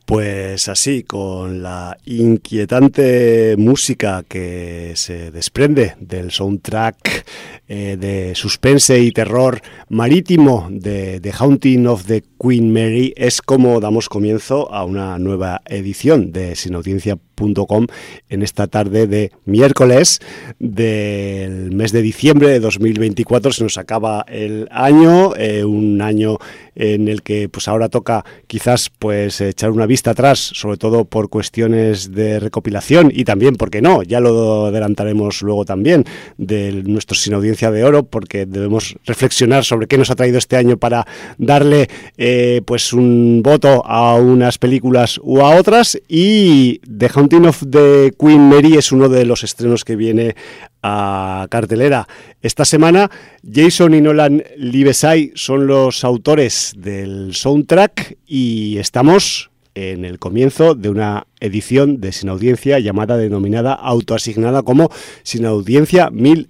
Pues así, con la inquietante música que se desprende del soundtrack de suspense y terror marítimo de The Haunting of the Queen Mary, es como damos comienzo a una nueva edición de sinaudiencia.com en esta tarde de miércoles del mes de diciembre de 2024. Se nos acaba el año, un año en el que pues ahora toca quizás pues echar una vista atrás, sobre todo por cuestiones de recopilación y también, ¿por qué no? Ya lo adelantaremos luego también de nuestro Sin Audiencia de Oro, porque debemos reflexionar sobre qué nos ha traído este año para darle pues un voto a unas películas u a otras. Y The Haunting of the Queen Mary es uno de los estrenos que viene a cartelera esta semana. Jason y Nolan Livesey son los autores del soundtrack y estamos en el comienzo de una edición de Sin Audiencia denominada autoasignada como Sin Audiencia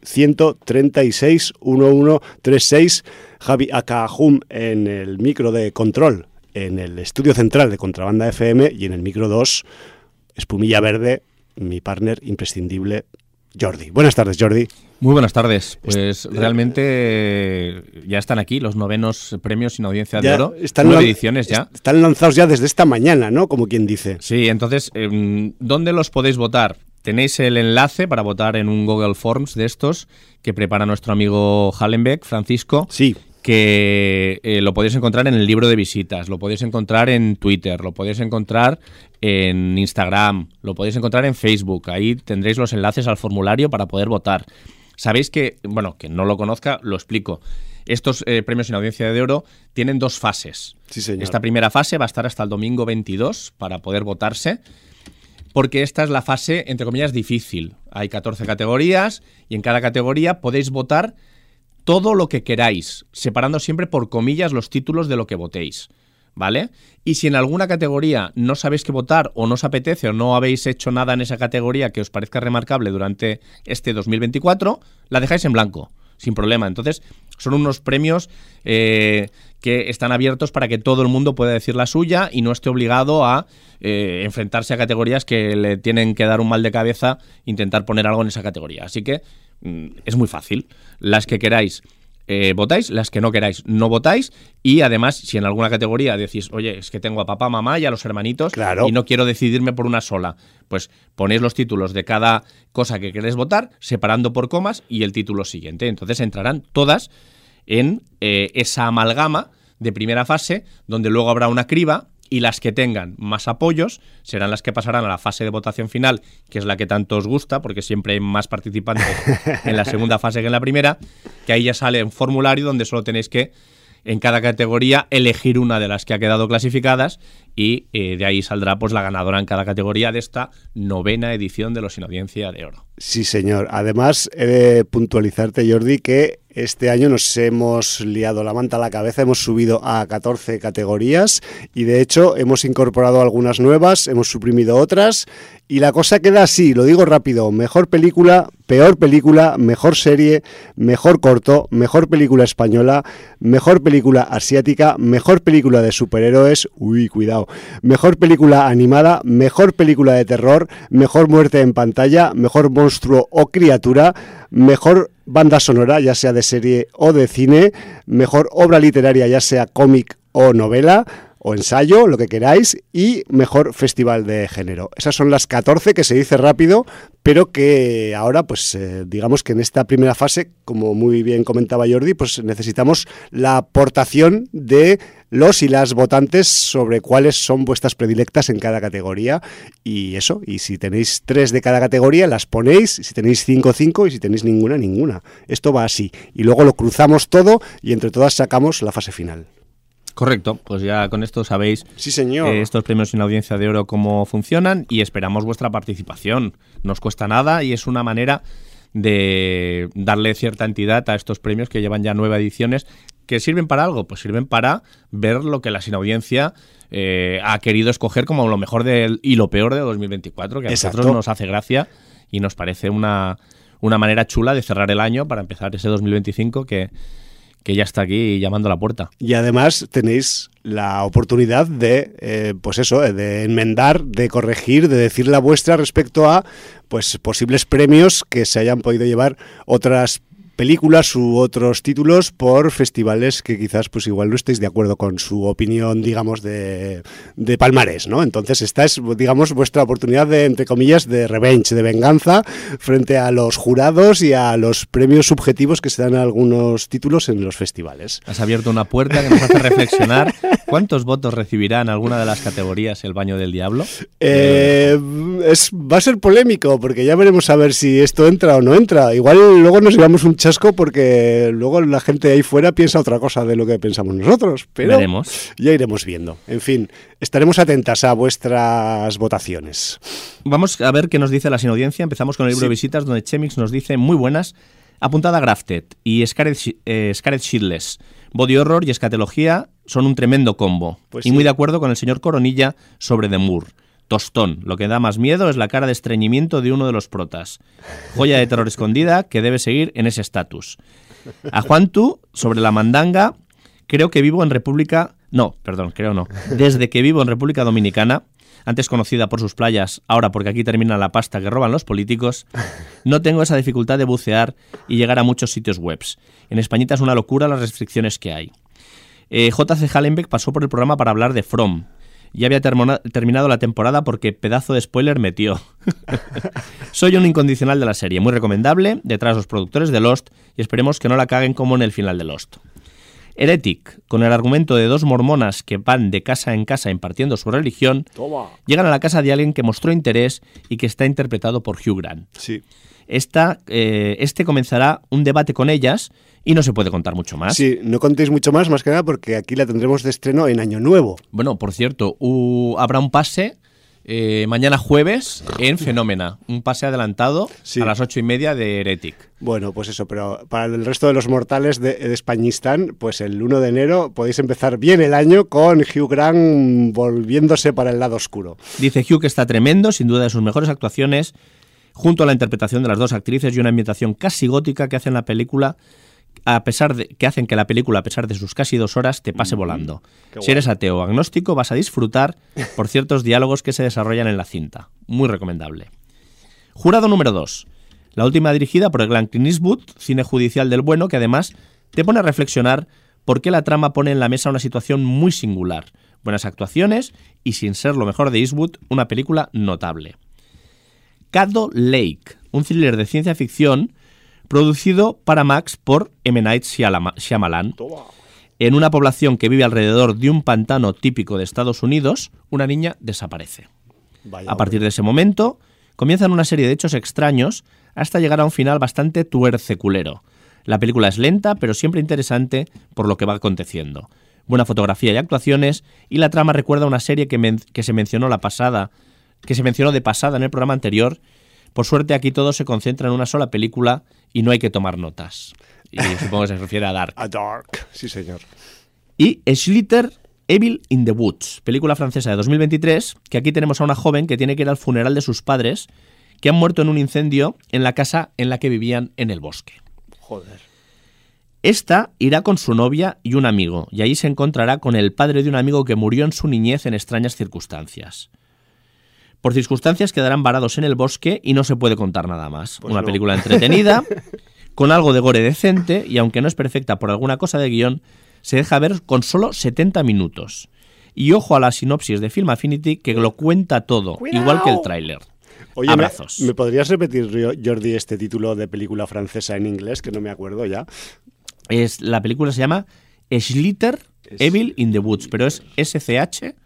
1136-1136. Javi Akahum en el micro de control, en el estudio central de Contrabanda FM, y en el micro 2, Espumilla Verde, mi partner imprescindible, Jordi. Buenas tardes, Jordi. Muy buenas tardes. Pues realmente ya están aquí los novenos premios Sin Audiencia de Oro. Están 9 ediciones ya. Están lanzados ya desde esta mañana, ¿no? Como quien dice. Sí, entonces, ¿dónde los podéis votar? Tenéis el enlace para votar en un Google Forms de estos que prepara nuestro amigo Hallenbeck, Francisco. Sí. Que lo podéis encontrar en el libro de visitas, lo podéis encontrar en Twitter, lo podéis encontrar en Instagram, lo podéis encontrar en Facebook. Ahí tendréis los enlaces al formulario para poder votar. Sabéis que, bueno, que no lo conozca, lo explico. Estos premios Sin Audiencia de Oro tienen 2 fases. Sí, señor. Esta primera fase va a estar hasta el domingo 22 para poder votarse, porque esta es la fase, entre comillas, difícil. Hay 14 categorías y en cada categoría podéis votar todo lo que queráis, separando siempre por comillas los títulos de lo que votéis, ¿vale? Y si en alguna categoría no sabéis qué votar o no os apetece o no habéis hecho nada en esa categoría que os parezca remarcable durante este 2024, la dejáis en blanco, sin problema. Entonces, son unos premios que están abiertos para que todo el mundo pueda decir la suya y no esté obligado a enfrentarse a categorías que le tienen que dar un mal de cabeza intentar poner algo en esa categoría. Así que es muy fácil. Las que queráis votáis, las que no queráis no votáis, y además si en alguna categoría decís, oye, es que tengo a papá, mamá y a los hermanitos, claro, y no quiero decidirme por una sola, pues ponéis los títulos de cada cosa que queréis votar, separando por comas y el título siguiente. Entonces entrarán todas en esa amalgama de primera fase, donde luego habrá una criba, y las que tengan más apoyos serán las que pasarán a la fase de votación final, que es la que tanto os gusta, porque siempre hay más participantes en la segunda fase que en la primera, que ahí ya sale un formulario donde solo tenéis que, en cada categoría, elegir una de las que ha quedado clasificadas, y de ahí saldrá pues la ganadora en cada categoría de esta 9ª edición de los Sin Audiencia de Oro. Sí, señor. Además, he de puntualizarte, Jordi, que este año nos hemos liado la manta a la cabeza, hemos subido a 14 categorías y de hecho hemos incorporado algunas nuevas, hemos suprimido otras y la cosa queda así, lo digo rápido: mejor película, peor película, mejor serie, mejor corto, mejor película española, mejor película asiática, mejor película de superhéroes, cuidado, mejor película animada, mejor película de terror, mejor muerte en pantalla, mejor monstruo o criatura, mejor banda sonora, ya sea de serie o de cine, mejor obra literaria, ya sea cómic o novela o ensayo, lo que queráis, y mejor festival de género. Esas son las 14, que se dice rápido, pero que ahora, pues digamos que en esta primera fase, como muy bien comentaba Jordi, pues necesitamos la aportación de los y las votantes sobre cuáles son vuestras predilectas en cada categoría, y eso, y si tenéis 3 de cada categoría las ponéis, si tenéis 5, y si tenéis ninguna. Esto va así, y luego lo cruzamos todo y entre todas sacamos la fase final. Correcto, pues ya con esto sabéis, sí, señor, estos premios Sin Audiencia de Oro cómo funcionan, y esperamos vuestra participación. No os cuesta nada y es una manera de darle cierta entidad a estos premios que llevan ya 9 ediciones. ¿Que sirven para algo? Pues sirven para ver lo que la Sin Audiencia ha querido escoger como lo mejor y lo peor de 2024, que a nosotros nos hace gracia y nos parece una manera chula de cerrar el año para empezar ese 2025 que que ya está aquí llamando a la puerta. Y además tenéis la oportunidad de, pues eso, de enmendar, de corregir, de decir la vuestra respecto a pues posibles premios que se hayan podido llevar otras películas u otros títulos por festivales que quizás pues igual no estéis de acuerdo con su opinión, digamos, de palmarés, ¿no? Entonces esta es, digamos, vuestra oportunidad de, entre comillas, de revenge, de venganza frente a los jurados y a los premios subjetivos que se dan a algunos títulos en los festivales. Has abierto una puerta que nos hace reflexionar. ¿Cuántos votos recibirá en alguna de las categorías el Baño del Diablo? Va a ser polémico, porque ya veremos a ver si esto entra o no entra. Igual luego nos llevamos un chasco porque luego la gente ahí fuera piensa otra cosa de lo que pensamos nosotros, pero veremos. Ya iremos viendo. En fin, estaremos atentas a vuestras votaciones. Vamos a ver qué nos dice la sin audiencia. Empezamos con el libro de visitas, donde Chemix nos dice muy buenas, apuntada Grafted y Scared Shitless. Body horror y escatología son un tremendo combo. Pues y muy de acuerdo con el señor Coronilla sobre The Moor. Tostón. Lo que da más miedo es la cara de estreñimiento de uno de los protas. Joya de terror escondida que debe seguir en ese estatus. A Juantu, sobre la mandanga, creo que vivo en República... No, perdón, creo no. Desde que vivo en República Dominicana, antes conocida por sus playas, ahora porque aquí termina la pasta que roban los políticos, no tengo esa dificultad de bucear y llegar a muchos sitios webs. En Españita es una locura las restricciones que hay. J.C. Hallenbeck pasó por el programa para hablar de From. Ya había terminado la temporada porque pedazo de spoiler metió. Soy un incondicional de la serie, muy recomendable, detrás los productores de Lost, y esperemos que no la caguen como en el final de Lost. Heretic, con el argumento de dos mormonas que van de casa en casa impartiendo su religión, llegan a la casa de alguien que mostró interés y que está interpretado por Hugh Grant. Sí. Este comenzará un debate con ellas y no se puede contar mucho más. Sí, no contéis mucho más que nada porque aquí la tendremos de estreno en Año Nuevo. Bueno, por cierto, habrá un pase mañana jueves en Fenómena, un pase adelantado a las 8:30 de Heretic. Bueno, pues eso, pero para el resto de los mortales de Españistán, pues el 1 de enero podéis empezar bien el año con Hugh Grant volviéndose para el lado oscuro. Dice Hugh que está tremendo, sin duda de sus mejores actuaciones, junto a la interpretación de las dos actrices y una ambientación casi gótica que hacen la película, que hacen que la película, a pesar de sus casi 2 horas, te pase volando. Si eres ateo o agnóstico, vas a disfrutar por ciertos diálogos que se desarrollan en la cinta. Muy recomendable. Jurado número 2. La última dirigida por el gran Clint Eastwood, cine judicial del bueno, que además te pone a reflexionar por qué la trama pone en la mesa una situación muy singular. Buenas actuaciones y, sin ser lo mejor de Eastwood, una película notable. Caddo Lake, un thriller de ciencia ficción producido para Max por M. Night Shyamalan. En una población que vive alrededor de un pantano típico de Estados Unidos, una niña desaparece. A partir de ese momento, comienzan una serie de hechos extraños hasta llegar a un final bastante tuerceculero. La película es lenta, pero siempre interesante por lo que va aconteciendo. Buena fotografía y actuaciones, y la trama recuerda a una serie que se mencionó de pasada en el programa anterior. Por suerte aquí todo se concentra en una sola película y no hay que tomar notas. Y supongo que se refiere a Dark. A Dark, sí señor. Y Schlitter, Evil in the Woods, película francesa de 2023, que aquí tenemos a una joven que tiene que ir al funeral de sus padres, que han muerto en un incendio en la casa en la que vivían en el bosque. Joder. Esta irá con su novia y un amigo, y ahí se encontrará con el padre de un amigo que murió en su niñez en extrañas circunstancias. Por circunstancias quedarán varados en el bosque y no se puede contar nada más. Pues una película entretenida, con algo de gore decente, y aunque no es perfecta por alguna cosa de guión, se deja ver con solo 70 minutos. Y ojo a la sinopsis de Film Affinity, que lo cuenta todo, igual que el tráiler. Oye, abrazos. ¿me podrías repetir, Jordi, este título de película francesa en inglés, que no me acuerdo ya? La película se llama Schlitter, Evil in the Woods, pero es S-C-H-L-I-T-T-E-R.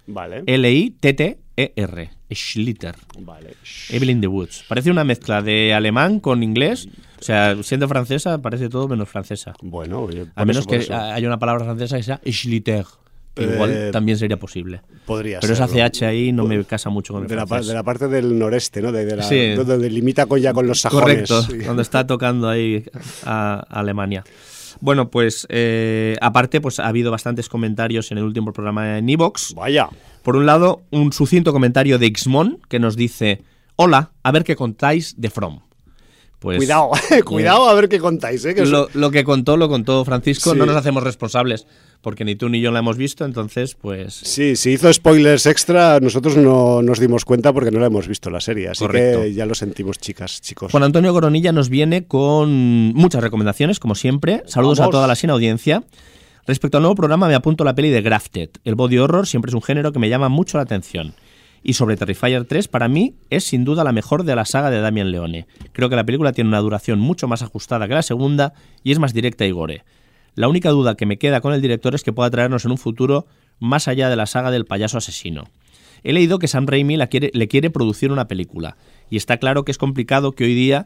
Schlitter. Vale. Evil in the Woods. Parece una mezcla de alemán con inglés. O sea, siendo francesa, parece todo menos francesa. Bueno, a menos que haya una palabra francesa que sea Schlitter, que igual también sería posible. Podría ser. Pero serlo. esa CH ahí no me casa mucho con el francés. De la parte del noreste, ¿no? Sí. Donde limita con los sajones. Correcto, donde está tocando ahí a Alemania. Bueno, pues aparte pues ha habido bastantes comentarios en el último programa en iVoox. Vaya. Por un lado, un sucinto comentario de Xmon que nos dice: hola, a ver qué contáis de From. Pues, cuidado a ver qué contáis. Que lo que contó, lo contó Francisco. Sí. No nos hacemos responsables porque ni tú ni yo la hemos visto, entonces pues... Sí, si hizo spoilers extra, nosotros no nos dimos cuenta porque no la hemos visto la serie, así Correcto. que ya lo sentimos, chicos. Juan Antonio Coronilla nos viene con muchas recomendaciones, como siempre. Saludos a toda la sin audiencia. Respecto al nuevo programa, me apunto la peli de Grafted. El body horror siempre es un género que me llama mucho la atención. Y sobre Terrifier 3, para mí es sin duda la mejor de la saga de Damien Leone. Creo que la película tiene una duración mucho más ajustada que la segunda y es más directa y gore. La única duda que me queda con el director es que pueda traernos en un futuro más allá de la saga del payaso asesino. He leído que Sam Raimi le quiere producir una película, y está claro que es complicado que hoy día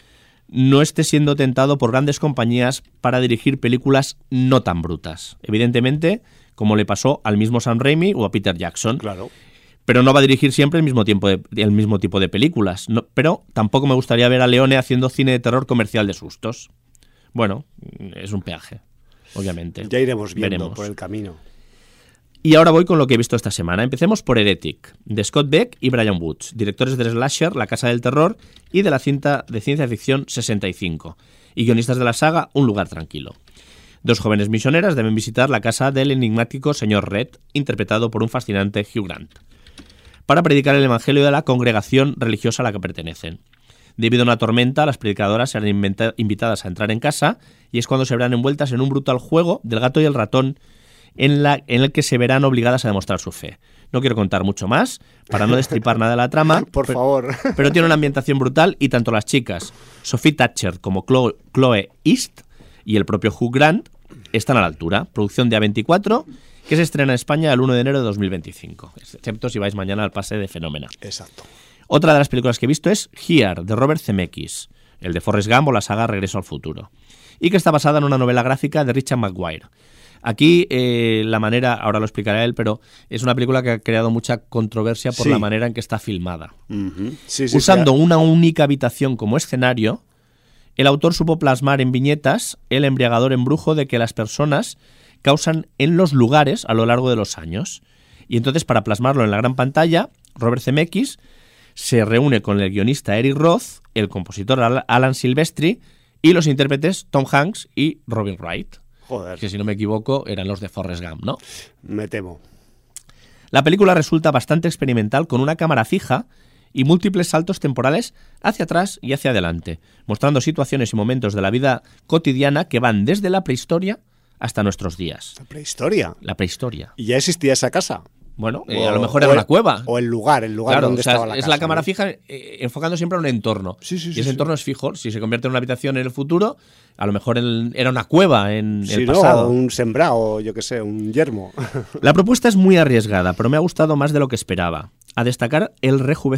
no esté siendo tentado por grandes compañías para dirigir películas no tan brutas. Evidentemente, como le pasó al mismo Sam Raimi o a Peter Jackson. Claro. Pero no va a dirigir siempre el mismo tipo de películas. No, pero tampoco me gustaría ver a Leone haciendo cine de terror comercial de sustos. Bueno, es un peaje, obviamente. Ya iremos viendo Veremos por el camino. Y ahora voy con lo que he visto esta semana. Empecemos por Heretic, de Scott Beck y Brian Woods, directores de Slasher, La Casa del Terror, y de la cinta de ciencia ficción 65, y guionistas de la saga Un Lugar Tranquilo. Dos jóvenes misioneras deben visitar la casa del enigmático señor Red, interpretado por un fascinante Hugh Grant, para predicar el evangelio de la congregación religiosa a la que pertenecen. Debido a una tormenta, las predicadoras serán invitadas a entrar en casa, y es cuando se verán envueltas en un brutal juego del gato y el ratón, en el que se verán obligadas a demostrar su fe. No quiero contar mucho más, para no destripar nada de la trama. Por favor. Pero tiene una ambientación brutal, y tanto las chicas Sophie Thatcher como Chloe East y el propio Hugh Grant están a la altura. Producción de A24, que se estrena en España el 1 de enero de 2025, excepto si vais mañana al pase de Fenómena. Exacto. Otra de las películas que he visto es Here, de Robert Zemeckis, el de Forrest Gump o la saga Regreso al Futuro, y que está basada en una novela gráfica de Richard Maguire. Aquí la manera, ahora lo explicará él, pero es una película que ha creado mucha controversia por la manera en que está filmada. Uh-huh. Usando una única habitación como escenario, el autor supo plasmar en viñetas el embriagador embrujo de que las personas causan en los lugares a lo largo de los años. Y entonces, para plasmarlo en la gran pantalla, Robert Zemeckis se reúne con el guionista Eric Roth, el compositor Alan Silvestri y los intérpretes Tom Hanks y Robin Wright. Joder. Que si no me equivoco eran los de Forrest Gump, ¿no? Me temo. La película resulta bastante experimental, con una cámara fija y múltiples saltos temporales hacia atrás y hacia adelante, mostrando situaciones y momentos de la vida cotidiana que van desde la prehistoria hasta nuestros días. ¿La prehistoria? La prehistoria. ¿Y ya existía esa casa? Bueno, a lo mejor era una cueva. O el lugar Claro, donde estaba la es casa. la cámara ¿no? fija enfocando siempre a un entorno. Sí, y ese entorno es fijo. Si se convierte en una habitación en el futuro, a lo mejor era una cueva en el pasado. No, un sembrado, yo qué sé, un yermo. La propuesta es muy arriesgada, pero me ha gustado más de lo que esperaba. A destacar el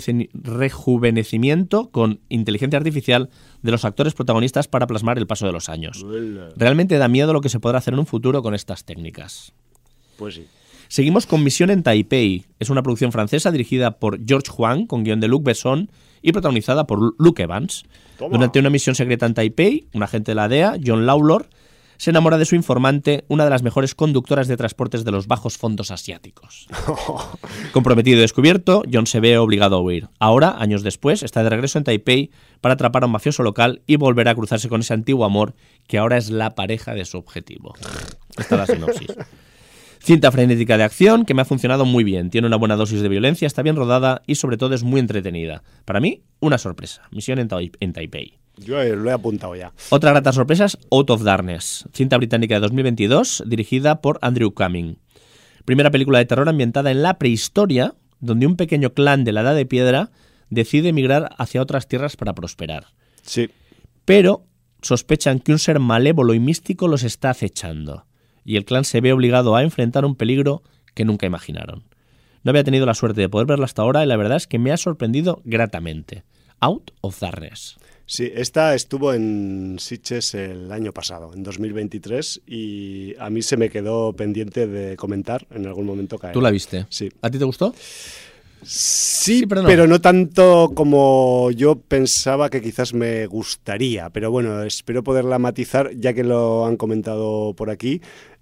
rejuvenecimiento con inteligencia artificial de los actores protagonistas para plasmar el paso de los años. Realmente da miedo lo que se podrá hacer en un futuro con estas técnicas. Pues sí. Seguimos con Misión en Taipei. Es una producción francesa dirigida por George Huang, con guión de Luc Besson y protagonizada por Luke Evans. Toma. Durante una misión secreta en Taipei, un agente de la DEA, John Lawlor, se enamora de su informante, una de las mejores conductoras de transportes de los bajos fondos asiáticos. Comprometido y descubierto, John se ve obligado a huir. Ahora, años después, está de regreso en Taipei para atrapar a un mafioso local y volver a cruzarse con ese antiguo amor que ahora es la pareja de su objetivo. Esta es la sinopsis. Cinta frenética de acción que me ha funcionado muy bien. Tiene una buena dosis de violencia, está bien rodada y sobre todo es muy entretenida. Para mí, una sorpresa. Misión en Taipei. Yo lo he apuntado ya. Otra grata sorpresa es Out of Darkness, cinta británica de 2022, dirigida por Andrew Cumming. Primera película de terror ambientada en la prehistoria, donde un pequeño clan de la Edad de Piedra decide emigrar hacia otras tierras para prosperar. Sí. Pero sospechan que un ser malévolo y místico los está acechando, y el clan se ve obligado a enfrentar un peligro que nunca imaginaron. No había tenido la suerte de poder verla hasta ahora y la verdad es que me ha sorprendido gratamente. Out of Darkness. Sí, esta estuvo en Sitges el año pasado, en 2023, y a mí se me quedó pendiente de comentar en algún momento caer. ¿Tú la viste? Sí. ¿A ti te gustó? Sí, pero no tanto como yo pensaba que quizás me gustaría. Pero bueno, espero poderla matizar, ya que lo han comentado por aquí,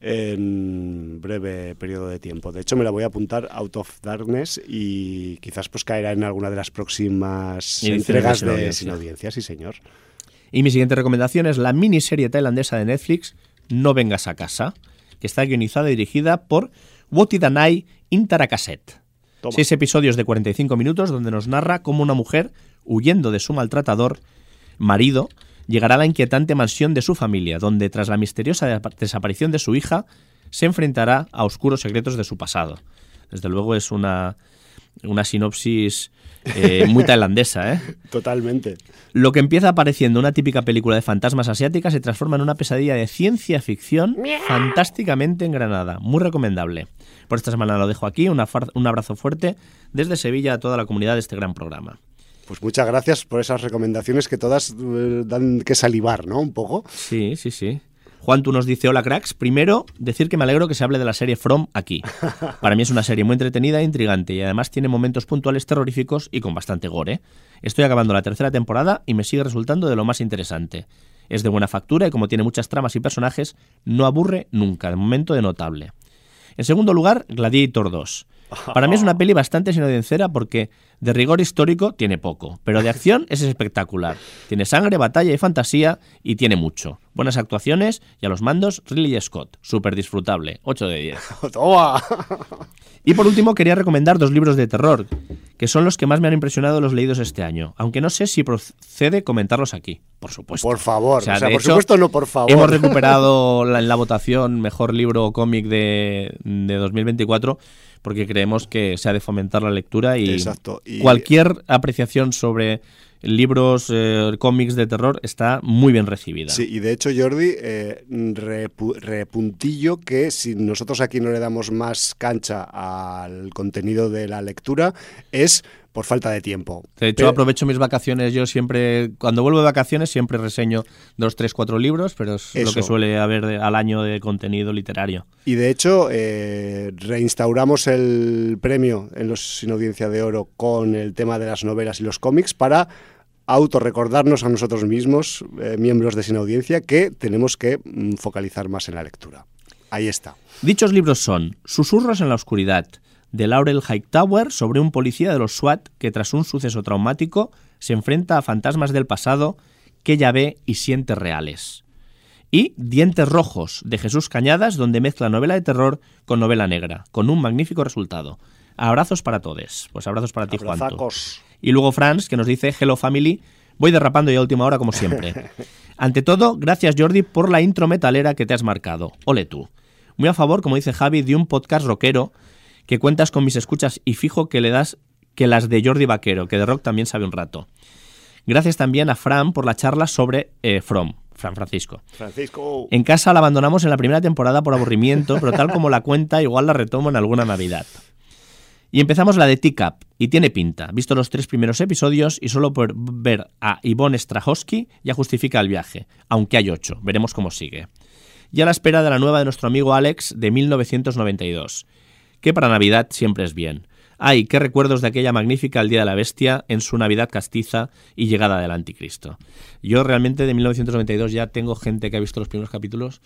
en breve periodo de tiempo. De hecho, me la voy a apuntar, Out of Darkness, y quizás pues caerá en alguna de las próximas entregas de Sin Audiencia, sí señor. Y mi siguiente recomendación es la miniserie tailandesa de Netflix, No vengas a casa, que está guionizada y dirigida por Wotidanai Intarakaset. 6 episodios de 45 minutos donde nos narra cómo una mujer, huyendo de su maltratador marido, llegará a la inquietante mansión de su familia, donde tras la misteriosa desaparición de su hija, se enfrentará a oscuros secretos de su pasado. Desde luego es una sinopsis muy tailandesa, ¿eh? Totalmente. Lo que empieza pareciendo una típica película de fantasmas asiáticas se transforma en una pesadilla de ciencia ficción fantásticamente engranada. Muy recomendable. Por esta semana lo dejo aquí. Un abrazo fuerte desde Sevilla a toda la comunidad de este gran programa. Pues muchas gracias por esas recomendaciones que todas dan que salivar, ¿no? Un poco. Sí, sí, sí. Juan, tú nos dice, hola cracks, primero decir que me alegro que se hable de la serie From aquí. Para mí es una serie muy entretenida e intrigante y además tiene momentos puntuales terroríficos y con bastante gore. Estoy acabando la 3ª temporada y me sigue resultando de lo más interesante. Es de buena factura y como tiene muchas tramas y personajes, no aburre nunca, de momento de notable. En segundo lugar, Gladiator 2. Para mí es una peli bastante sinodiencera porque de rigor histórico tiene poco, pero de acción es espectacular. Tiene sangre, batalla y fantasía y tiene mucho. Buenas actuaciones y a los mandos Ridley Scott. Súper disfrutable. 8 de 10. ¡Toma! Y por último quería recomendar 2 libros de terror, que son los que más me han impresionado los leídos este año. Aunque no sé si procede comentarlos aquí. Por supuesto. Por favor. O sea, por hecho, supuesto no, por favor. Hemos recuperado en la votación mejor libro o cómic de 2024 porque creemos que se ha de fomentar la lectura y, exacto. Y cualquier apreciación sobre libros, cómics de terror está muy bien recibida. Sí, y de hecho, Jordi, repuntillo que si nosotros aquí no le damos más cancha al contenido de la lectura es por falta de tiempo. De hecho, aprovecho mis vacaciones. Yo siempre, cuando vuelvo de vacaciones, siempre reseño 2, 3, 4 libros, pero es lo que suele haber al año de contenido literario. Y de hecho, reinstauramos el premio en los Sin Audiencia de Oro con el tema de las novelas y los cómics para autorrecordarnos a nosotros mismos, miembros de Sin Audiencia, que tenemos que focalizar más en la lectura. Ahí está. Dichos libros son Susurros en la oscuridad, de Laurel Hightower, sobre un policía de los SWAT que tras un suceso traumático se enfrenta a fantasmas del pasado que ella ve y siente reales. Y Dientes Rojos, de Jesús Cañadas, donde mezcla novela de terror con novela negra, con un magnífico resultado. Abrazos para todos. Pues abrazos para ti, Juan. Y luego Franz, que nos dice, hello family, voy derrapando ya a última hora como siempre. Ante todo, gracias Jordi por la intro metalera que te has marcado. Ole tú. Muy a favor, como dice Javi, de un podcast rockero que cuentas con mis escuchas y fijo que le das que las de Jordi Vaquero, que de rock también sabe un rato. Gracias también a Fran por la charla sobre From, Fran Francisco. En casa la abandonamos en la primera temporada por aburrimiento, pero tal como la cuenta, igual la retomo en alguna Navidad. Y empezamos la de Teacup, y tiene pinta. Visto los 3 primeros episodios y solo por ver a Ivonne Strahovski ya justifica el viaje, aunque hay 8, veremos cómo sigue. Y a la espera de la nueva de nuestro amigo Alex de 1992. Que para Navidad siempre es bien. Ay, qué recuerdos de aquella magnífica El Día de la Bestia en su Navidad castiza y llegada del Anticristo. Yo realmente de 1992 ya tengo gente que ha visto los primeros capítulos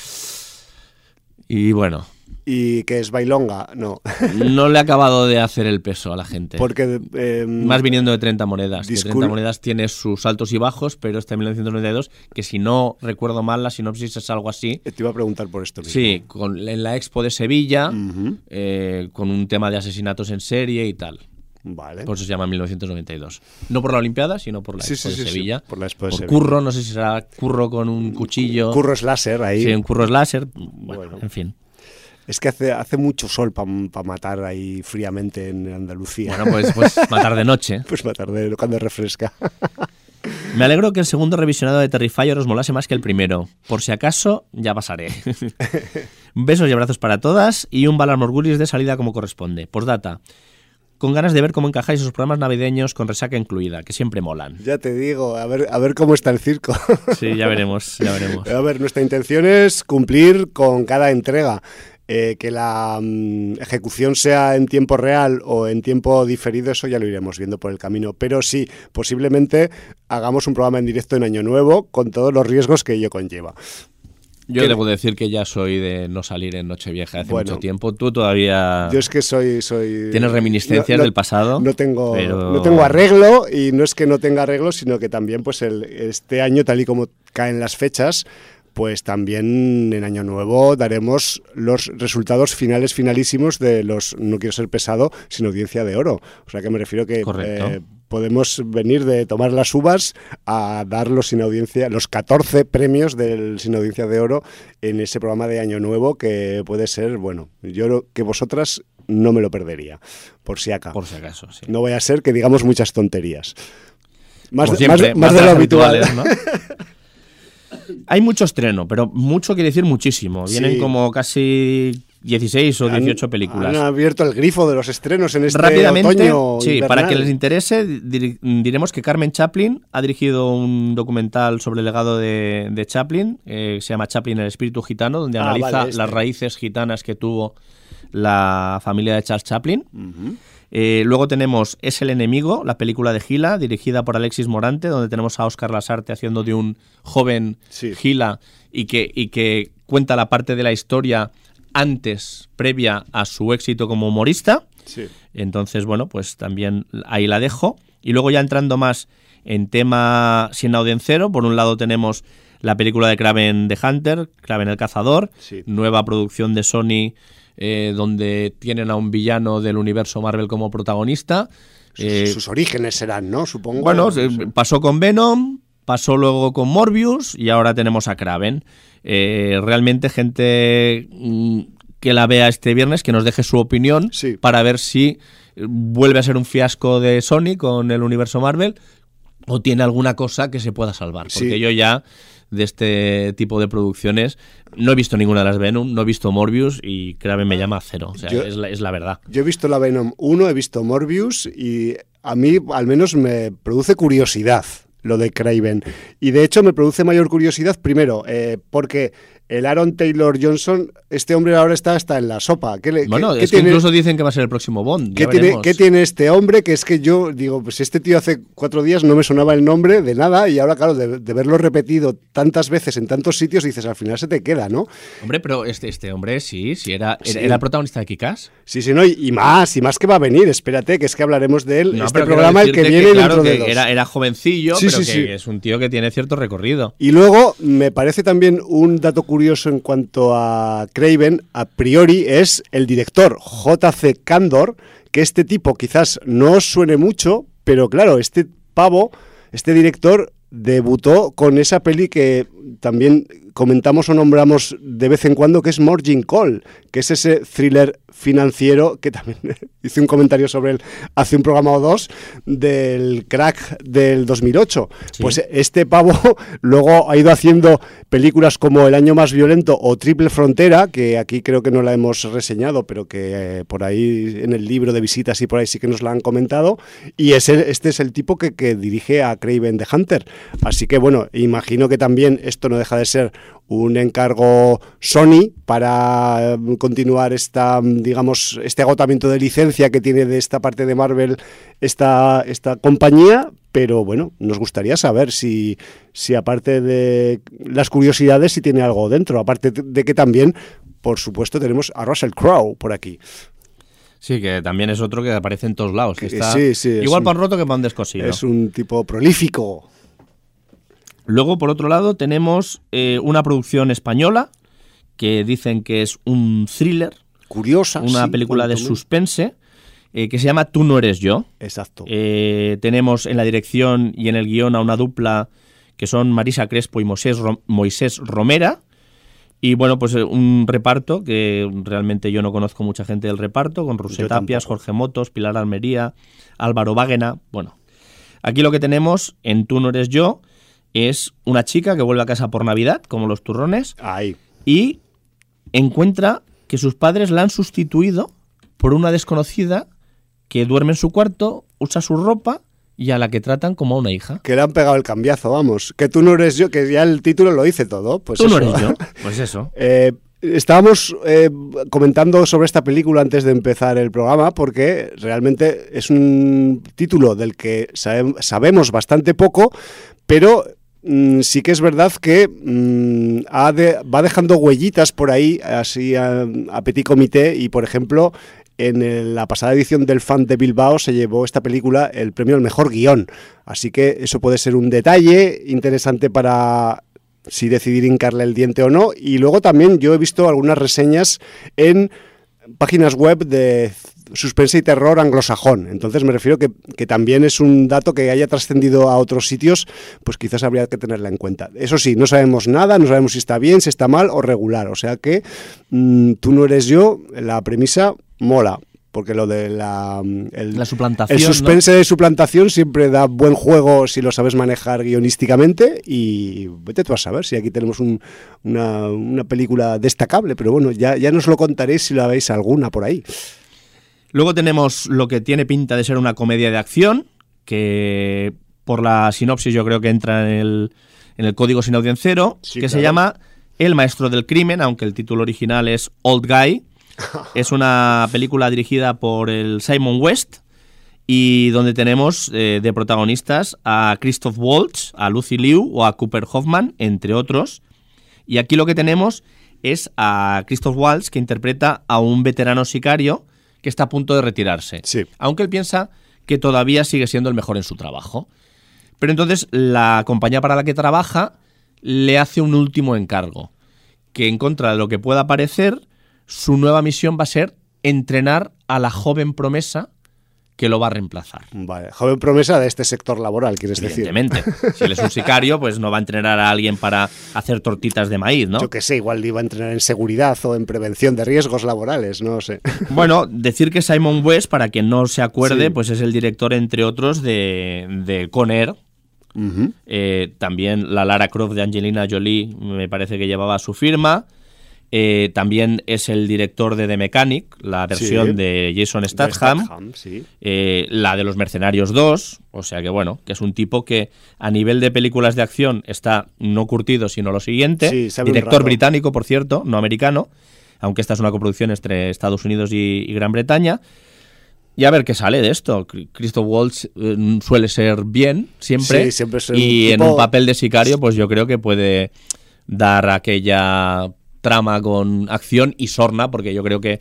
y bueno... ¿Y que es bailonga? No. No le ha acabado de hacer el peso a la gente. Porque... más viniendo de 30 monedas. De 30 monedas tiene sus altos y bajos, pero este 1992, que si no recuerdo mal, la sinopsis es algo así. Te iba a preguntar por esto mismo. Sí, en la Expo de Sevilla, con un tema de asesinatos en serie y tal. Vale. Por eso se llama 1992. No por la Olimpiada, sino por la Expo de Sevilla. Sí, por la Expo de Sevilla. Curro, no sé si será curro con un cuchillo. Curro láser ahí. Sí, un curro láser. Bueno, en fin. Es que hace mucho sol para matar ahí fríamente en Andalucía. Bueno, pues matar de noche. Pues matar cuando refresca. Me alegro que el segundo revisionado de Terrifier os molase más que el primero. Por si acaso, ya pasaré. Besos y abrazos para todas y un Valar Morgulis de salida como corresponde. Postdata. Con ganas de ver cómo encajáis esos programas navideños con resaca incluida, que siempre molan. Ya te digo, a ver cómo está el circo. Sí, ya veremos. A ver, nuestra intención es cumplir con cada entrega. Que la ejecución sea en tiempo real o en tiempo diferido, eso ya lo iremos viendo por el camino. Pero sí, posiblemente hagamos un programa en directo en Año Nuevo con todos los riesgos que ello conlleva. Yo debo decir que ya soy de no salir en Nochevieja hace mucho tiempo. Tú todavía... Yo es que soy tienes reminiscencias del pasado. No tengo arreglo, y no es que no tenga arreglo, sino que también pues este año, tal y como caen las fechas, pues también en Año Nuevo daremos los resultados finalísimos de los, no quiero ser pesado, sin audiencia de oro. O sea que me refiero que podemos venir de tomar las uvas a dar los 14 premios del sin audiencia de oro en ese programa de Año Nuevo, que puede ser, bueno, yo creo que vosotras no me lo perdería, por si acaso. Por si acaso, sí. No vaya a ser que digamos muchas tonterías. Más de las lo habitual, ¿no? Hay mucho estreno, pero mucho quiere decir muchísimo. Vienen como casi 16 o 18 películas. Han abierto el grifo de los estrenos en este rápidamente, otoño invernal. Para que les interese, diremos que Carmen Chaplin ha dirigido un documental sobre el legado de Chaplin, se llama Chaplin, el espíritu gitano, donde analiza las raíces gitanas que tuvo la familia de Charles Chaplin. Uh-huh. Luego tenemos Es el enemigo, la película de Gila, dirigida por Alexis Morante, donde tenemos a Óscar Lasarte haciendo de un joven Gila y que cuenta la parte de la historia previa a su éxito como humorista. Sí. Entonces, bueno, pues también ahí la dejo. Y luego ya entrando más en tema sin audiencero, por un lado tenemos la película de Kraven the Hunter, Kraven el cazador, nueva producción de Sony, donde tienen a un villano del universo Marvel como protagonista. Sus orígenes serán, ¿no? Supongo. Bueno, pasó con Venom, pasó luego con Morbius y ahora tenemos a Kraven. Realmente gente que la vea este viernes, que nos deje su opinión para ver si vuelve a ser un fiasco de Sony con el universo Marvel o tiene alguna cosa que se pueda salvar. Porque yo ya de este tipo de producciones no he visto ninguna de las Venom, no he visto Morbius y Kraven me llama a cero. O sea, es la verdad. Yo he visto la Venom 1, he visto Morbius y a mí al menos me produce curiosidad lo de Kraven. Y de hecho me produce mayor curiosidad primero porque el Aaron Taylor Johnson, este hombre ahora está hasta en la sopa. Que incluso dicen que va a ser el próximo Bond. ¿Qué tiene este hombre? Que es que yo digo, pues este tío hace 4 días no me sonaba el nombre de nada y ahora, claro, de verlo repetido tantas veces en tantos sitios, dices, al final se te queda, ¿no? Hombre, pero este hombre era protagonista de Kick-Ass. Sí, no, y más que va a venir, espérate, que es que hablaremos de él, este programa, el que viene dentro de 2. Era jovencillo, que es un tío que tiene cierto recorrido. Y luego, me parece también un dato curioso en cuanto a Kraven, a priori, es el director J.C. Kandor, que este tipo quizás no os suene mucho, pero claro, este director debutó con esa peli que también comentamos o nombramos de vez en cuando, que es Margin Call, que es ese thriller financiero que también hice un comentario sobre él hace un programa o 2, del crack del 2008. Sí. Pues este pavo luego ha ido haciendo películas como El año más violento o Triple Frontera, que aquí creo que no la hemos reseñado, pero que por ahí en el libro de visitas y por ahí sí que nos la han comentado, y este es el tipo que dirige a Kraven the Hunter. Así que bueno, imagino que también esto no deja de ser un encargo Sony para continuar este agotamiento de licencia que tiene de esta parte de Marvel esta compañía, pero bueno, nos gustaría saber si aparte de las curiosidades, si tiene algo dentro, aparte de que también, por supuesto, tenemos a Russell Crowe por aquí. Sí, que también es otro que aparece en todos lados. Que está igual pan roto que pan descosido. Es un tipo prolífico. Luego, por otro lado, tenemos una producción española que dicen que es un thriller. Curiosa. Una película de suspense que se llama Tú no eres yo. Exacto. Tenemos en la dirección y en el guión a una dupla que son Marisa Crespo y Moisés Romera. Y bueno, pues un reparto que realmente yo no conozco mucha gente del reparto, con Rusé Tapias, Jorge Motos, Pilar Almería, Álvaro Báguena. Bueno, aquí lo que tenemos en Tú no eres yo es una chica que vuelve a casa por Navidad, como los turrones, y encuentra que sus padres la han sustituido por una desconocida que duerme en su cuarto, usa su ropa y a la que tratan como a una hija. Que le han pegado el cambiazo, vamos. Que tú no eres yo, que ya el título lo dice todo. Pues tú no eres yo, pues eso. Estábamos comentando sobre esta película antes de empezar el programa porque realmente es un título del que sabemos bastante poco, pero sí que es verdad que va dejando huellitas por ahí, así a petit comité, y por ejemplo, en la pasada edición del Fan de Bilbao se llevó esta película el premio al mejor guión. Así que eso puede ser un detalle interesante para si decidir hincarle el diente o no. Y luego también yo he visto algunas reseñas en páginas web de suspense y terror anglosajón. Entonces me refiero que también es un dato que haya trascendido a otros sitios, pues quizás habría que tenerla en cuenta. Eso sí, no sabemos nada, no sabemos si está bien, si está mal o regular. O sea que tú no eres yo, la premisa mola. Porque lo de la suplantación, el suspense, ¿no? De suplantación siempre da buen juego si lo sabes manejar guionísticamente, y vete tú a saber si aquí tenemos una película destacable, pero bueno, ya nos lo contaréis si la veis alguna por ahí. Luego tenemos lo que tiene pinta de ser una comedia de acción, que por la sinopsis yo creo que entra en el código sin audiencero, sí, que claro. Se llama El maestro del crimen, aunque el título original es Old Guy. Es una película dirigida por el Simon West y donde tenemos de protagonistas a Christoph Waltz, a Lucy Liu o a Cooper Hoffman, entre otros. Y aquí lo que tenemos es a Christoph Waltz, que interpreta a un veterano sicario que está a punto de retirarse. Sí. Aunque él piensa que todavía sigue siendo el mejor en su trabajo. Pero entonces la compañía para la que trabaja le hace un último encargo, que en contra de lo que pueda parecer, su nueva misión va a ser entrenar a la joven promesa que lo va a reemplazar. Vale, joven promesa de este sector laboral, quieres decir. Evidentemente. Si él es un sicario, pues no va a entrenar a alguien para hacer tortitas de maíz, ¿no? Yo qué sé, igual iba a entrenar en seguridad o en prevención de riesgos laborales, no sé. Bueno, decir que Simon West, para quien no se acuerde, sí, pues es el director, entre otros, de Con Air. Uh-huh. También la Lara Croft de Angelina Jolie me parece que llevaba su firma. También es el director de The Mechanic, la versión sí, de Jason Statham, sí. La de Los Mercenarios 2, o sea que bueno, que es un tipo que a nivel de películas de acción está no curtido, sino lo siguiente, sí, director británico, por cierto, no americano, aunque esta es una coproducción entre Estados Unidos y Gran Bretaña. Y a ver qué sale de esto. Christoph Waltz suele ser bien, siempre, sí, siempre y en un papel de sicario, pues yo creo que puede dar aquella trama con acción y sorna, porque yo creo que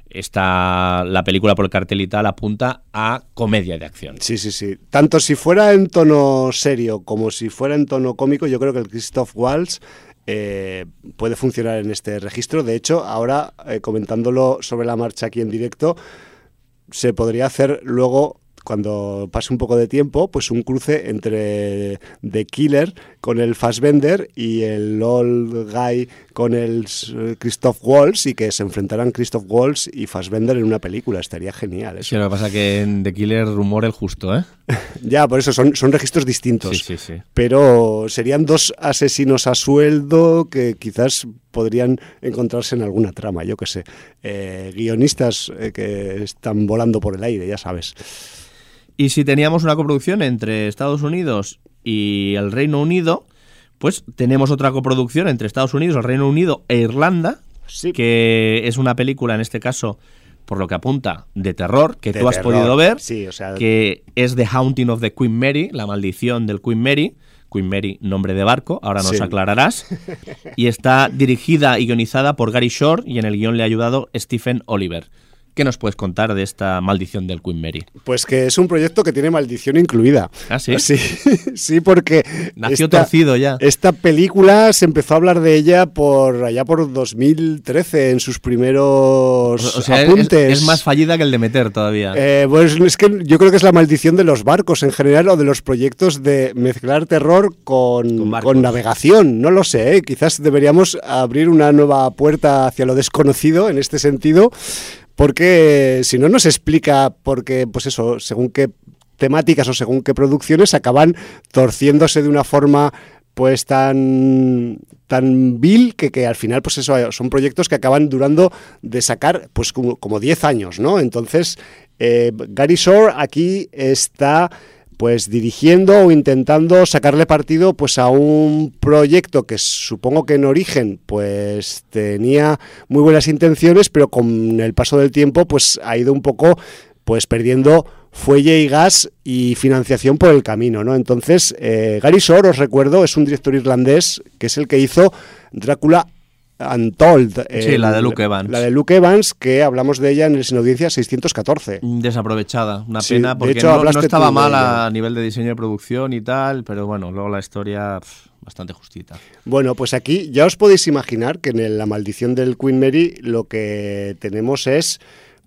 la película por el cartel y tal apunta a comedia de acción. Sí. Tanto si fuera en tono serio como si fuera en tono cómico, yo creo que el Christoph Waltz puede funcionar en este registro. De hecho, ahora comentándolo sobre la marcha aquí en directo, se podría hacer luego, cuando pase un poco de tiempo, pues un cruce entre The Killer con el Fassbender y el Old Guy con el Christoph Waltz, y que se enfrentaran Christoph Waltz y Fassbender en una película. Estaría genial eso. Sí, lo que pasa es que en The Killer rumor el justo, ¿eh? Ya, por eso son registros distintos. Sí. Pero serían dos asesinos a sueldo que quizás podrían encontrarse en alguna trama, yo qué sé. Guionistas que están volando por el aire, ya sabes. Y si teníamos una coproducción entre Estados Unidos y el Reino Unido, pues tenemos otra coproducción entre Estados Unidos, el Reino Unido e Irlanda, sí, que es una película, en este caso, por lo que apunta, de terror, que de tú has terror, podido ver, sí, o sea, que es The Haunting of the Queen Mary, la maldición del Queen Mary. Queen Mary, nombre de barco, ahora nos aclararás. Y está dirigida y guionizada por Gary Shore, y en el guión le ha ayudado Stephen Oliver. ¿Qué nos puedes contar de esta maldición del Queen Mary? Pues que es un proyecto que tiene maldición incluida. ¿Ah, sí? Sí, porque nació torcido ya. Esta película se empezó a hablar de ella allá por 2013, en sus primeros apuntes. Es más fallida que el de Meter todavía. Pues es que yo creo que es la maldición de los barcos en general, o de los proyectos de mezclar terror con navegación. No lo sé, ¿eh? Quizás deberíamos abrir una nueva puerta hacia lo desconocido en este sentido, porque si no nos explica por qué, pues eso, según qué temáticas o según qué producciones acaban torciéndose de una forma pues tan vil que al final, pues eso, son proyectos que acaban durando de sacar pues como 10 años, ¿no? Entonces, Gary Shore aquí está pues dirigiendo o intentando sacarle partido pues a un proyecto que supongo que en origen pues tenía muy buenas intenciones, pero con el paso del tiempo pues ha ido un poco pues perdiendo fuelle y gas y financiación por el camino, ¿no? Entonces, Gary Shore, os recuerdo, es un director irlandés que es el que hizo Drácula Untold. Sí, la de Luke Evans. La de Luke Evans, que hablamos de ella en el Sin Audiencia 614. Desaprovechada, una Sí, pena, de porque hecho, no hablaste estaba tú de mal ella. a nivel de diseño de producción y tal, pero bueno, luego la historia bastante justita. Bueno, pues aquí ya os podéis imaginar que en La Maldición del Queen Mary lo que tenemos es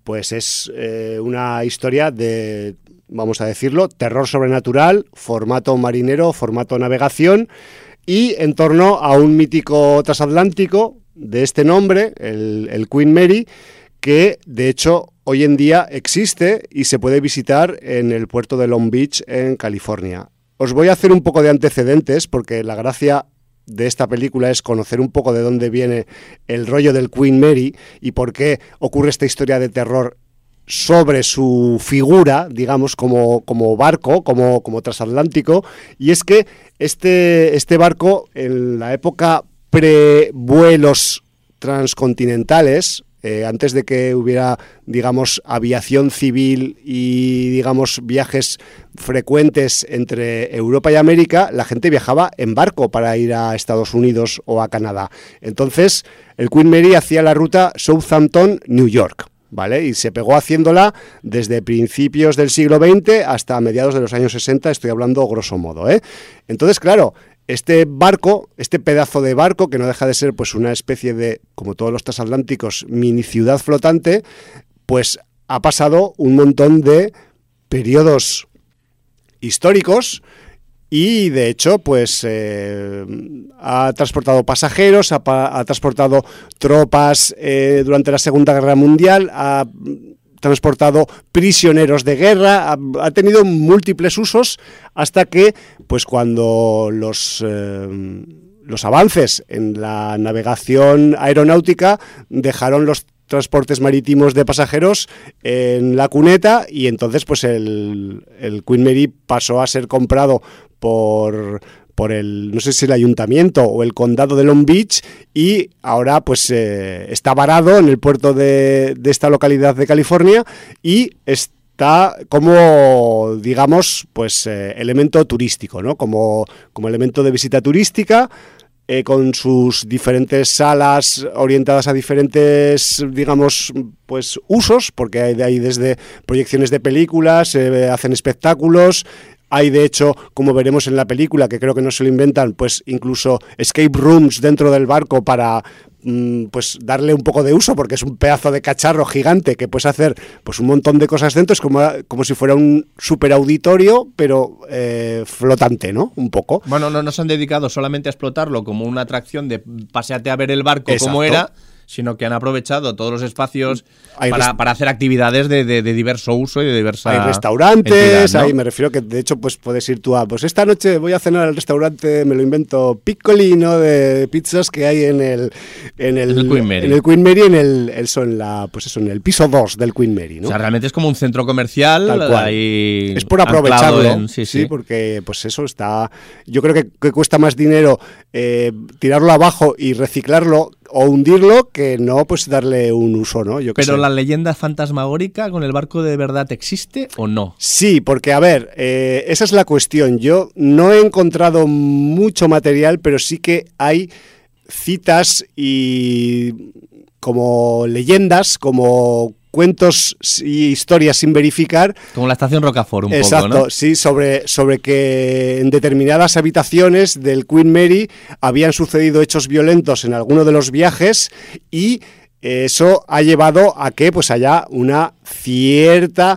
una historia de, vamos a decirlo, terror sobrenatural, formato marinero, formato navegación, y en torno a un mítico transatlántico de este nombre, el Queen Mary, que de hecho hoy en día existe y se puede visitar en el puerto de Long Beach, en California. Os voy a hacer un poco de antecedentes, porque la gracia de esta película es conocer un poco de dónde viene el rollo del Queen Mary y por qué ocurre esta historia de terror sobre su figura, digamos, como barco, como transatlántico. Y es que este barco, en la época pre-vuelos transcontinentales, antes de que hubiera, digamos, aviación civil y, digamos, viajes frecuentes entre Europa y América, la gente viajaba en barco para ir a Estados Unidos o a Canadá. Entonces, el Queen Mary hacía la ruta Southampton-New York, ¿vale? Y se pegó haciéndola desde principios del siglo XX hasta mediados de los años 60, estoy hablando grosso modo, ¿eh? Entonces, claro, este barco, este pedazo de barco, que no deja de ser pues una especie de, como todos los transatlánticos, mini ciudad flotante, pues ha pasado un montón de periodos históricos y de hecho pues ha transportado pasajeros, ha transportado tropas durante la Segunda Guerra Mundial, ha transportado prisioneros de guerra, ha tenido múltiples usos hasta que, pues cuando los avances en la navegación aeronáutica dejaron los transportes marítimos de pasajeros en la cuneta y entonces pues el Queen Mary pasó a ser comprado por no sé si el ayuntamiento o el condado de Long Beach y ahora pues está varado en el puerto de esta localidad de California y está como, digamos, pues elemento turístico, ¿no? Como elemento de visita turística, con sus diferentes salas orientadas a diferentes, digamos, pues usos, porque hay desde proyecciones de películas, hacen espectáculos. Hay, de hecho, como veremos en la película, que creo que no se lo inventan, pues incluso escape rooms dentro del barco para pues darle un poco de uso, porque es un pedazo de cacharro gigante que puedes hacer pues un montón de cosas dentro. Es como si fuera un superauditorio, pero flotante, ¿no? Un poco. Bueno, no se han dedicado solamente a explotarlo como una atracción de paseate a ver el barco. Exacto. Como era, sino que han aprovechado todos los espacios para hacer actividades de diverso uso y de diversa Hay restaurantes, entidad, ¿no? me refiero que de hecho pues puedes ir tú pues esta noche voy a cenar al restaurante, me lo invento, Piccolino, de pizzas que hay en el Queen Mary. En el Queen Mary, en el piso 2 del Queen Mary, ¿no? O sea, realmente es como un centro comercial. Tal cual. Ahí es por aprovecharlo, sí, porque pues eso está. Yo creo que cuesta más dinero tirarlo abajo y reciclarlo o hundirlo que no pues darle un uso, ¿no? Pero la leyenda fantasmagórica con el barco de verdad existe o no? Sí, porque a ver, esa es la cuestión. Yo no he encontrado mucho material, pero sí que hay citas y como leyendas, como cuentos y historias sin verificar. Como la estación Rocafort, un Exacto, poco, ¿no? Sí, sobre que en determinadas habitaciones del Queen Mary habían sucedido hechos violentos en alguno de los viajes y eso ha llevado a que pues haya una cierta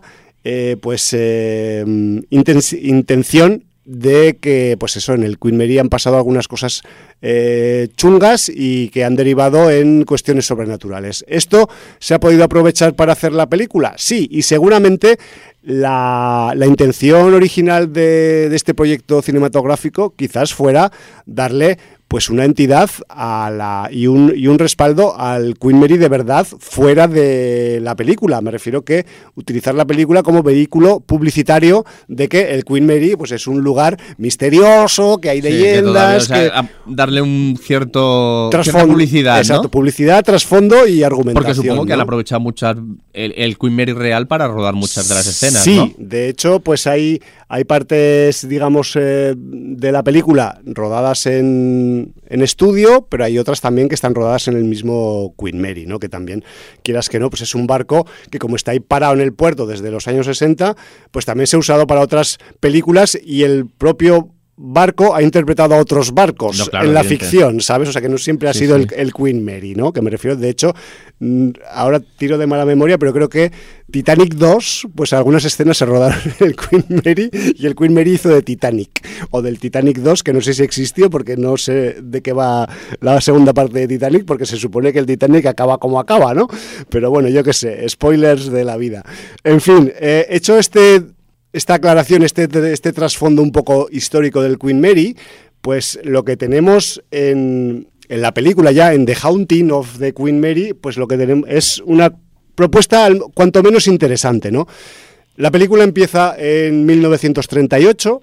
intención de que, pues eso, en el Queen Mary han pasado algunas cosas chungas y que han derivado en cuestiones sobrenaturales. ¿Esto se ha podido aprovechar para hacer la película? Sí, y seguramente la intención original de este proyecto cinematográfico quizás fuera darle pues una entidad y un respaldo al Queen Mary de verdad fuera de la película. Me refiero que utilizar la película como vehículo publicitario de que el Queen Mary pues es un lugar misterioso, que hay leyendas, darle un cierta publicidad, exacto, ¿no? Publicidad, trasfondo y argumentación. Porque supongo que ¿no? han aprovechado el Queen Mary real para rodar muchas de las escenas, sí, ¿no? De hecho, pues hay partes, digamos, de la película rodadas en estudio, pero hay otras también que están rodadas en el mismo Queen Mary, ¿no? Que también, quieras que no, pues es un barco que como está ahí parado en el puerto desde los años 60, pues también se ha usado para otras películas y el propio barco ha interpretado a otros barcos en la ficción, ¿sabes? O sea que no siempre ha sido el Queen Mary, ¿no? Que me refiero, de hecho, ahora tiro de mala memoria, pero creo que Titanic 2, pues algunas escenas se rodaron en el Queen Mary y el Queen Mary hizo de Titanic, o del Titanic 2, que no sé si existió porque no sé de qué va la segunda parte de Titanic, porque se supone que el Titanic acaba como acaba, ¿no? Pero bueno, yo qué sé, spoilers de la vida. En fin, hecho esta aclaración, este trasfondo un poco histórico del Queen Mary, pues lo que tenemos en la película ya, en The Haunting of the Queen Mary, pues lo que tenemos es una propuesta cuanto menos interesante, ¿no? La película empieza en 1938,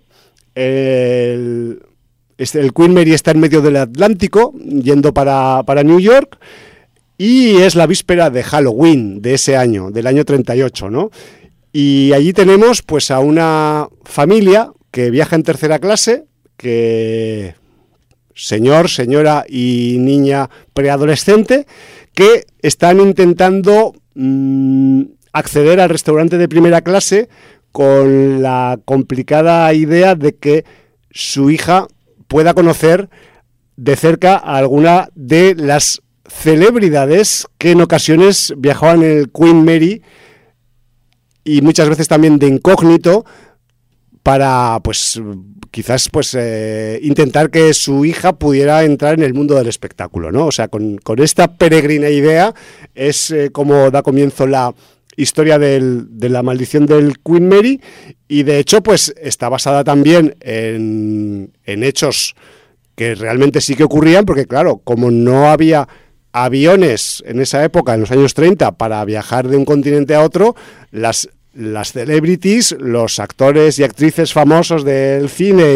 el Queen Mary está en medio del Atlántico, yendo para New York, y es la víspera de Halloween de ese año, del año 38, ¿no? Y allí tenemos pues a una familia que viaja en tercera clase, que señor, señora y niña preadolescente, que están intentando acceder al restaurante de primera clase con la complicada idea de que su hija pueda conocer de cerca a alguna de las celebridades que en ocasiones viajaban en el Queen Mary y muchas veces también de incógnito para, pues, quizás, pues, intentar que su hija pudiera entrar en el mundo del espectáculo, ¿no? O sea, con esta peregrina idea es como da comienzo la historia de la maldición del Queen Mary y, de hecho, pues, está basada también en hechos que realmente sí que ocurrían, porque, claro, como no había aviones en esa época, en los años 30, para viajar de un continente a otro, las celebrities, los actores y actrices famosos del cine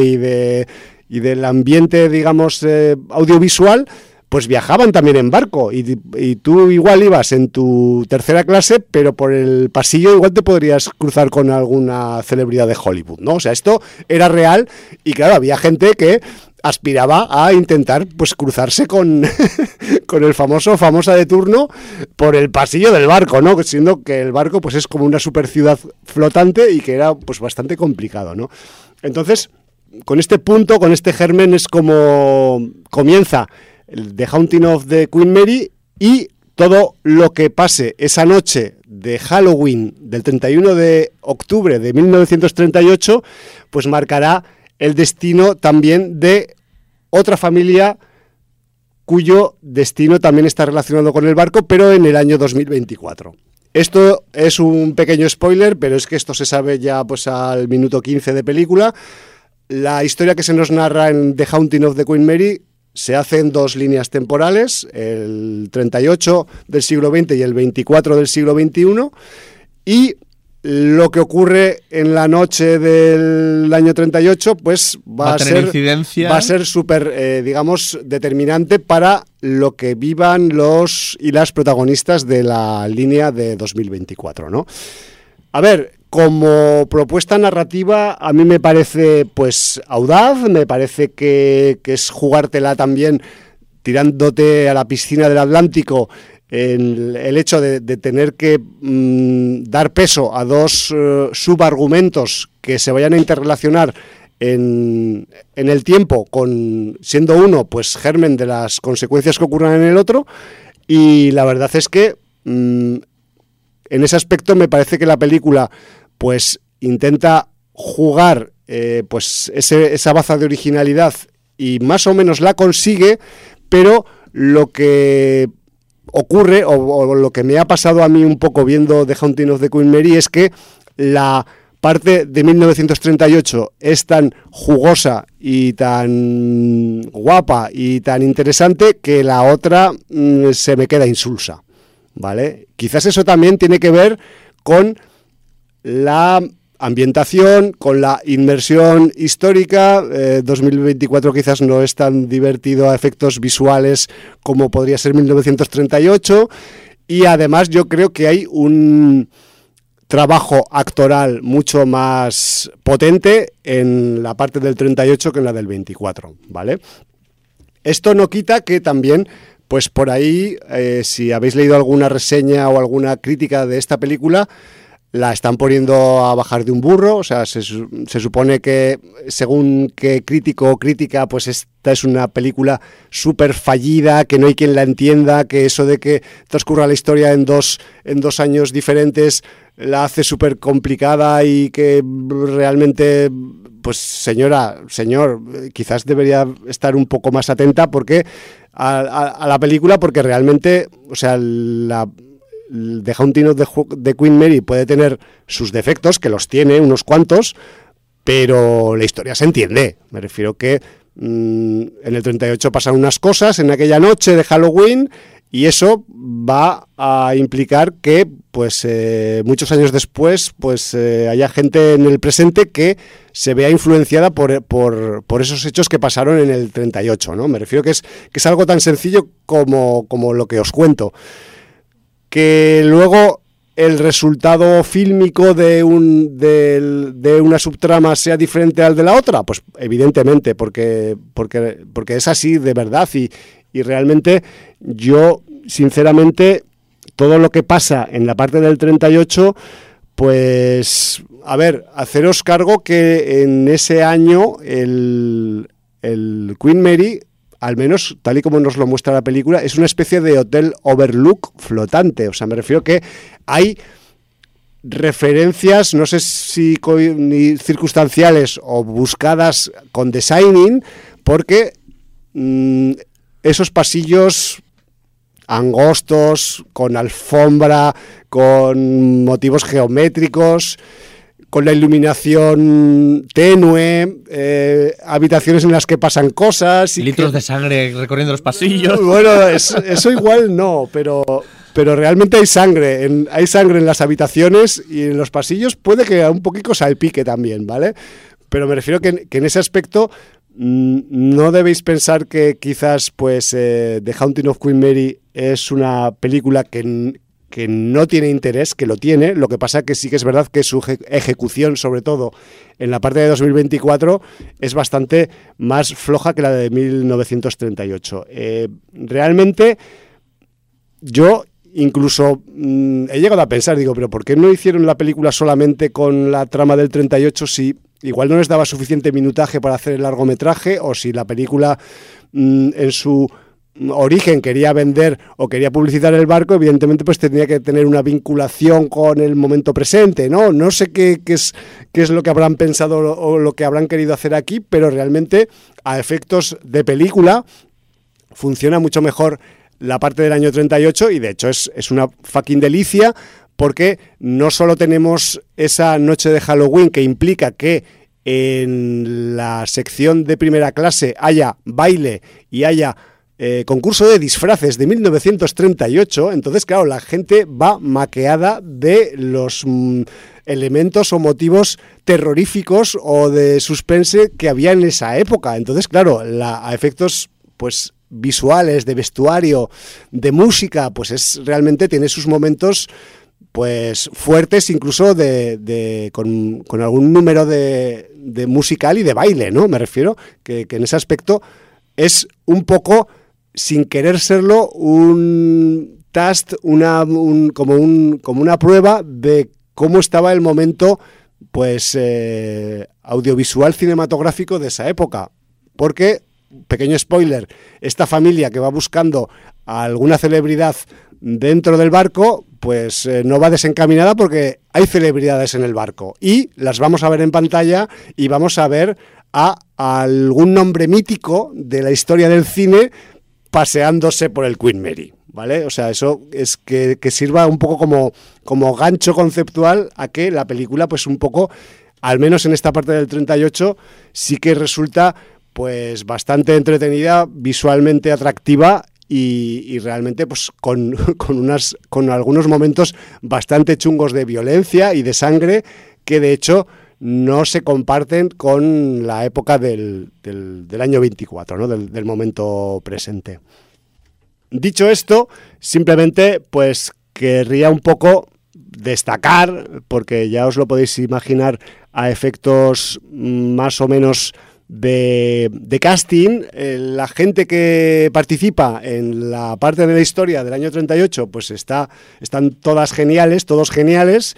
y del ambiente, digamos, audiovisual, pues viajaban también en barco y tú igual ibas en tu tercera clase, pero por el pasillo igual te podrías cruzar con alguna celebridad de Hollywood, ¿no? O sea, esto era real y claro, había gente que aspiraba a intentar pues cruzarse con el famosa de turno por el pasillo del barco, ¿no? Siendo que el barco pues es como una super ciudad flotante y que era pues bastante complicado, ¿no? Entonces, con este punto, con este germen es como comienza The Haunting of the Queen Mary y todo lo que pase esa noche de Halloween del 31 de octubre de 1938 pues marcará el destino también de otra familia cuyo destino también está relacionado con el barco, pero en el año 2024. Esto es un pequeño spoiler, pero es que esto se sabe ya pues al minuto 15 de película. La historia que se nos narra en The Haunting of the Queen Mary se hace en dos líneas temporales, el 38 del siglo XX y el 24 del siglo XXI, y lo que ocurre en la noche del año 38, pues va a ser súper, digamos, determinante para lo que vivan los y las protagonistas de la línea de 2024, ¿no? A ver, como propuesta narrativa, a mí me parece, pues, audaz, me parece que es jugártela también tirándote a la piscina del Atlántico, el hecho de tener que dar peso a dos subargumentos que se vayan a interrelacionar en el tiempo, siendo uno pues germen de las consecuencias que ocurran en el otro, y la verdad es que en ese aspecto me parece que la película pues intenta jugar pues esa baza de originalidad y más o menos la consigue, pero lo que ocurre, o lo que me ha pasado a mí un poco viendo The Haunting of the Queen Mary, es que la parte de 1938 es tan jugosa y tan guapa y tan interesante que la otra se me queda insulsa, ¿vale? Quizás eso también tiene que ver con la ambientación, con la inmersión histórica. 2024 quizás no es tan divertido a efectos visuales como podría ser 1938, y además yo creo que hay un trabajo actoral mucho más potente en la parte del 38 que en la del 24, ¿vale? Esto no quita que también, pues por ahí, si habéis leído alguna reseña o alguna crítica de esta película, la están poniendo a bajar de un burro. O sea, se supone que, según qué crítico o crítica, pues esta es una película súper fallida, que no hay quien la entienda, que eso de que transcurra la historia en dos años diferentes la hace súper complicada y que realmente, pues señor, quizás debería estar un poco más atenta a la película, porque realmente, o sea, The Haunting of the Queen Mary puede tener sus defectos, que los tiene, unos cuantos, pero la historia se entiende. Me refiero que en el 38 pasan unas cosas en aquella noche de Halloween, y eso va a implicar que, pues, muchos años después, pues, haya gente en el presente que se vea influenciada por esos hechos que pasaron en el 38, ¿no? Me refiero que es algo tan sencillo como lo que os cuento. Que luego el resultado fílmico de una subtrama sea diferente al de la otra, pues evidentemente, porque es así de verdad, y realmente yo, sinceramente, todo lo que pasa en la parte del 38, pues, a ver, haceros cargo que en ese año el Queen Mary, al menos tal y como nos lo muestra la película, es una especie de hotel overlook flotante. O sea, me refiero que hay referencias, no sé si circunstanciales o buscadas con The Shining, porque esos pasillos angostos, con alfombra, con motivos geométricos, con la iluminación tenue, habitaciones en las que pasan cosas. Litros de sangre recorriendo los pasillos. Bueno, eso igual no, pero realmente hay sangre. Hay sangre en las habitaciones, y en los pasillos puede que un poquito salpique también, ¿vale? Pero me refiero que en ese aspecto no debéis pensar que quizás, pues, The Haunting of Queen Mary es una película que no tiene interés, que lo tiene. Lo que pasa que sí que es verdad que su ejecución, sobre todo en la parte de 2024, es bastante más floja que la de 1938. Realmente, yo incluso he llegado a pensar, digo, pero ¿por qué no hicieron la película solamente con la trama del 38 si igual no les daba suficiente minutaje para hacer el largometraje, o si la película en su origen quería vender o quería publicitar el barco? Evidentemente pues tendría que tener una vinculación con el momento presente, ¿no? No sé qué es lo que habrán pensado o lo que habrán querido hacer aquí, pero realmente a efectos de película funciona mucho mejor la parte del año 38, y de hecho es una fucking delicia, porque no solo tenemos esa noche de Halloween que implica que en la sección de primera clase haya baile y haya concurso de disfraces de 1938, entonces claro, la gente va maqueada de los elementos o motivos terroríficos o de suspense que había en esa época. Entonces claro, a efectos pues visuales, de vestuario, de música, pues realmente tiene sus momentos pues fuertes, incluso con algún número de musical y de baile, ¿no? Me refiero que en ese aspecto es un poco, sin querer serlo, un test, como una prueba de cómo estaba el momento, pues, audiovisual cinematográfico de esa época. Porque, pequeño spoiler, esta familia que va buscando a alguna celebridad dentro del barco, pues no va desencaminada, porque hay celebridades en el barco y las vamos a ver en pantalla, y vamos a ver a algún nombre mítico de la historia del cine paseándose por el Queen Mary, ¿vale? O sea, eso es que sirva un poco como gancho conceptual a que la película, pues un poco, al menos en esta parte del 38, sí que resulta pues bastante entretenida, visualmente atractiva y realmente pues con algunos momentos bastante chungos de violencia y de sangre que de hecho no se comparten con la época del año 24, ¿no? del momento presente. Dicho esto, simplemente pues querría un poco destacar, porque ya os lo podéis imaginar a efectos más o menos de casting, la gente que participa en la parte de la historia del año 38 pues están todos geniales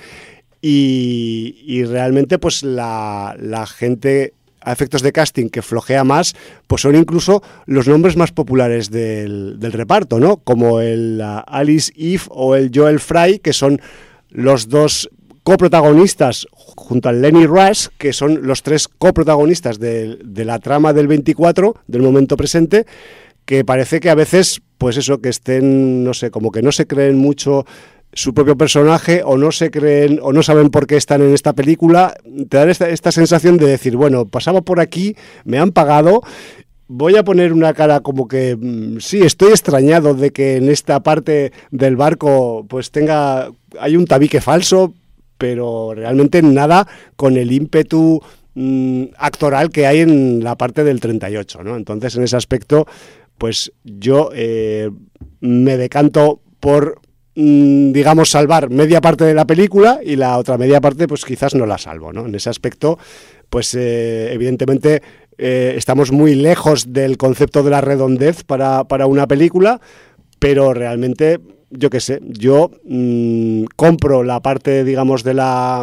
y realmente pues la gente a efectos de casting que flojea más pues son incluso los nombres más populares del reparto, ¿no? Como el Alice Eve o el Joel Fry, que son los dos coprotagonistas junto al Lenny Rush, que son los tres coprotagonistas de la trama del 24, del momento presente, que parece que a veces, pues eso, que estén, no sé, como que no se creen mucho su propio personaje o no se creen o no saben por qué están en esta película. Te dan esta sensación de decir, bueno, pasaba por aquí, me han pagado, voy a poner una cara como que sí, estoy extrañado de que en esta parte del barco pues hay un tabique falso, pero realmente nada con el ímpetu actoral que hay en la parte del 38, ¿no? Entonces, en ese aspecto, pues yo me decanto por, digamos, salvar media parte de la película y la otra media parte, pues quizás no la salvo, ¿no? En ese aspecto, pues evidentemente estamos muy lejos del concepto de la redondez para una película, pero realmente, yo qué sé, yo compro la parte, digamos, de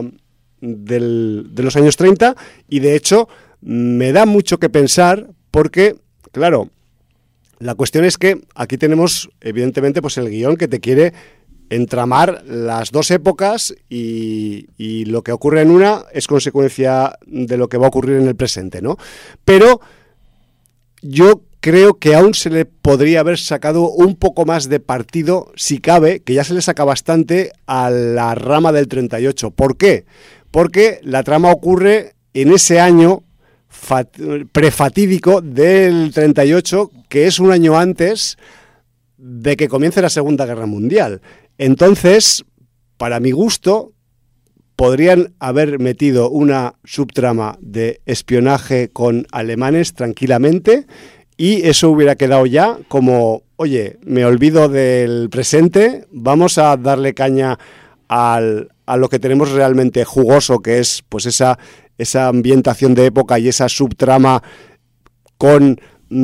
los años 30 y de hecho me da mucho que pensar porque, claro, la cuestión es que aquí tenemos evidentemente pues el guión que te quiere entramar las dos épocas y lo que ocurre en una es consecuencia de lo que va a ocurrir en el presente, ¿no? Pero yo creo que aún se le podría haber sacado un poco más de partido, si cabe, que ya se le saca bastante a la rama del 38. ¿Por qué? Porque la trama ocurre en ese año prefatídico del 38, que es un año antes de que comience la Segunda Guerra Mundial. Entonces, para mi gusto, podrían haber metido una subtrama de espionaje con alemanes tranquilamente y eso hubiera quedado ya como, oye, me olvido del presente, vamos a darle caña a lo que tenemos realmente jugoso, que es pues esa ambientación de época y esa subtrama con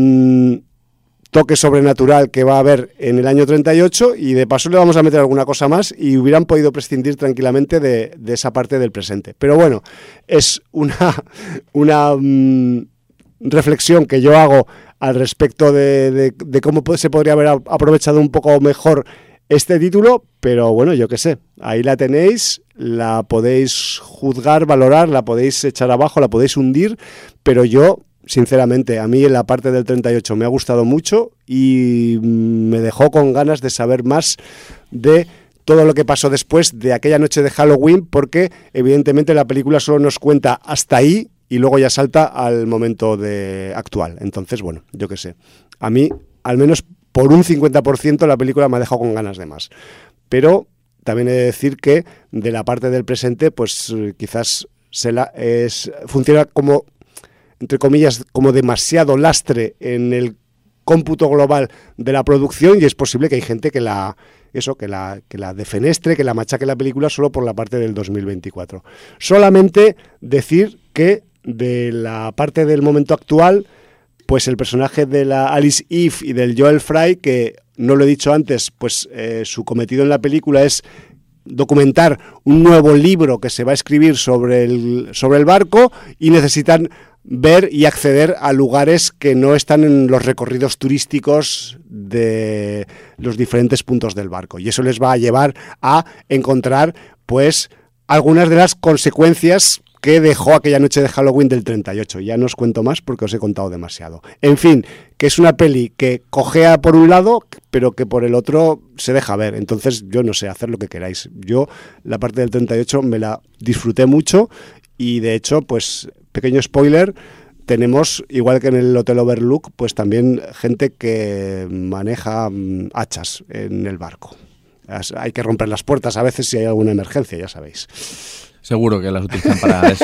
toque sobrenatural que va a haber en el año 38 y de paso le vamos a meter alguna cosa más y hubieran podido prescindir tranquilamente de esa parte del presente. Pero bueno, es una reflexión que yo hago al respecto de cómo se podría haber aprovechado un poco mejor este título, pero bueno, yo qué sé, ahí la tenéis, la podéis juzgar, valorar, la podéis echar abajo, la podéis hundir, pero yo, sinceramente, a mí en la parte del 38 me ha gustado mucho y me dejó con ganas de saber más de todo lo que pasó después de aquella noche de Halloween, porque evidentemente la película solo nos cuenta hasta ahí y luego ya salta al momento actual. Entonces, bueno, yo qué sé. A mí, al menos por un 50%, la película me ha dejado con ganas de más. Pero también he de decir que de la parte del presente, pues quizás funciona como, entre comillas, como demasiado lastre en el cómputo global de la producción y es posible que hay gente que la defenestre, que la machaque la película solo por la parte del 2024. Solamente decir que de la parte del momento actual, pues el personaje de la Alice Eve y del Joel Fry, que no lo he dicho antes, pues su cometido en la película es documentar un nuevo libro que se va a escribir sobre el barco y necesitan ver y acceder a lugares que no están en los recorridos turísticos de los diferentes puntos del barco y eso les va a llevar a encontrar pues algunas de las consecuencias que dejó aquella noche de Halloween del 38. Ya no os cuento más porque os he contado demasiado. En fin, que es una peli que cojea por un lado, pero que por el otro se deja ver. Entonces, yo no sé, hacer lo que queráis. Yo la parte del 38 me la disfruté mucho y de hecho, pues, pequeño spoiler, tenemos, igual que en el Hotel Overlook, pues también gente que maneja hachas en el barco. Hay que romper las puertas a veces si hay alguna emergencia, ya sabéis. Seguro que las utilizan para eso.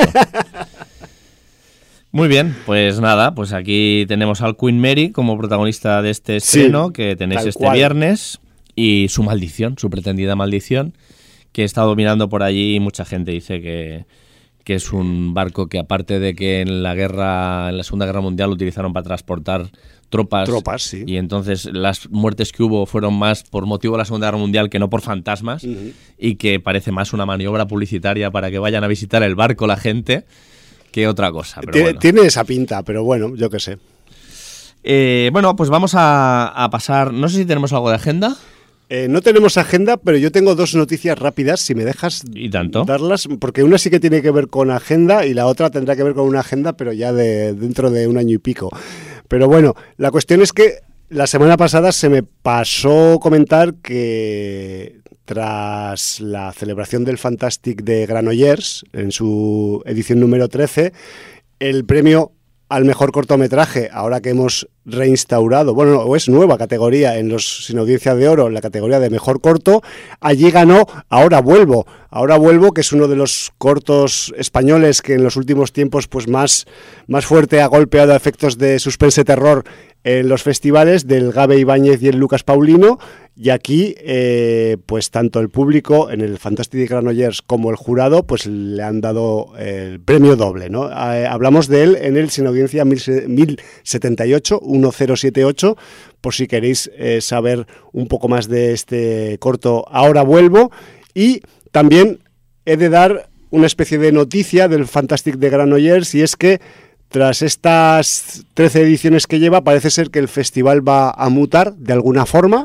Muy bien, pues nada, pues aquí tenemos al Queen Mary como protagonista de este estreno, sí, que tenéis este cual. Viernes, y su maldición, su pretendida maldición, que está dominando por allí y mucha gente dice que es un barco que, aparte de que en la Segunda Guerra Mundial lo utilizaron para transportar tropas, sí. Y entonces las muertes que hubo fueron más por motivo de la Segunda Guerra Mundial que no por fantasmas, y que parece más una maniobra publicitaria para que vayan a visitar el barco la gente que otra cosa. Pero tiene esa pinta, pero bueno, yo qué sé. Bueno, pues vamos a pasar, no sé si tenemos algo de agenda. No tenemos agenda, pero yo tengo dos noticias rápidas, si me dejas ¿Y tanto? darlas, porque una sí que tiene que ver con agenda y la otra tendrá que ver con una agenda, pero ya dentro de un año y pico. Pero bueno, la cuestión es que la semana pasada se me pasó comentar que tras la celebración del Fantastic de Granollers, en su edición número 13, el premio al mejor cortometraje, ahora que hemos reinstaurado, bueno, o es nueva categoría en los Sin Audiencia de Oro, la categoría de mejor corto, allí ganó Ahora Vuelvo, que es uno de los cortos españoles que en los últimos tiempos pues más fuerte ha golpeado a efectos de suspense terror en los festivales, del Gabe Ibáñez y el Lucas Paulino, y aquí pues tanto el público en el Fantastic de Granollers como el jurado pues le han dado el premio doble, ¿no? Hablamos de él en el Sin Audiencia 1078, 1078, por si queréis saber un poco más de este corto Ahora Vuelvo. Y también he de dar una especie de noticia del Fantastic de Granollers, y es que tras estas 13 ediciones que lleva, parece ser que el festival va a mutar de alguna forma.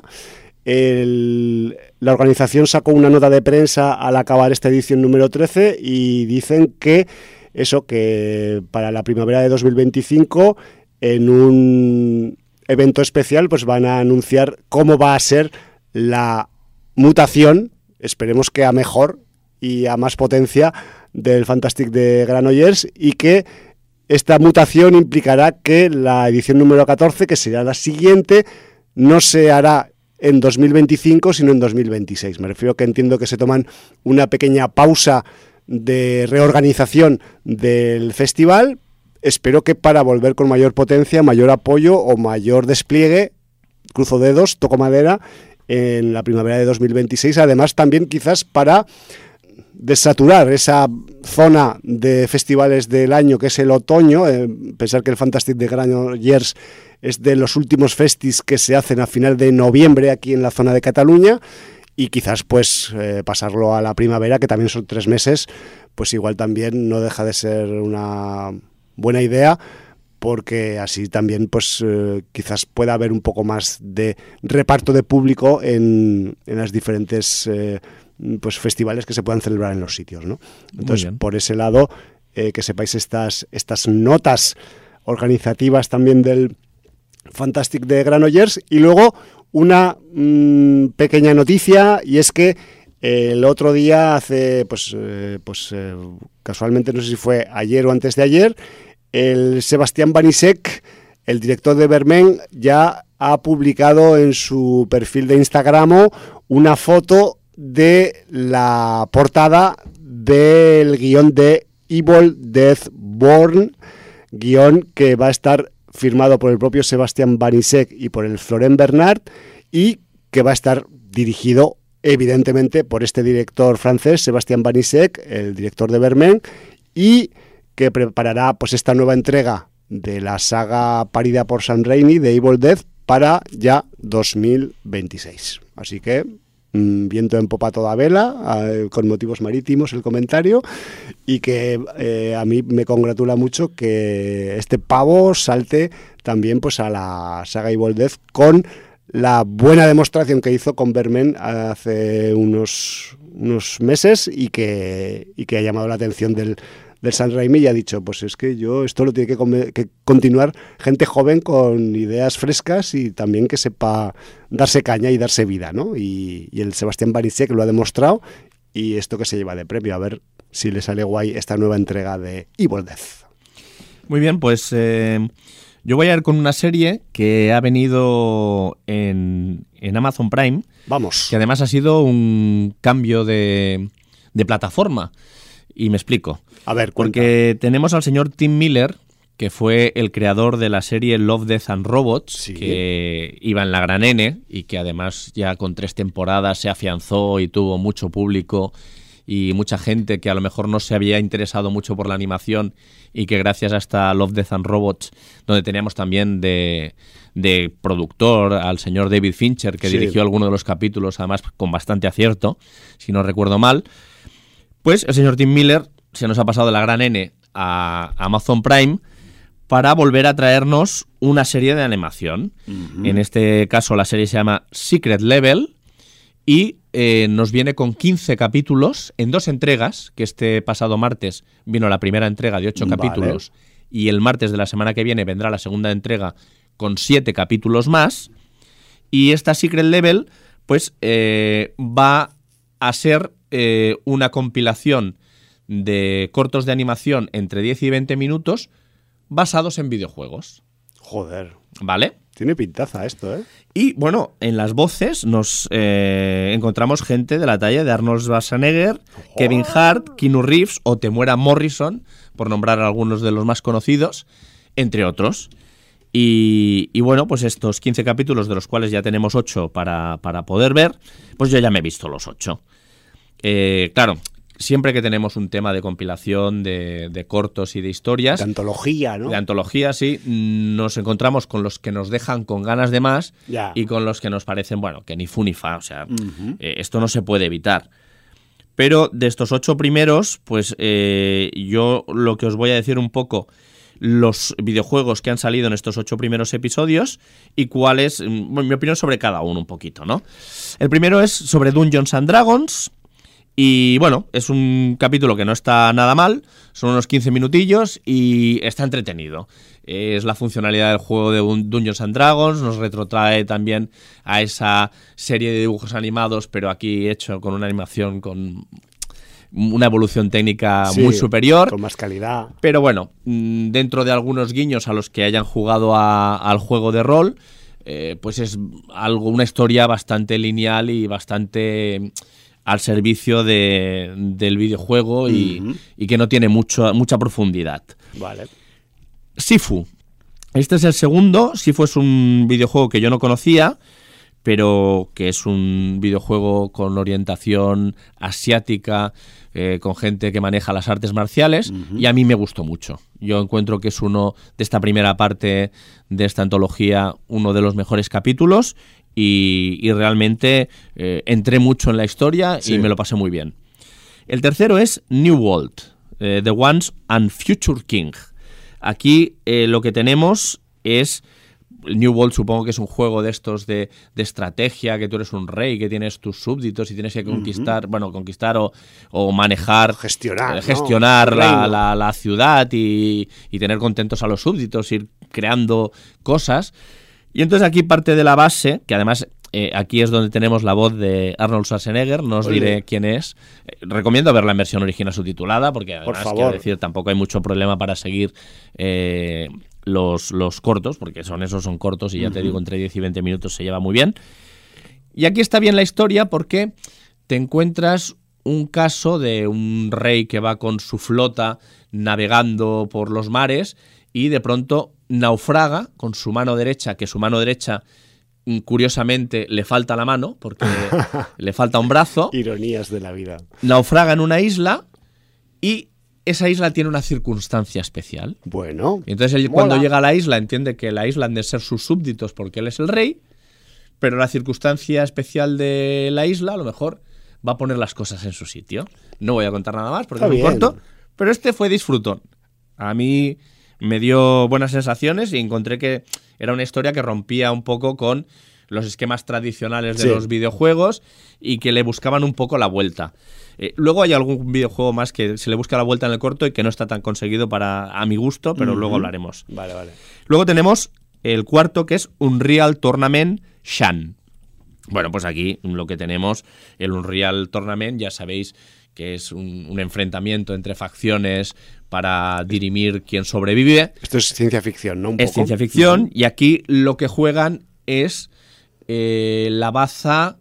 La organización sacó una nota de prensa al acabar esta edición número 13 y dicen que para la primavera de 2025, en un evento especial, pues van a anunciar cómo va a ser la mutación, esperemos que a mejor y a más potencia, del Fantastic de Granollers, y que esta mutación implicará que la edición número 14, que será la siguiente, no se hará en 2025, sino en 2026. Me refiero que entiendo que se toman una pequeña pausa de reorganización del festival. Espero que para volver con mayor potencia, mayor apoyo o mayor despliegue, cruzo dedos, toco madera, en la primavera de 2026. Además, también quizás para desaturar esa zona de festivales del año que es el otoño, pensar que el Fantastic de Granollers es de los últimos festis que se hacen a final de noviembre aquí en la zona de Cataluña, y quizás pues pasarlo a la primavera, que también son 3 meses, pues igual también no deja de ser una buena idea, porque así también pues quizás pueda haber un poco más de reparto de público en las diferentes pues festivales que se puedan celebrar en los sitios, ¿no? Entonces, por ese lado, que sepáis estas notas organizativas también del Fantastic de Granollers. Y luego una pequeña noticia, y es que el otro día, casualmente, no sé si fue ayer o antes de ayer, el Sebastián Banisek, el director de Vermen, ya ha publicado en su perfil de Instagram una foto de la portada del guión de Evil Death Born, guión que va a estar firmado por el propio Sebastián Banisek y por el Florent Bernard, y que va a estar dirigido evidentemente por este director francés, Sebastián Banisek, el director de Vermen, y que preparará pues esta nueva entrega de la saga parida por Sam Raimi de Evil Death para ya 2026. Así que viento en popa toda vela, con motivos marítimos el comentario, y que a mí me congratula mucho que este pavo salte también pues a la saga Evil Death, con la buena demostración que hizo con Vermen hace unos meses, y que ha llamado la atención del del San Raimi y ha dicho, pues es que yo esto lo tiene que continuar gente joven con ideas frescas y también que sepa darse caña y darse vida, ¿no? Y el Sebastián Banishek lo ha demostrado y esto que se lleva de premio, a ver si le sale guay esta nueva entrega de Evil Death. Muy bien, pues yo voy a ir con una serie que ha venido en Amazon Prime. Vamos. Que además ha sido un cambio de plataforma. Y me explico. A ver, porque tenemos al señor Tim Miller, que fue el creador de la serie Love, Death and Robots, sí, que iba en la gran N y que además ya con 3 temporadas se afianzó y tuvo mucho público y mucha gente que a lo mejor no se había interesado mucho por la animación y que gracias a esta Love, Death and Robots, donde teníamos también de productor al señor David Fincher, que dirigió alguno de los capítulos, además con bastante acierto, si no recuerdo mal, pues el señor Tim Miller se nos ha pasado de la gran N a Amazon Prime para volver a traernos una serie de animación. Uh-huh. En este caso la serie se llama Secret Level y nos viene con 15 capítulos en 2 entregas, que este pasado martes vino la primera entrega de 8 capítulos y el martes de la semana que viene vendrá la segunda entrega con 7 capítulos más. Y esta Secret Level pues va a ser una compilación de cortos de animación entre 10 y 20 minutos basados en videojuegos. Joder. ¿Vale? Tiene pintaza esto, ¿eh? Y bueno, en las voces nos encontramos gente de la talla de Arnold Schwarzenegger, Kevin Hart, Keanu Reeves o Temuera Morrison, por nombrar algunos de los más conocidos, entre otros. Y bueno, pues estos 15 capítulos, de los cuales ya tenemos 8 para poder ver, pues yo ya me he visto los 8. Claro, siempre que tenemos un tema de compilación de cortos y de historias... De antología, ¿no? De antología, sí. Nos encontramos con los que nos dejan con ganas de más y con los que nos parecen, bueno, que ni fu ni fa. O sea, esto no se puede evitar. Pero de estos 8 primeros, pues yo lo que os voy a decir un poco... los videojuegos que han salido en estos 8 primeros episodios y cuál es, bueno, mi opinión sobre cada uno un poquito, ¿no? El primero es sobre Dungeons and Dragons y, bueno, es un capítulo que no está nada mal, son unos 15 minutillos y está entretenido. Es la funcionalidad del juego de Dungeons and Dragons, nos retrotrae también a esa serie de dibujos animados, pero aquí hecho con una animación con... una evolución técnica muy superior. Con más calidad. Pero bueno, dentro de algunos guiños a los que hayan jugado al juego de rol, pues es una historia bastante lineal y bastante al servicio del videojuego y que no tiene mucha profundidad. Vale. Sifu. Este es el segundo. Sifu es un videojuego que yo no conocía, pero que es un videojuego con orientación asiática, con gente que maneja las artes marciales, y a mí me gustó mucho. Yo encuentro que es uno de esta primera parte de esta antología, uno de los mejores capítulos, y realmente entré mucho en la historia y me lo pasé muy bien. El tercero es New World, The Once and Future King. Aquí lo que tenemos es... New World supongo que es un juego de estos de estrategia, que tú eres un rey, que tienes tus súbditos y tienes que conquistar, conquistar o manejar, gestionar la ciudad y tener contentos a los súbditos, ir creando cosas. Y entonces aquí parte de la base, que además aquí es donde tenemos la voz de Arnold Schwarzenegger, no os diré quién es. Recomiendo ver la en versión original subtitulada, porque además, quiero decir, tampoco hay mucho problema para seguir... los cortos, porque son cortos y ya te digo, entre 10 y 20 minutos se lleva muy bien. Y aquí está bien la historia porque te encuentras un caso de un rey que va con su flota navegando por los mares y de pronto naufraga con su mano derecha, que su mano derecha curiosamente le falta la mano porque le falta un brazo. Ironías de la vida. Naufraga en una isla y esa isla tiene una circunstancia especial. Bueno. Y entonces él, cuando llega a la isla, entiende que la isla han de ser sus súbditos porque él es el rey, pero la circunstancia especial de la isla a lo mejor va a poner las cosas en su sitio. No voy a contar nada más porque es muy corto, pero este fue disfrutón. A mí me dio buenas sensaciones y encontré que era una historia que rompía un poco con los esquemas tradicionales de los videojuegos y que le buscaban un poco la vuelta. Luego hay algún videojuego más que se le busca la vuelta en el corto y que no está tan conseguido a mi gusto, pero luego hablaremos. Vale. Luego tenemos el cuarto, que es Unreal Tournament Shan. Bueno, pues aquí lo que tenemos, el Unreal Tournament, ya sabéis que es un enfrentamiento entre facciones para dirimir quién sobrevive. Esto es ciencia ficción, ¿no? Es ciencia ficción, y aquí lo que juegan es la baza,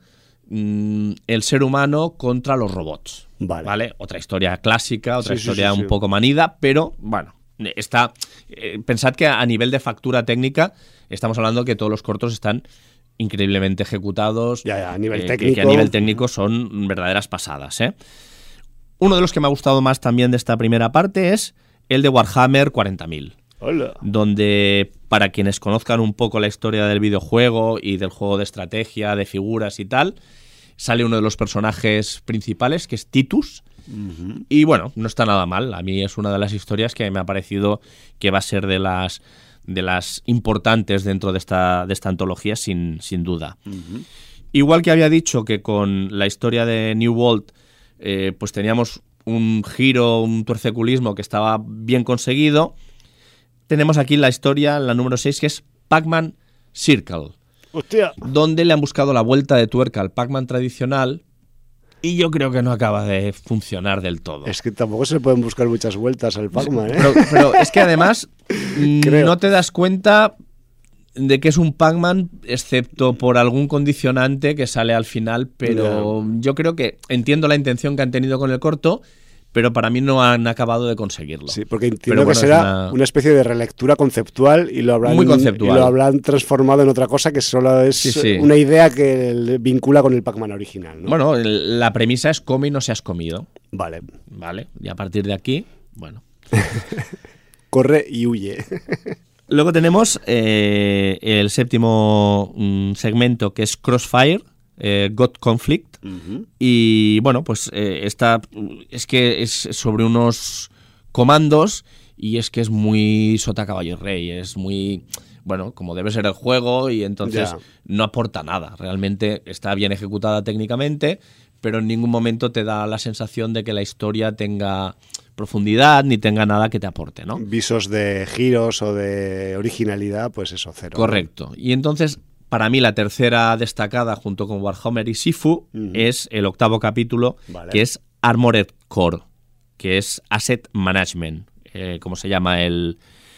el ser humano contra los robots. Vale. Otra historia clásica, otra historia un poco manida, pero bueno, está. Pensad que a nivel de factura técnica estamos hablando que todos los cortos están increíblemente ejecutados. A nivel técnico. Que a nivel técnico son verdaderas pasadas, ¿eh? Uno de los que me ha gustado más también de esta primera parte es el de Warhammer 40.000. Hola. Donde, para quienes conozcan un poco la historia del videojuego y del juego de estrategia, de figuras y tal, sale uno de los personajes principales, que es Titus. Y bueno, no está nada mal. A mí es una de las historias que me ha parecido que va a ser de las importantes dentro de esta antología, sin duda. Igual que había dicho que con la historia de New World pues teníamos un giro, un tuerceculismo que estaba bien conseguido, tenemos aquí la historia, la número 6, que es Pac-Man Circle. ¡Hostia! Donde le han buscado la vuelta de tuerca al Pac-Man tradicional y yo creo que no acaba de funcionar del todo. Es que tampoco se le pueden buscar muchas vueltas al Pac-Man, ¿eh? Pero es que además no te das cuenta de que es un Pac-Man, excepto por algún condicionante que sale al final, pero yo creo que entiendo la intención que han tenido con el corto, pero para mí no han acabado de conseguirlo. Sí, porque entiendo que será una especie de relectura conceptual y lo habrán, muy conceptual. Y lo habrán transformado en otra cosa que solo es una idea que vincula con el Pac-Man original, ¿no? Bueno, la premisa es come y no seas comido. Vale. Y a partir de aquí, bueno. Corre y huye. Luego tenemos el séptimo segmento, que es Crossfire, God Conflict. Y bueno, pues es que es sobre unos comandos y es que es muy sota caballo y rey, es muy, bueno, como debe ser el juego, y entonces no aporta nada. Realmente está bien ejecutada técnicamente, pero en ningún momento te da la sensación de que la historia tenga profundidad ni tenga nada que te aporte, ¿no? Visos de giros o de originalidad, pues eso, cero. Correcto. ¿No? Y entonces, para mí, la tercera destacada, junto con Warhammer y Sifu, es el octavo capítulo, que es Armored Core, que es Asset Management, como se llama el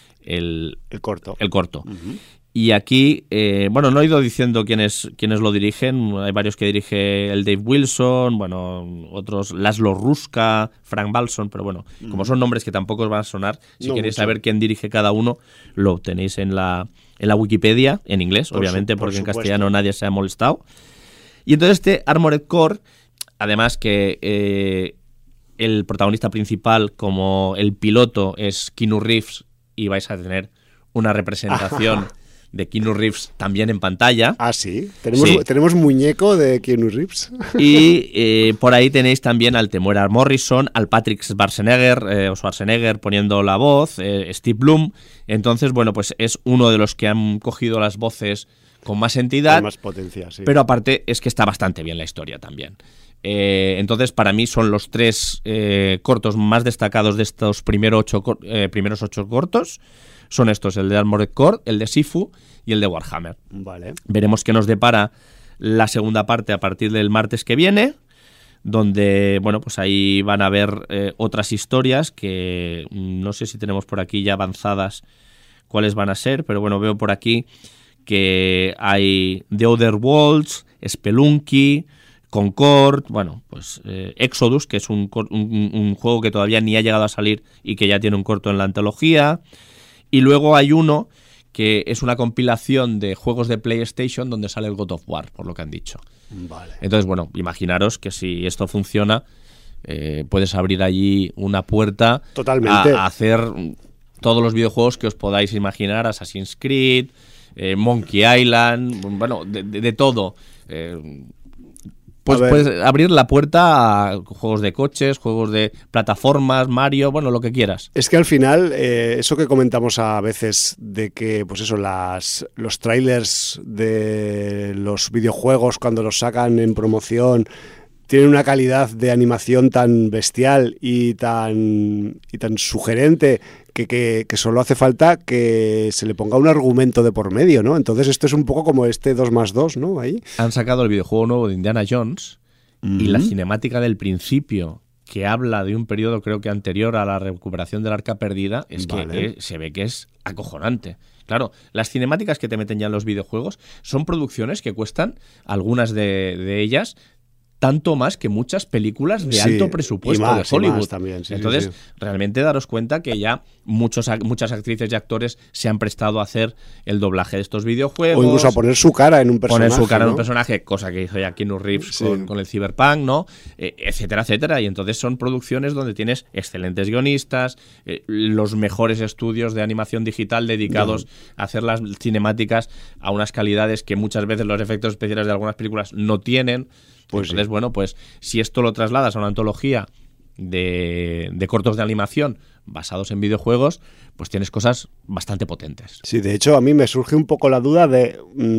corto. El corto. Y aquí, bueno, no he ido diciendo quiénes lo dirigen. Hay varios que dirige el Dave Wilson, bueno, otros Laszlo Ruska, Frank Balson, pero bueno, como son nombres que tampoco os van a sonar, si queréis saber quién dirige cada uno, lo tenéis en la Wikipedia, en inglés, obviamente, porque en castellano nadie se ha molestado. Y entonces este Armored Core, además que el protagonista principal, como el piloto, es Keanu Reeves, y vais a tener una representación de Keanu Reeves también en pantalla. Ah, sí. ¿Tenemos muñeco de Keanu Reeves? Y por ahí tenéis también al Temuera Morrison, al Patrick Schwarzenegger poniendo la voz, Steve Bloom. Entonces, bueno, pues es uno de los que han cogido las voces con más entidad. Con más potencia, sí. Pero aparte es que está bastante bien la historia también. Entonces, para mí son los tres cortos más destacados de estos primeros 8 cortos. Son estos, el de Armored Core, el de Sifu y el de Warhammer. Vale. Veremos qué nos depara la segunda parte a partir del martes que viene, donde, bueno, pues ahí van a haber otras historias que no sé si tenemos por aquí ya avanzadas cuáles van a ser, pero bueno, veo por aquí que hay The Other Worlds, Spelunky, Concord, bueno, pues Exodus, que es un juego que todavía ni ha llegado a salir y que ya tiene un corto en la antología. Y luego hay uno que es una compilación de juegos de PlayStation donde sale el God of War, por lo que han dicho. Vale. Entonces, bueno, imaginaros que si esto funciona, puedes abrir allí una puerta a hacer todos los videojuegos que os podáis imaginar, Assassin's Creed, Monkey Island, bueno, de todo. Pues puedes abrir la puerta a juegos de coches, juegos de plataformas, Mario, bueno, lo que quieras. Es que al final, eso que comentamos a veces de que, pues eso, los trailers de los videojuegos cuando los sacan en promoción tienen una calidad de animación tan bestial y tan sugerente que solo hace falta que se le ponga un argumento de por medio, ¿no? Entonces esto es un poco como este 2+2, ¿no? Ahí. Han sacado el videojuego nuevo de Indiana Jones y la cinemática del principio, que habla de un periodo creo que anterior a la recuperación del Arca Perdida, es que se ve que es acojonante. Claro, las cinemáticas que te meten ya en los videojuegos son producciones que cuestan, algunas de ellas, tanto más que muchas películas de alto presupuesto de Hollywood. También, Entonces, realmente daros cuenta que ya muchas actrices y actores se han prestado a hacer el doblaje de estos videojuegos. O incluso a poner su cara en un personaje. Poner su cara en un personaje, cosa que hizo ya Keanu Reeves con el Cyberpunk, ¿no? Etcétera, etcétera. Y entonces son producciones donde tienes excelentes guionistas, los mejores estudios de animación digital dedicados a hacer las cinemáticas a unas calidades que muchas veces los efectos especiales de algunas películas no tienen. Pues entonces, bueno, pues si esto lo trasladas a una antología de cortos de animación basados en videojuegos, pues tienes cosas bastante potentes. Sí, de hecho a mí me surge un poco la duda de...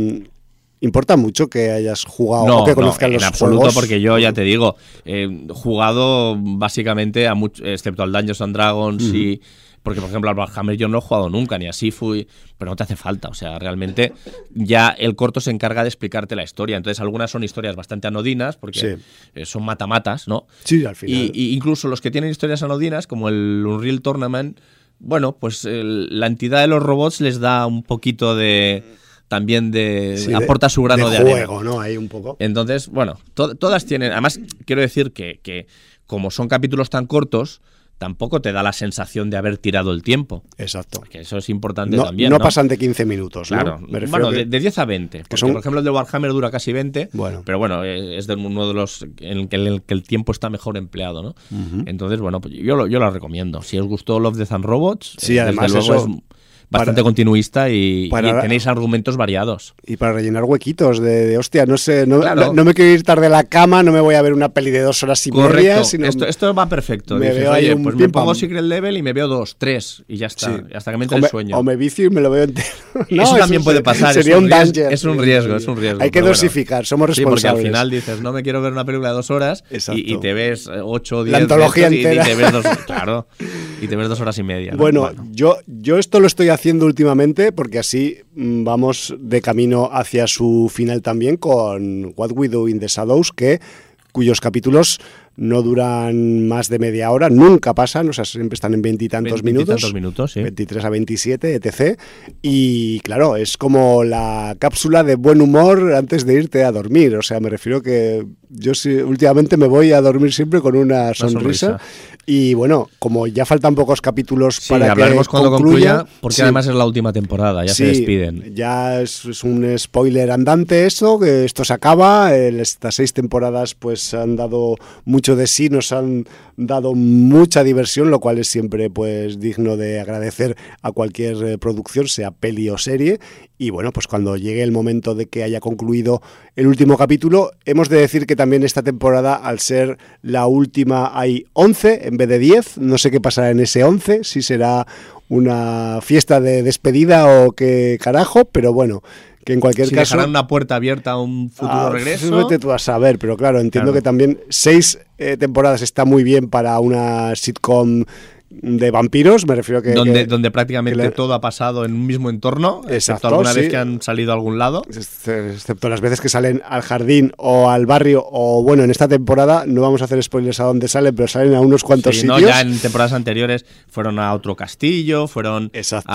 ¿importa mucho que hayas jugado o que conozcas los juegos? No, en absoluto, porque yo ya te digo, he jugado básicamente excepto al Dungeons and Dragons y... Porque, por ejemplo, al Warhammer yo no he jugado nunca, ni así fui, pero no te hace falta. O sea, realmente ya el corto se encarga de explicarte la historia. Entonces, algunas son historias bastante anodinas, porque son matamatas, ¿no? Sí, al final. Y incluso los que tienen historias anodinas, como el Unreal Tournament, bueno, pues la entidad de los robots les da un poquito de... También aporta su grano de juego, arena. ¿no? Ahí un poco. Entonces, bueno, todas tienen... Además, quiero decir que como son capítulos tan cortos, tampoco te da la sensación de haber tirado el tiempo. Exacto. Porque eso es importante también, no pasan de 15 minutos, ¿no? Claro. Bueno, de 10 a 20. Porque, por ejemplo, el de Warhammer dura casi 20, pero bueno, es de uno de los en el que el tiempo está mejor empleado, ¿no? Entonces, bueno, pues yo lo recomiendo. Si os gustó Love, Death and Robots, además desde luego eso... es bastante continuista y tenéis argumentos variados. Y para rellenar huequitos de hostia, no sé, no me quiero ir tarde a la cama, no me voy a ver una peli de 2 horas y media. Sino esto va perfecto. Me Dices, veo oye, ahí pues me pongo Secret Level y me veo 2, 3 y ya está. Sí. Hasta que me entre el sueño. O me vicio y me lo veo entero. Eso también puede pasar. Sería un danger. Es un riesgo. Hay que dosificar, somos responsables. Sí, porque al final dices, no me quiero ver una película de 2 horas y te ves 8 o 10 la antología entera. Y te ves 2, claro, y te ves 2 horas y media. ¿no? Bueno, yo esto lo estoy haciendo últimamente porque así vamos de camino hacia su final también con What We Do in the Shadows, cuyos capítulos no duran más de media hora, nunca pasan, o sea, siempre están en 20 y tantos minutos, sí. 23 a 27, etc. Y claro, es como la cápsula de buen humor antes de irte a dormir, o sea, me refiero que yo últimamente me voy a dormir siempre con una sonrisa. Y bueno, como ya faltan pocos capítulos para hablaremos que cuando concluya, porque sí, además es la última temporada, ya se despiden. Ya es un spoiler andante esto, que esto se acaba, estas 6 temporadas pues han dado mucho de sí, nos han dado mucha diversión, lo cual es siempre pues digno de agradecer a cualquier producción, sea peli o serie. Y bueno, pues cuando llegue el momento de que haya concluido el último capítulo, hemos de decir que también esta temporada, al ser la última, hay 11 en vez de 10. No sé qué pasará en ese 11, si será una fiesta de despedida o qué carajo, pero bueno, que en cualquier caso... dejarán una puerta abierta a un futuro regreso. Vete tú a saber, pero claro, entiendo que también 6 temporadas está muy bien para una sitcom de vampiros, me refiero que... Donde prácticamente todo ha pasado en un mismo entorno, excepto alguna vez que han salido a algún lado. Excepto las veces que salen al jardín o al barrio, o bueno, en esta temporada, no vamos a hacer spoilers a dónde salen, pero salen a unos cuantos sitios. Ya en temporadas anteriores fueron a otro castillo, fueron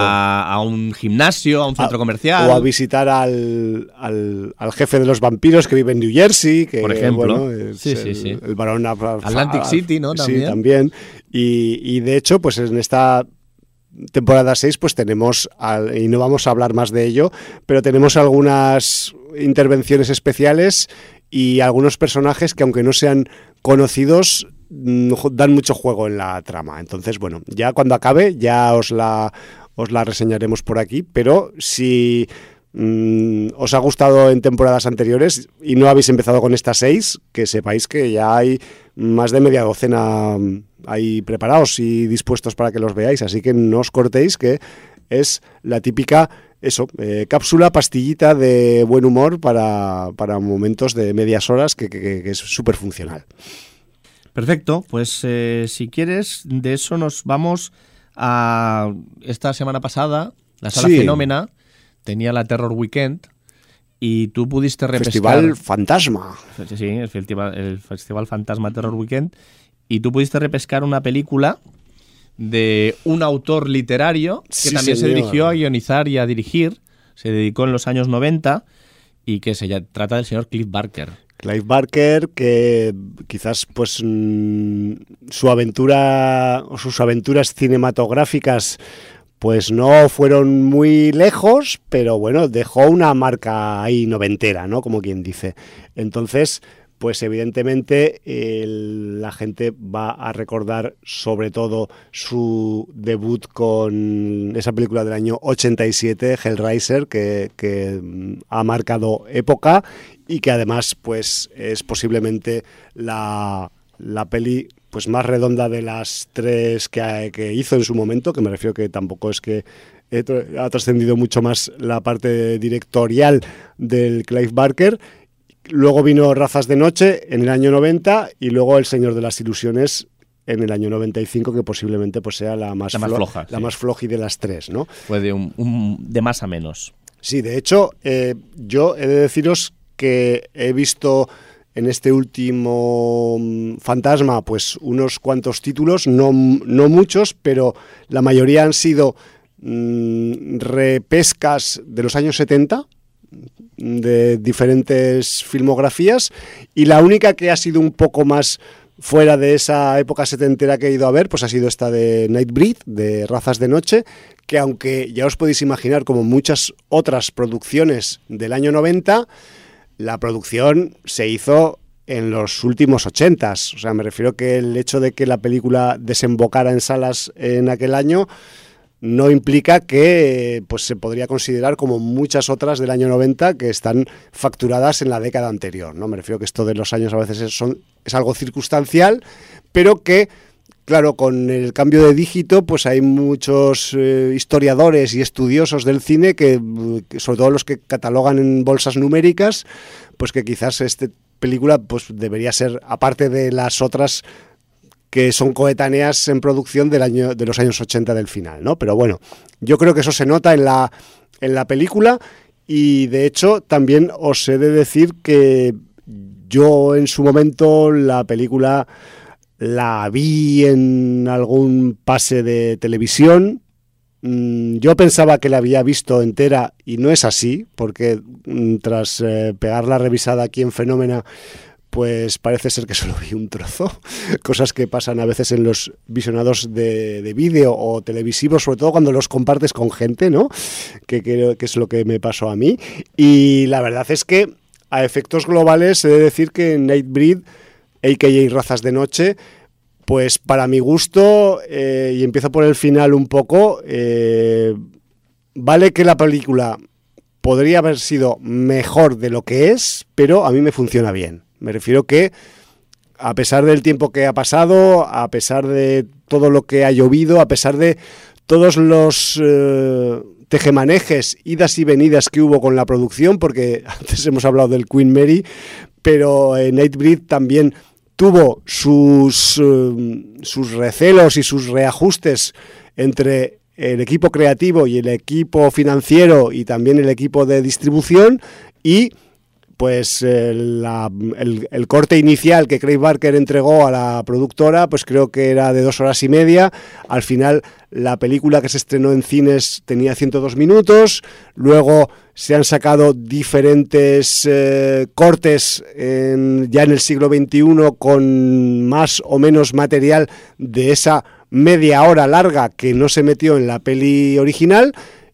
a un gimnasio, a un centro comercial. O a visitar al jefe de los vampiros que vive en New Jersey, que, por ejemplo. Bueno, el barón Atlantic City, ¿no? También. Sí, también. Y de hecho, pues en esta temporada 6 pues tenemos, y no vamos a hablar más de ello, pero tenemos algunas intervenciones especiales y algunos personajes que, aunque no sean conocidos, dan mucho juego en la trama. Entonces, bueno, ya cuando acabe ya os la reseñaremos por aquí, pero si os ha gustado en temporadas anteriores y no habéis empezado con estas 6, que sepáis que ya hay más de media docena ahí preparados y dispuestos para que los veáis, así que no os cortéis, que es la típica cápsula, pastillita de buen humor para momentos de medias horas que es súper funcional. Perfecto, pues si quieres, de eso nos vamos a esta semana pasada, la Sala Fenómena tenía la Terror Weekend y tú pudiste repescar... Festival Fantasma. Sí, el Festival Fantasma Terror Weekend, y tú pudiste repescar una película de un autor literario que también se dirigió a guionizar y a dirigir, se dedicó en los años 90 y que trata del señor Clive Barker. Clive Barker, que quizás pues sus aventuras cinematográficas pues no fueron muy lejos, pero bueno, dejó una marca ahí noventera, ¿no? Como quien dice. Entonces, pues evidentemente la gente va a recordar sobre todo su debut con esa película del año 87, Hellraiser, que ha marcado época y que además pues es posiblemente la peli pues más redonda de las 3 que hizo en su momento, que me refiero que tampoco es que ha trascendido mucho más la parte directorial del Clive Barker. Luego vino Razas de Noche en el año 90 y luego El Señor de las Ilusiones en el año 95, que posiblemente pues sea la más floja, más floji de las 3, ¿no? Fue de más a menos. Sí, de hecho, yo he de deciros que he visto en este último Fantasma pues unos cuantos títulos, no muchos, pero la mayoría han sido repescas de los años 70, de diferentes filmografías, y la única que ha sido un poco más fuera de esa época setentera que he ido a ver, pues ha sido esta de Nightbreed, de Razas de Noche, que aunque ya os podéis imaginar, como muchas otras producciones del año 90, la producción se hizo en los últimos 80s. O sea, me refiero que el hecho de que la película desembocara en salas en aquel año no implica que pues se podría considerar como muchas otras del año 90 que están facturadas en la década anterior, ¿no? Me refiero que esto de los años a veces es algo circunstancial, pero que, claro, con el cambio de dígito, pues hay muchos historiadores y estudiosos del cine que, sobre todo los que catalogan en bolsas numéricas, pues que quizás esta película pues debería ser, aparte de las otras que son coetáneas en producción de los años 80 del final, ¿no? Pero bueno, yo creo que eso se nota en la película, y de hecho también os he de decir que yo en su momento la película la vi en algún pase de televisión. Yo pensaba que la había visto entera y no es así, porque tras pegar la revisada aquí en Fenómena, pues parece ser que solo vi un trozo, cosas que pasan a veces en los visionados de vídeo o televisivos, sobre todo cuando los compartes con gente, ¿no? Que creo que es lo que me pasó a mí. Y la verdad es que a efectos globales he de decir que Nightbreed, a.k.a. Razas de Noche, pues para mi gusto, y empiezo por el final un poco, vale que la película podría haber sido mejor de lo que es, pero a mí me funciona bien. Me refiero que, a pesar del tiempo que ha pasado, a pesar de todo lo que ha llovido, a pesar de todos los tejemanejes, idas y venidas que hubo con la producción, porque antes hemos hablado del Queen Mary, pero Nightbreed también tuvo sus recelos y sus reajustes entre el equipo creativo y el equipo financiero y también el equipo de distribución, y pues el corte inicial que Clive Barker entregó a la productora, pues creo que era de 2 horas y media. Al final la película que se estrenó en cines tenía 102 minutos, luego se han sacado diferentes cortes ya en el siglo XXI con más o menos material de esa media hora larga que no se metió en la peli original.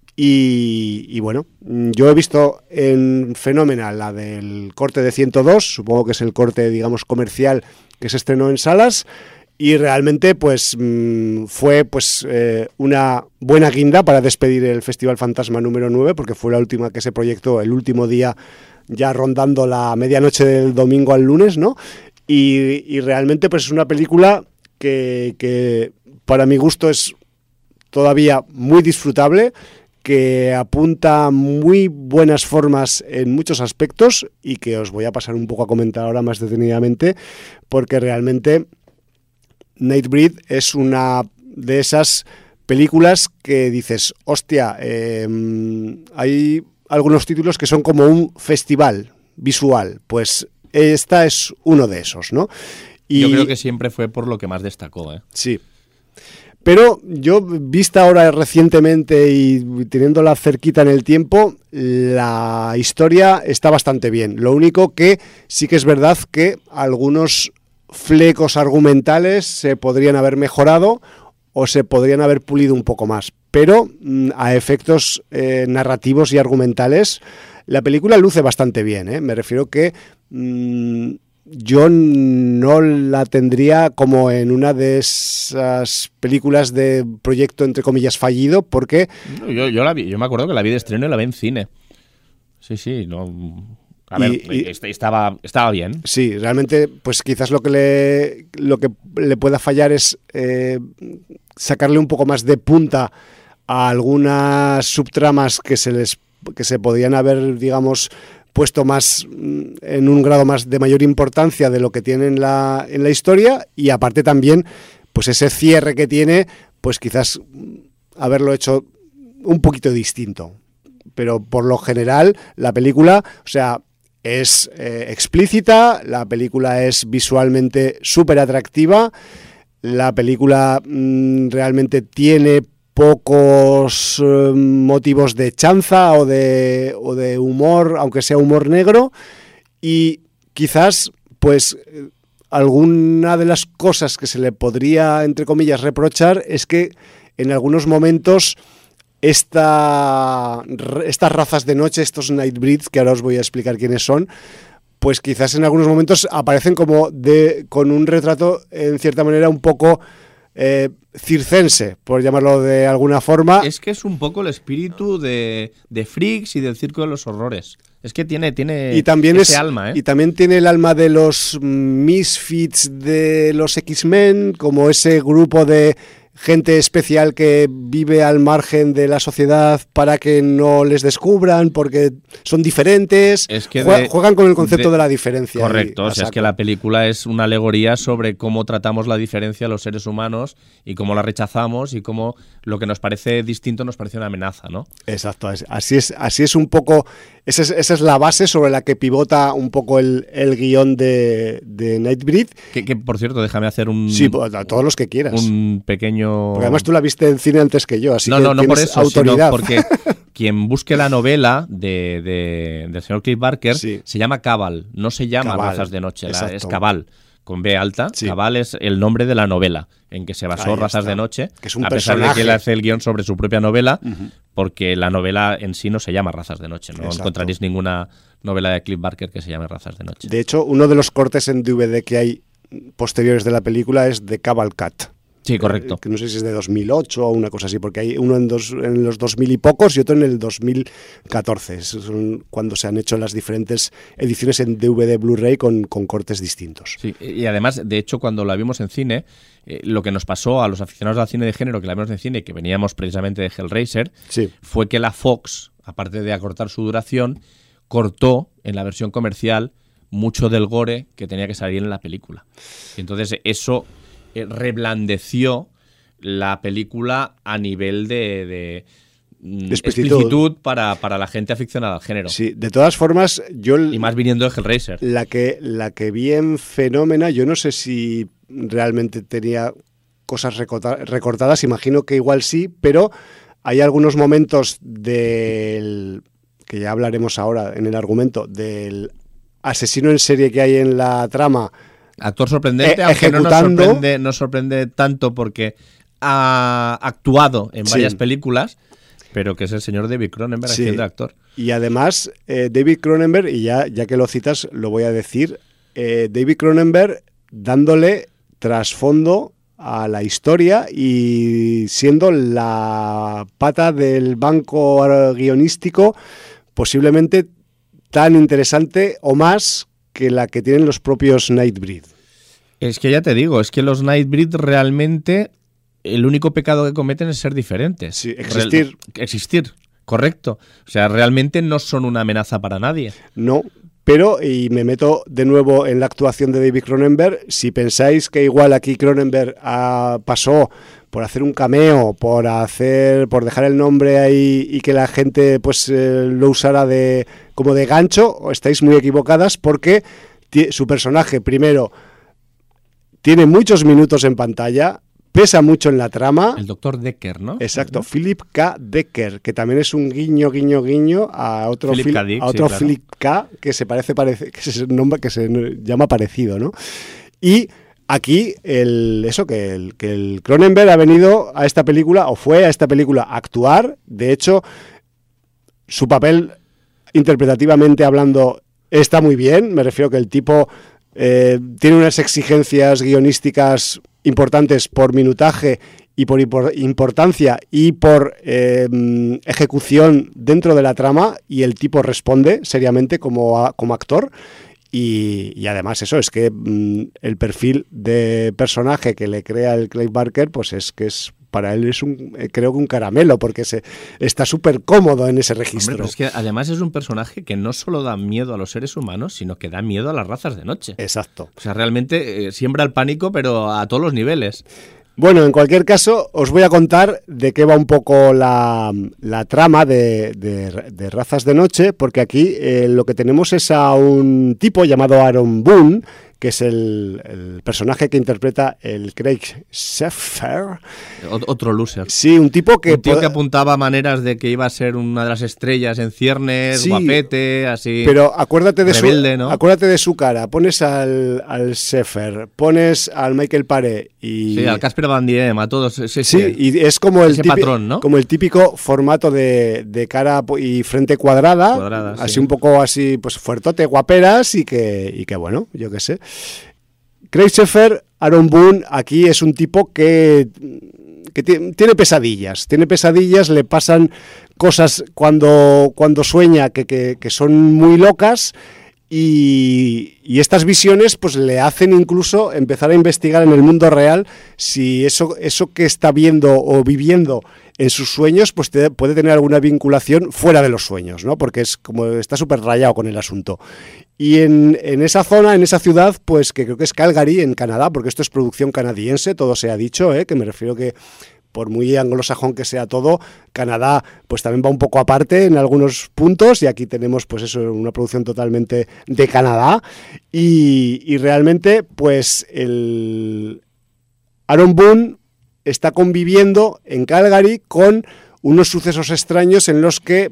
Y bueno, yo he visto en Fenómena la del corte de 102, supongo que es el corte, digamos, comercial que se estrenó en salas, Y realmente pues fue pues una buena guinda para despedir el Festival Fantasma número 9, porque fue la última que se proyectó el último día, ya rondando la medianoche del domingo al lunes, ¿no? Y realmente pues es una película que para mi gusto es todavía muy disfrutable, que apunta muy buenas formas en muchos aspectos y que os voy a pasar un poco a comentar ahora más detenidamente, porque realmente Nightbreed es una de esas películas que dices, hostia, hay algunos títulos que son como un festival visual, pues esta es uno de esos, ¿no? Y yo creo que siempre fue por lo que más destacó, ¿eh? Sí. Pero yo, vista ahora recientemente y teniéndola cerquita en el tiempo, la historia está bastante bien. Lo único que sí que es verdad que algunos flecos argumentales se podrían haber mejorado o se podrían haber pulido un poco más. Pero a efectos narrativos y argumentales, la película luce bastante bien, ¿eh? Me refiero que yo no la tendría como en una de esas películas de proyecto, entre comillas, fallido, porque... Yo la vi, yo me acuerdo que la vi de estreno y la vi en cine. Sí, no... A ver, estaba bien. Sí, realmente, pues quizás lo que le pueda fallar es sacarle un poco más de punta a algunas subtramas que se podían haber, digamos, puesto más en un grado más de mayor importancia de lo que tiene en la historia, y aparte también, pues ese cierre que tiene, pues quizás haberlo hecho un poquito distinto. Pero por lo general, la película, o sea, es explícita, la película es visualmente súper atractiva, la película realmente tiene pocos motivos de chanza o de humor, aunque sea humor negro, y quizás pues alguna de las cosas que se le podría, entre comillas, reprochar es que en algunos momentos estas razas de noche, estos Nightbreeds, que ahora os voy a explicar quiénes son, pues quizás en algunos momentos aparecen como con un retrato en cierta manera un poco circense, por llamarlo de alguna forma. Es que es un poco el espíritu de Freaks y del Circo de los Horrores. Es que tiene y también ese alma, ¿eh? Y también tiene el alma de los Misfits de los X-Men, como ese grupo de gente especial que vive al margen de la sociedad para que no les descubran porque son diferentes. Es que juegan con el concepto de la diferencia. Correcto, o sea, es que la película es una alegoría sobre cómo tratamos la diferencia los seres humanos y cómo la rechazamos y cómo lo que nos parece distinto nos parece una amenaza, ¿no? Exacto, así es un poco, esa es la base sobre la que pivota un poco el guión de Nightbreed. Que por cierto, déjame hacer un... Sí, a todos los que quieras. Un pequeño... Porque además tú la viste en cine antes que yo, así no, que no tienes por eso, autoridad. Sino porque quien busque la novela del señor Clive Barker se llama Cabal, no se llama Razas de Noche, es Cabal, con B alta. Sí. Cabal es el nombre de la novela en que se basó Razas de Noche, que es un a pesar de que él hace el guión sobre su propia novela, porque la novela en sí no se llama Razas de Noche, no encontraréis ninguna novela de Clive Barker que se llame Razas de Noche. De hecho, uno de los cortes en DVD que hay posteriores de la película es de Cabal Cat. Sí, correcto. Que no sé si es de 2008 o una cosa así, porque hay uno en los 2000 y pocos y otro en el 2014. Son cuando se han hecho las diferentes ediciones en DVD Blu-ray con cortes distintos. Sí, y además, de hecho, cuando la vimos en cine, lo que nos pasó a los aficionados al cine de género que la vimos en cine, que veníamos precisamente de Hellraiser, fue que la Fox, aparte de acortar su duración, cortó en la versión comercial mucho del gore que tenía que salir en la película. Y entonces eso reblandeció la película a nivel de explicitud para la gente aficionada al género. Sí, de todas formas, y más viniendo de Hellraiser. La que vi en Fenómena, yo no sé si realmente tenía cosas recortadas, imagino que igual sí, pero hay algunos momentos que ya hablaremos ahora en el argumento, del asesino en serie que hay en la trama. Actor sorprendente, aunque no nos sorprende tanto porque ha actuado en varias películas, pero que es el señor David Cronenberg haciendo actor. Y además, David Cronenberg, y ya que lo citas, lo voy a decir, David Cronenberg dándole trasfondo a la historia y siendo la pata del banco guionístico posiblemente tan interesante o más que la que tienen los propios Nightbreed. Es que ya te digo, es que los Nightbreed realmente el único pecado que cometen es ser diferentes. Sí, existir. Existir, correcto. O sea, realmente no son una amenaza para nadie. No. Pero, y me meto de nuevo en la actuación de David Cronenberg, si pensáis que igual aquí Cronenberg pasó por hacer un cameo, por dejar el nombre ahí y que la gente pues lo usara como de gancho, estáis muy equivocadas porque su personaje, primero, tiene muchos minutos en pantalla, pesa mucho en la trama. El doctor Decker, ¿no? Exacto, Philip K. Decker, que también es un guiño a otro Philip K. que se llama parecido, ¿no? Y aquí el Cronenberg ha venido a esta película, o fue a esta película, a actuar. De hecho, su papel, interpretativamente hablando, está muy bien. Me refiero que el tipo tiene unas exigencias guionísticas importantes por minutaje y por importancia y por ejecución dentro de la trama, y el tipo responde seriamente como actor. Y además eso, es que el perfil de personaje que le crea el Clive Barker, pues es que para él es creo que un caramelo, porque está súper cómodo en ese registro. Hombre, pero es que además es un personaje que no solo da miedo a los seres humanos, sino que da miedo a las razas de noche. Exacto. O sea, realmente siembra el pánico, pero a todos los niveles. Bueno, en cualquier caso, os voy a contar de qué va un poco la trama de Razas de Noche, porque aquí lo que tenemos es a un tipo llamado Aaron Boone, que es el personaje que interpreta el Craig Sheffer. Otro loser. Sí, un tipo que apuntaba maneras de que iba a ser una de las estrellas en ciernes, sí, guapete, así. Pero acuérdate de rebelde, ¿no? Acuérdate de su cara. Pones al Sheffer, pones al Michael Paré y sí, al Casper Van Diem, a todos. Sí, y es como el típico patrón, ¿no? Como el típico formato de cara y frente cuadrada así, sí, un poco así, pues fuertote, guaperas y que bueno, yo qué sé. Craig Sheffer, Aaron Boone, aquí es un tipo que tiene pesadillas, le pasan cosas cuando sueña que son muy locas, y estas visiones pues le hacen incluso empezar a investigar en el mundo real si eso que está viendo o viviendo en sus sueños pues puede tener alguna vinculación fuera de los sueños, ¿no? Porque es como está súper rayado con el asunto. Y en esa zona, en esa ciudad, pues que creo que es Calgary, en Canadá, porque esto es producción canadiense, todo se ha dicho, que me refiero que por muy anglosajón que sea todo, Canadá pues también va un poco aparte en algunos puntos, y aquí tenemos pues eso, una producción totalmente de Canadá, y realmente pues el Aaron Boone está conviviendo en Calgary con unos sucesos extraños en los que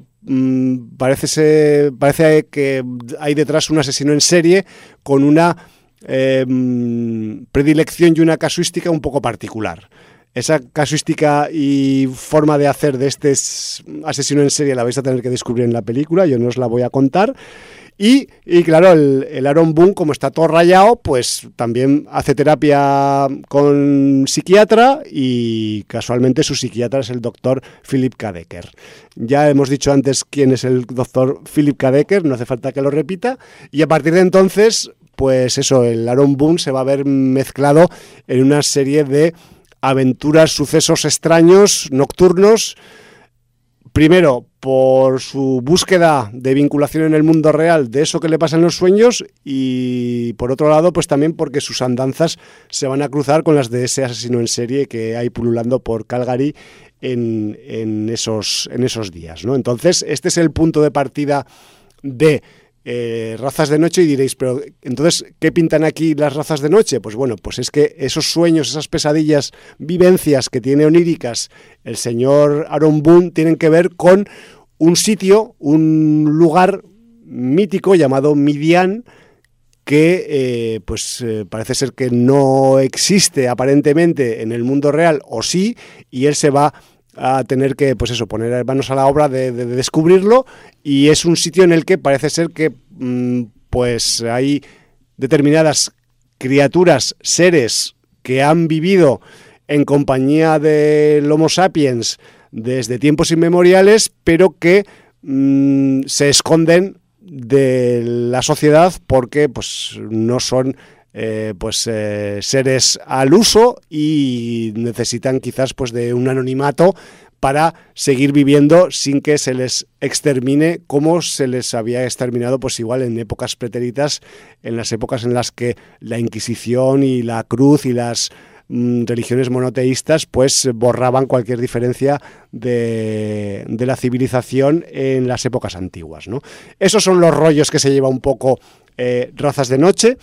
parece que hay detrás un asesino en serie con una predilección y una casuística un poco particular. Esa casuística y forma de hacer de este asesino en serie la vais a tener que descubrir en la película, yo no os la voy a contar. Y claro, el Aaron Boone, como está todo rayado, pues también hace terapia con psiquiatra, y casualmente su psiquiatra es el doctor Philip K. Decker. Ya hemos dicho antes quién es el doctor Philip K. Decker, no hace falta que lo repita, y a partir de entonces, pues eso, el Aaron Boone se va a ver mezclado en una serie de aventuras, sucesos extraños, nocturnos. Primero, por su búsqueda de vinculación en el mundo real de eso que le pasa en los sueños, y por otro lado, pues también porque sus andanzas se van a cruzar con las de ese asesino en serie que hay pululando por Calgary en esos días, ¿no? Entonces, este es el punto de partida de Razas de Noche, y diréis, pero entonces, ¿qué pintan aquí las razas de noche? Pues bueno, pues es que esos sueños, esas pesadillas, vivencias que tiene oníricas el señor Aaron Boone tienen que ver con un sitio, un lugar mítico llamado Midian, que parece ser que no existe aparentemente en el mundo real, o sí, y él se va a tener que, pues eso, poner manos a la obra de descubrirlo, y es un sitio en el que parece ser que pues hay determinadas criaturas, seres que han vivido en compañía del Homo sapiens desde tiempos inmemoriales, pero que se esconden de la sociedad porque pues no son seres al uso y necesitan quizás pues de un anonimato para seguir viviendo sin que se les extermine como se les había exterminado pues igual en épocas pretéritas, en las épocas en las que la Inquisición y la Cruz y las religiones monoteístas pues borraban cualquier diferencia de la civilización en las épocas antiguas, ¿no? Esos son los rollos que se lleva un poco Razas de Noche.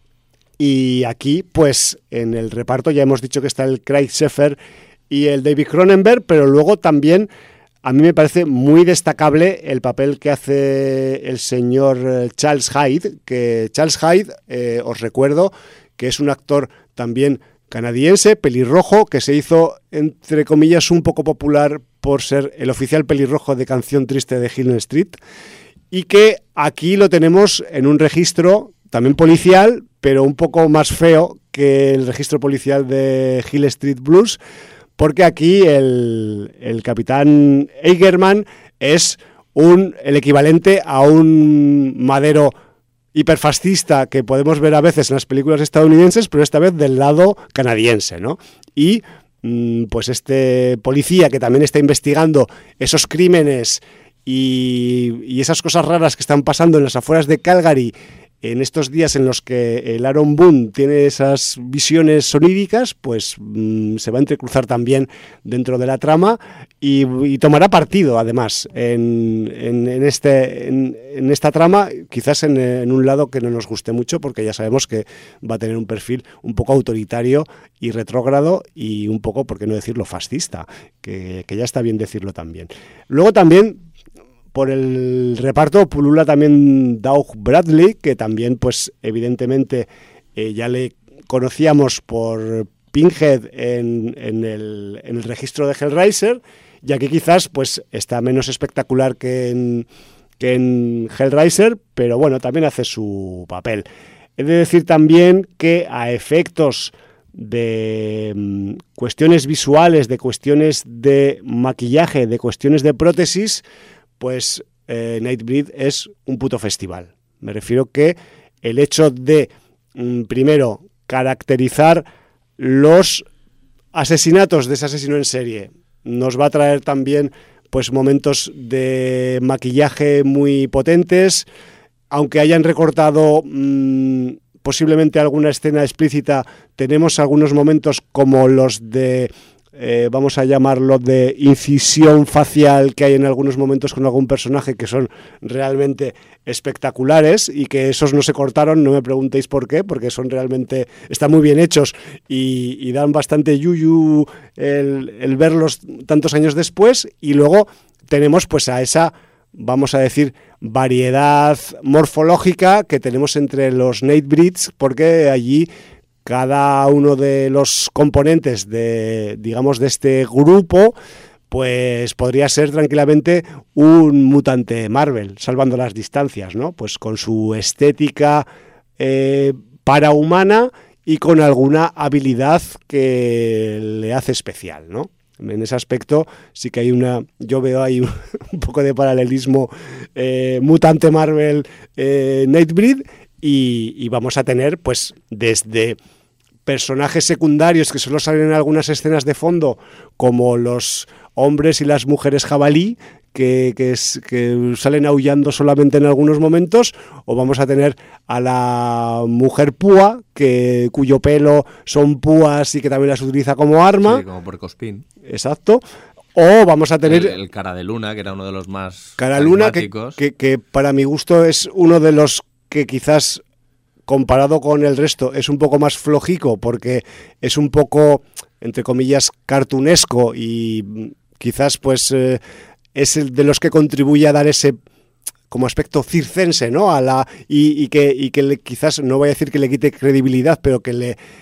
Y aquí pues en el reparto ya hemos dicho que está el Craig Sheffer y el David Cronenberg, pero luego también a mí me parece muy destacable el papel que hace el señor Charles Hyde, que Charles Hyde, os recuerdo que es un actor también canadiense, pelirrojo, que se hizo, entre comillas, un poco popular por ser el oficial pelirrojo de Canción Triste de Hill Street, y que aquí lo tenemos en un registro también policial, pero un poco más feo que el registro policial de Hill Street Blues, porque aquí el capitán Eigerman es el equivalente a un madero hiperfascista que podemos ver a veces en las películas estadounidenses, pero esta vez del lado canadiense, ¿no? Y pues este policía que también está investigando esos crímenes y esas cosas raras que están pasando en las afueras de Calgary en estos días en los que el Aaron Boone tiene esas visiones soníricas, pues se va a entrecruzar también dentro de la trama y tomará partido, además, en esta trama, quizás en un lado que no nos guste mucho, porque ya sabemos que va a tener un perfil un poco autoritario y retrógrado y un poco, por qué no decirlo, fascista, que ya está bien decirlo también. Luego también, por el reparto pulula también Doug Bradley, que también, pues evidentemente, ya le conocíamos por Pinhead en el registro de Hellraiser, y aquí quizás pues está menos espectacular que en Hellraiser, pero bueno, también hace su papel. He de decir también que a efectos de cuestiones visuales, de cuestiones de maquillaje, de cuestiones de prótesis, pues Nightbreed es un puto festival. Me refiero que el hecho de, primero, caracterizar los asesinatos de ese asesino en serie, nos va a traer también pues momentos de maquillaje muy potentes, aunque hayan recortado posiblemente alguna escena explícita, tenemos algunos momentos como los de vamos a llamarlo de incisión facial que hay en algunos momentos con algún personaje que son realmente espectaculares y que esos no se cortaron, no me preguntéis por qué, porque son realmente, están muy bien hechos y dan bastante yuyu el verlos tantos años después. Y luego tenemos pues a esa, vamos a decir, variedad morfológica que tenemos entre los Nightbreeds, porque allí cada uno de los componentes de este grupo pues podría ser tranquilamente un mutante Marvel, salvando las distancias, ¿no? Pues con su estética parahumana y con alguna habilidad que le hace especial, ¿no? En ese aspecto sí que hay yo veo ahí un poco de paralelismo mutante Marvel Nightbreed. Y vamos a tener, pues, desde personajes secundarios que solo salen en algunas escenas de fondo, como los hombres y las mujeres jabalí, que salen aullando solamente en algunos momentos, o vamos a tener a la mujer púa, cuyo pelo son púas y que también las utiliza como arma. Sí, como puercoespín. Exacto. O vamos a tener el Cara de Luna, que era uno de los más Cara Luna, carismáticos. que para mi gusto es uno de los que quizás comparado con el resto es un poco más flojico, porque es un poco, entre comillas, cartunesco y quizás pues es el de los que contribuye a dar ese como aspecto circense, ¿no? Y que quizás, no voy a decir que le quite credibilidad, pero que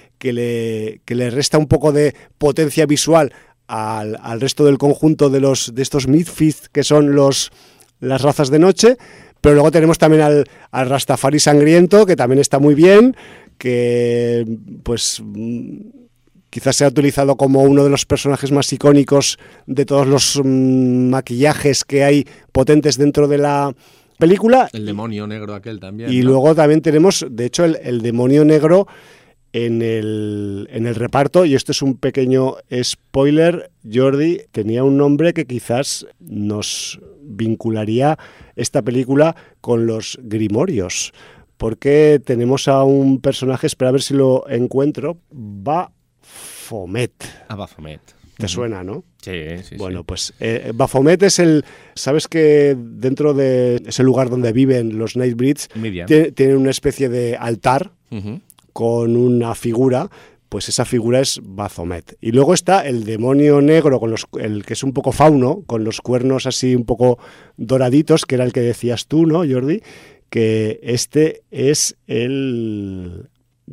le resta un poco de potencia visual al resto del conjunto de estos Misfits que son las razas de noche. Pero luego tenemos también al Rastafari sangriento, que también está muy bien, que pues quizás se ha utilizado como uno de los personajes más icónicos de todos los maquillajes que hay potentes dentro de la película. El demonio negro aquel también. Y ¿no? luego también tenemos, de hecho, el demonio negro en el reparto, y esto es un pequeño spoiler, Jordi, tenía un nombre que quizás nos vincularía esta película con los Grimorios, porque tenemos a un personaje, espera a ver si lo encuentro, Baphomet. Baphomet. ¿Te suena, no? Sí, sí. Bueno, pues Baphomet es ¿sabes que dentro de ese lugar donde viven los Nightbreeds tienen una especie de altar con una figura? Pues esa figura es Baphomet. Y luego está el demonio negro, el que es un poco fauno, con los cuernos así un poco doraditos, que era el que decías tú, ¿no, Jordi? Que este es el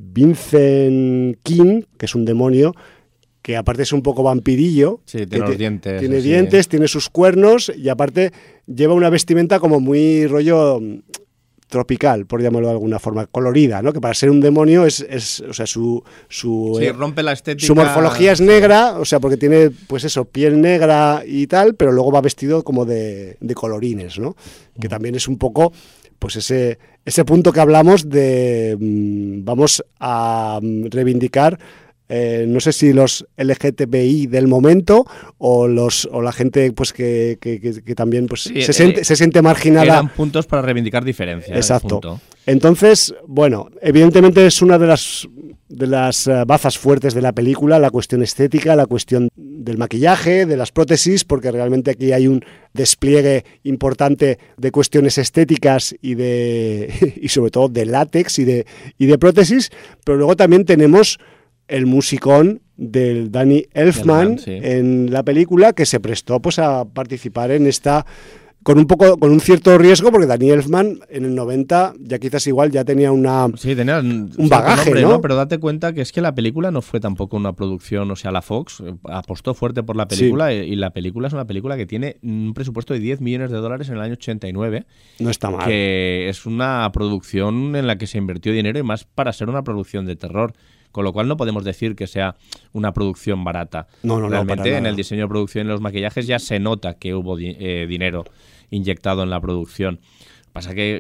Vincent King, que es un demonio que aparte es un poco vampirillo. Sí, tiene los dientes. Tiene dientes, tiene sus cuernos y aparte lleva una vestimenta como muy rollo tropical, por llamarlo de alguna forma, colorida, ¿no? Que para ser un demonio o sea, rompe la estética. Su morfología es negra, o sea, porque tiene, pues eso, piel negra y tal, pero luego va vestido como de colorines, ¿no? Que también es un poco, pues ese punto que hablamos de vamos a reivindicar no sé si los LGTBI del momento o la gente pues que también pues sí, se siente marginada. Eran puntos para reivindicar diferencias. Exacto. Entonces, bueno, evidentemente es una de las bazas fuertes de la película, la cuestión estética, la cuestión del maquillaje, de las prótesis, porque realmente aquí hay un despliegue importante de cuestiones estéticas y sobre todo de látex y de prótesis, pero luego también tenemos el musicón del Danny Elfman en la película, que se prestó pues a participar en esta con un cierto riesgo, porque Danny Elfman en el 90 ya quizás igual ya tenía un bagaje, nombre, ¿no? Pero date cuenta que es que la película no fue tampoco una producción, o sea, la Fox apostó fuerte por la película y la película es una película que tiene un presupuesto de $10 millones en el año 89. No está mal. Que es una producción en la que se invirtió dinero y más para ser una producción de terror. Con lo cual no podemos decir que sea una producción barata. No, realmente en el diseño de producción y en los maquillajes ya se nota que hubo dinero inyectado en la producción. Pasa que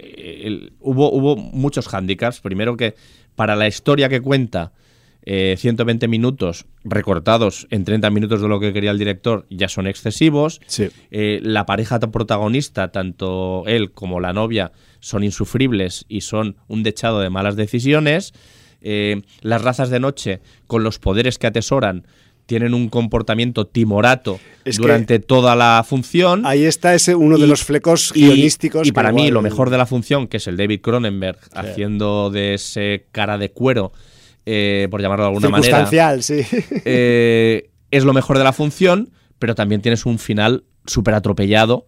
hubo muchos hándicaps. Primero que para la historia que cuenta, 120 minutos recortados en 30 minutos de lo que quería el director ya son excesivos. Sí. La pareja protagonista, tanto él como la novia, son insufribles y son un dechado de malas decisiones. Las razas de noche, con los poderes que atesoran, tienen un comportamiento timorato durante toda la función. Ahí está uno de los flecos guionísticos. Y para mí lo mejor de la función, que es el David Cronenberg haciendo de ese cara de cuero, por llamarlo de alguna manera. Circunstancial, sí. Es lo mejor de la función, pero también tienes un final súper atropellado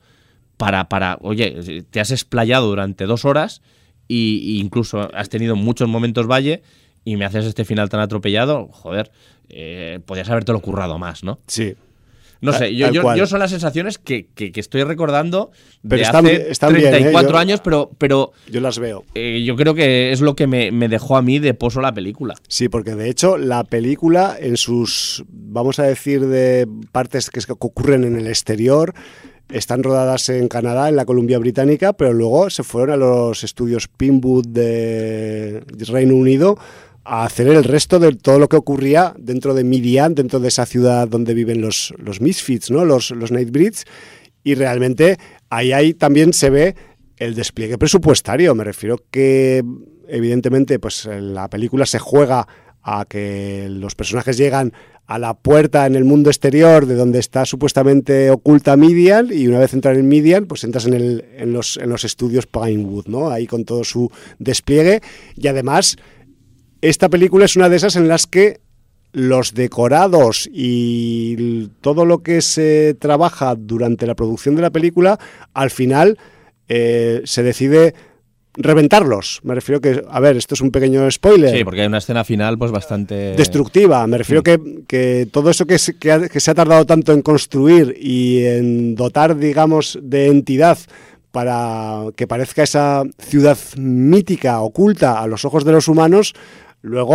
oye, te has explayado durante 2 horas y incluso has tenido muchos momentos valle y me haces este final tan atropellado, joder, podías habértelo currado más, ¿no? Sí. No sé, yo son las sensaciones que estoy recordando de están, hace están 34 bien, años, pero yo las veo. Yo creo que es lo que me dejó a mí de pozo la película. Sí, porque de hecho la película en sus, vamos a decir, de partes que ocurren en el exterior, están rodadas en Canadá, en la Columbia Británica, pero luego se fueron a los estudios Pinewood de Reino Unido a hacer el resto de todo lo que ocurría dentro de Midian, dentro de esa ciudad donde viven los Misfits, ¿no? Los Nightbreeds, y realmente ahí también se ve el despliegue presupuestario. Me refiero que evidentemente pues la película se juega a que los personajes llegan a la puerta en el mundo exterior de donde está supuestamente oculta Midian, y una vez entran en Midian pues entras en los estudios Pinewood, ¿no? Ahí con todo su despliegue. Y además esta película es una de esas en las que los decorados y todo lo que se trabaja durante la producción de la película, al final se decide reventarlos. Me refiero que, a ver, esto es un pequeño spoiler. Sí, porque hay una escena final pues bastante destructiva. Me refiero que todo eso que se ha tardado tanto en construir y en dotar, digamos, de entidad para que parezca esa ciudad mítica, oculta a los ojos de los humanos, luego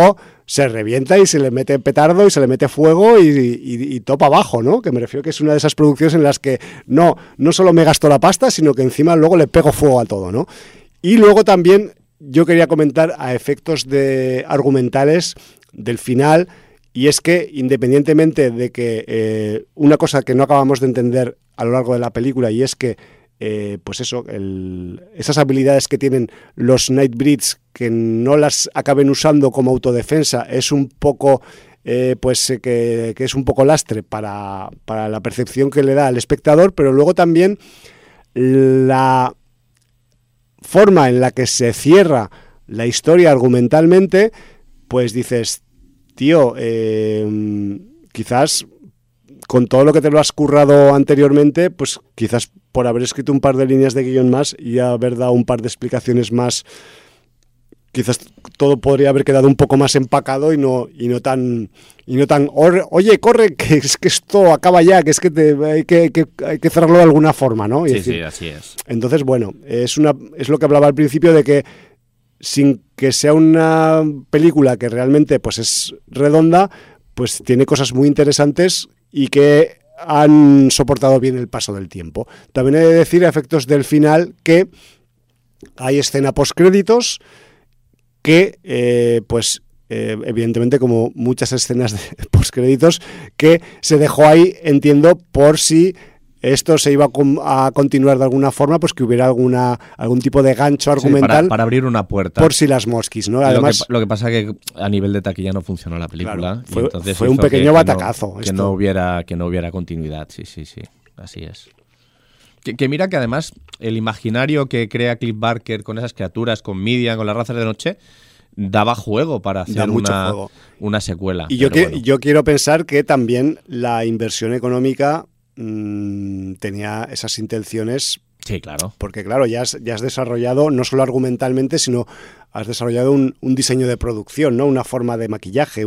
se revienta y se le mete petardo y se le mete fuego y topa abajo, ¿no? Que me refiero que es una de esas producciones en las que no solo me gasto la pasta, sino que encima luego le pego fuego a todo, ¿no? Y luego también yo quería comentar a efectos argumentales del final, y es que independientemente de que una cosa que no acabamos de entender a lo largo de la película, y es que pues eso, esas habilidades que tienen los Nightbreeds, que no las acaben usando como autodefensa, es un poco que es un poco lastre para la percepción que le da al espectador, pero luego también la forma en la que se cierra la historia argumentalmente, pues dices, tío, quizás con todo lo que te lo has currado anteriormente, pues quizás por haber escrito un par de líneas de guión más y haber dado un par de explicaciones más, quizás todo podría haber quedado un poco más empacado y no tan oye, corre, que es que esto acaba ya, que es que hay que cerrarlo de alguna forma, ¿no? Y sí, decir, sí, así es. Entonces, bueno, es lo que hablaba al principio de que sin que sea una película que realmente pues es redonda, pues tiene cosas muy interesantes y que han soportado bien el paso del tiempo. También he de decir a efectos del final que hay escena postcréditos que, evidentemente, como muchas escenas de postcréditos, que se dejó ahí, entiendo, por si esto se iba a continuar de alguna forma, pues que hubiera algún tipo de gancho argumental. Sí, para abrir una puerta. Por si las mosquis, ¿no? Además, lo que pasa que a nivel de taquilla no funcionó la película. Claro, y entonces fue un pequeño batacazo. Que no hubiera continuidad, sí. Así es. Que mira que además el imaginario que crea Cliff Barker con esas criaturas, con Midian, con las razas de noche, daba juego para hacer una secuela. Y yo quiero pensar que también la inversión económica tenía esas intenciones. Sí, claro. Porque claro, ya has desarrollado, no solo argumentalmente, sino has desarrollado un diseño de producción, ¿no? Una forma de maquillaje,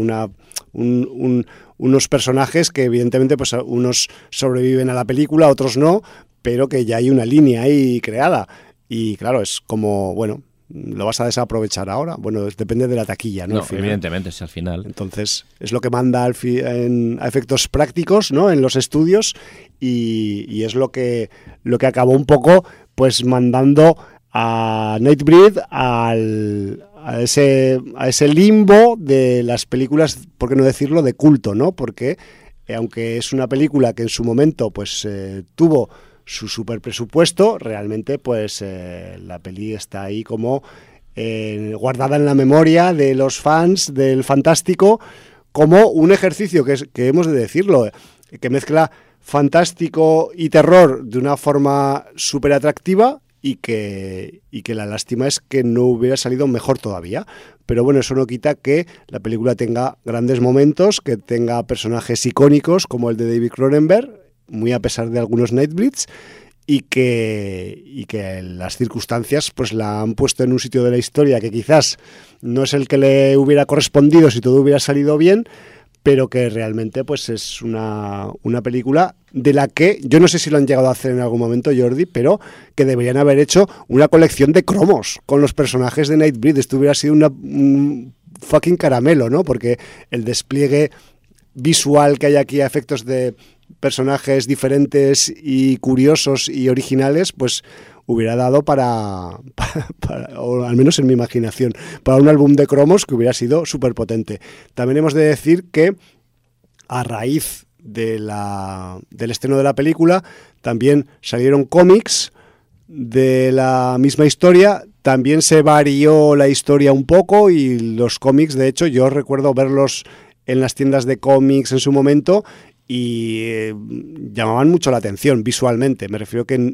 unos personajes que evidentemente pues unos sobreviven a la película, otros no, pero que ya hay una línea ahí creada. Y claro, es como, bueno, ¿lo vas a desaprovechar ahora? Bueno, depende de la taquilla, ¿no? No, evidentemente, es al final. Entonces, es lo que manda a efectos prácticos, ¿no? En los estudios, y es lo que acabó un poco pues mandando a Nightbreed a ese limbo de las películas, por qué no decirlo, de culto, ¿no? Porque aunque es una película que en su momento pues tuvo su super presupuesto, realmente pues la peli está ahí como guardada en la memoria de los fans del Fantástico como un ejercicio que hemos de decirlo, que mezcla fantástico y terror de una forma súper atractiva y que la lástima es que no hubiera salido mejor todavía. Pero bueno, eso no quita que la película tenga grandes momentos, que tenga personajes icónicos como el de David Cronenberg, muy a pesar de algunos Nightbreeds, y que las circunstancias pues la han puesto en un sitio de la historia que quizás no es el que le hubiera correspondido si todo hubiera salido bien, pero que realmente pues es una película de la que yo no sé si lo han llegado a hacer en algún momento, Jordi, pero que deberían haber hecho una colección de cromos con los personajes de Nightbreed. Esto hubiera sido un fucking caramelo, ¿no? Porque el despliegue visual que hay aquí a efectos de personajes diferentes y curiosos y originales, pues hubiera dado para o al menos en mi imaginación, para un álbum de cromos que hubiera sido súper potente. También hemos de decir que a raíz del estreno de la película también salieron cómics de la misma historia. También se varió la historia un poco y los cómics, de hecho, yo recuerdo verlos en las tiendas de cómics en su momento y llamaban mucho la atención visualmente. Me refiero que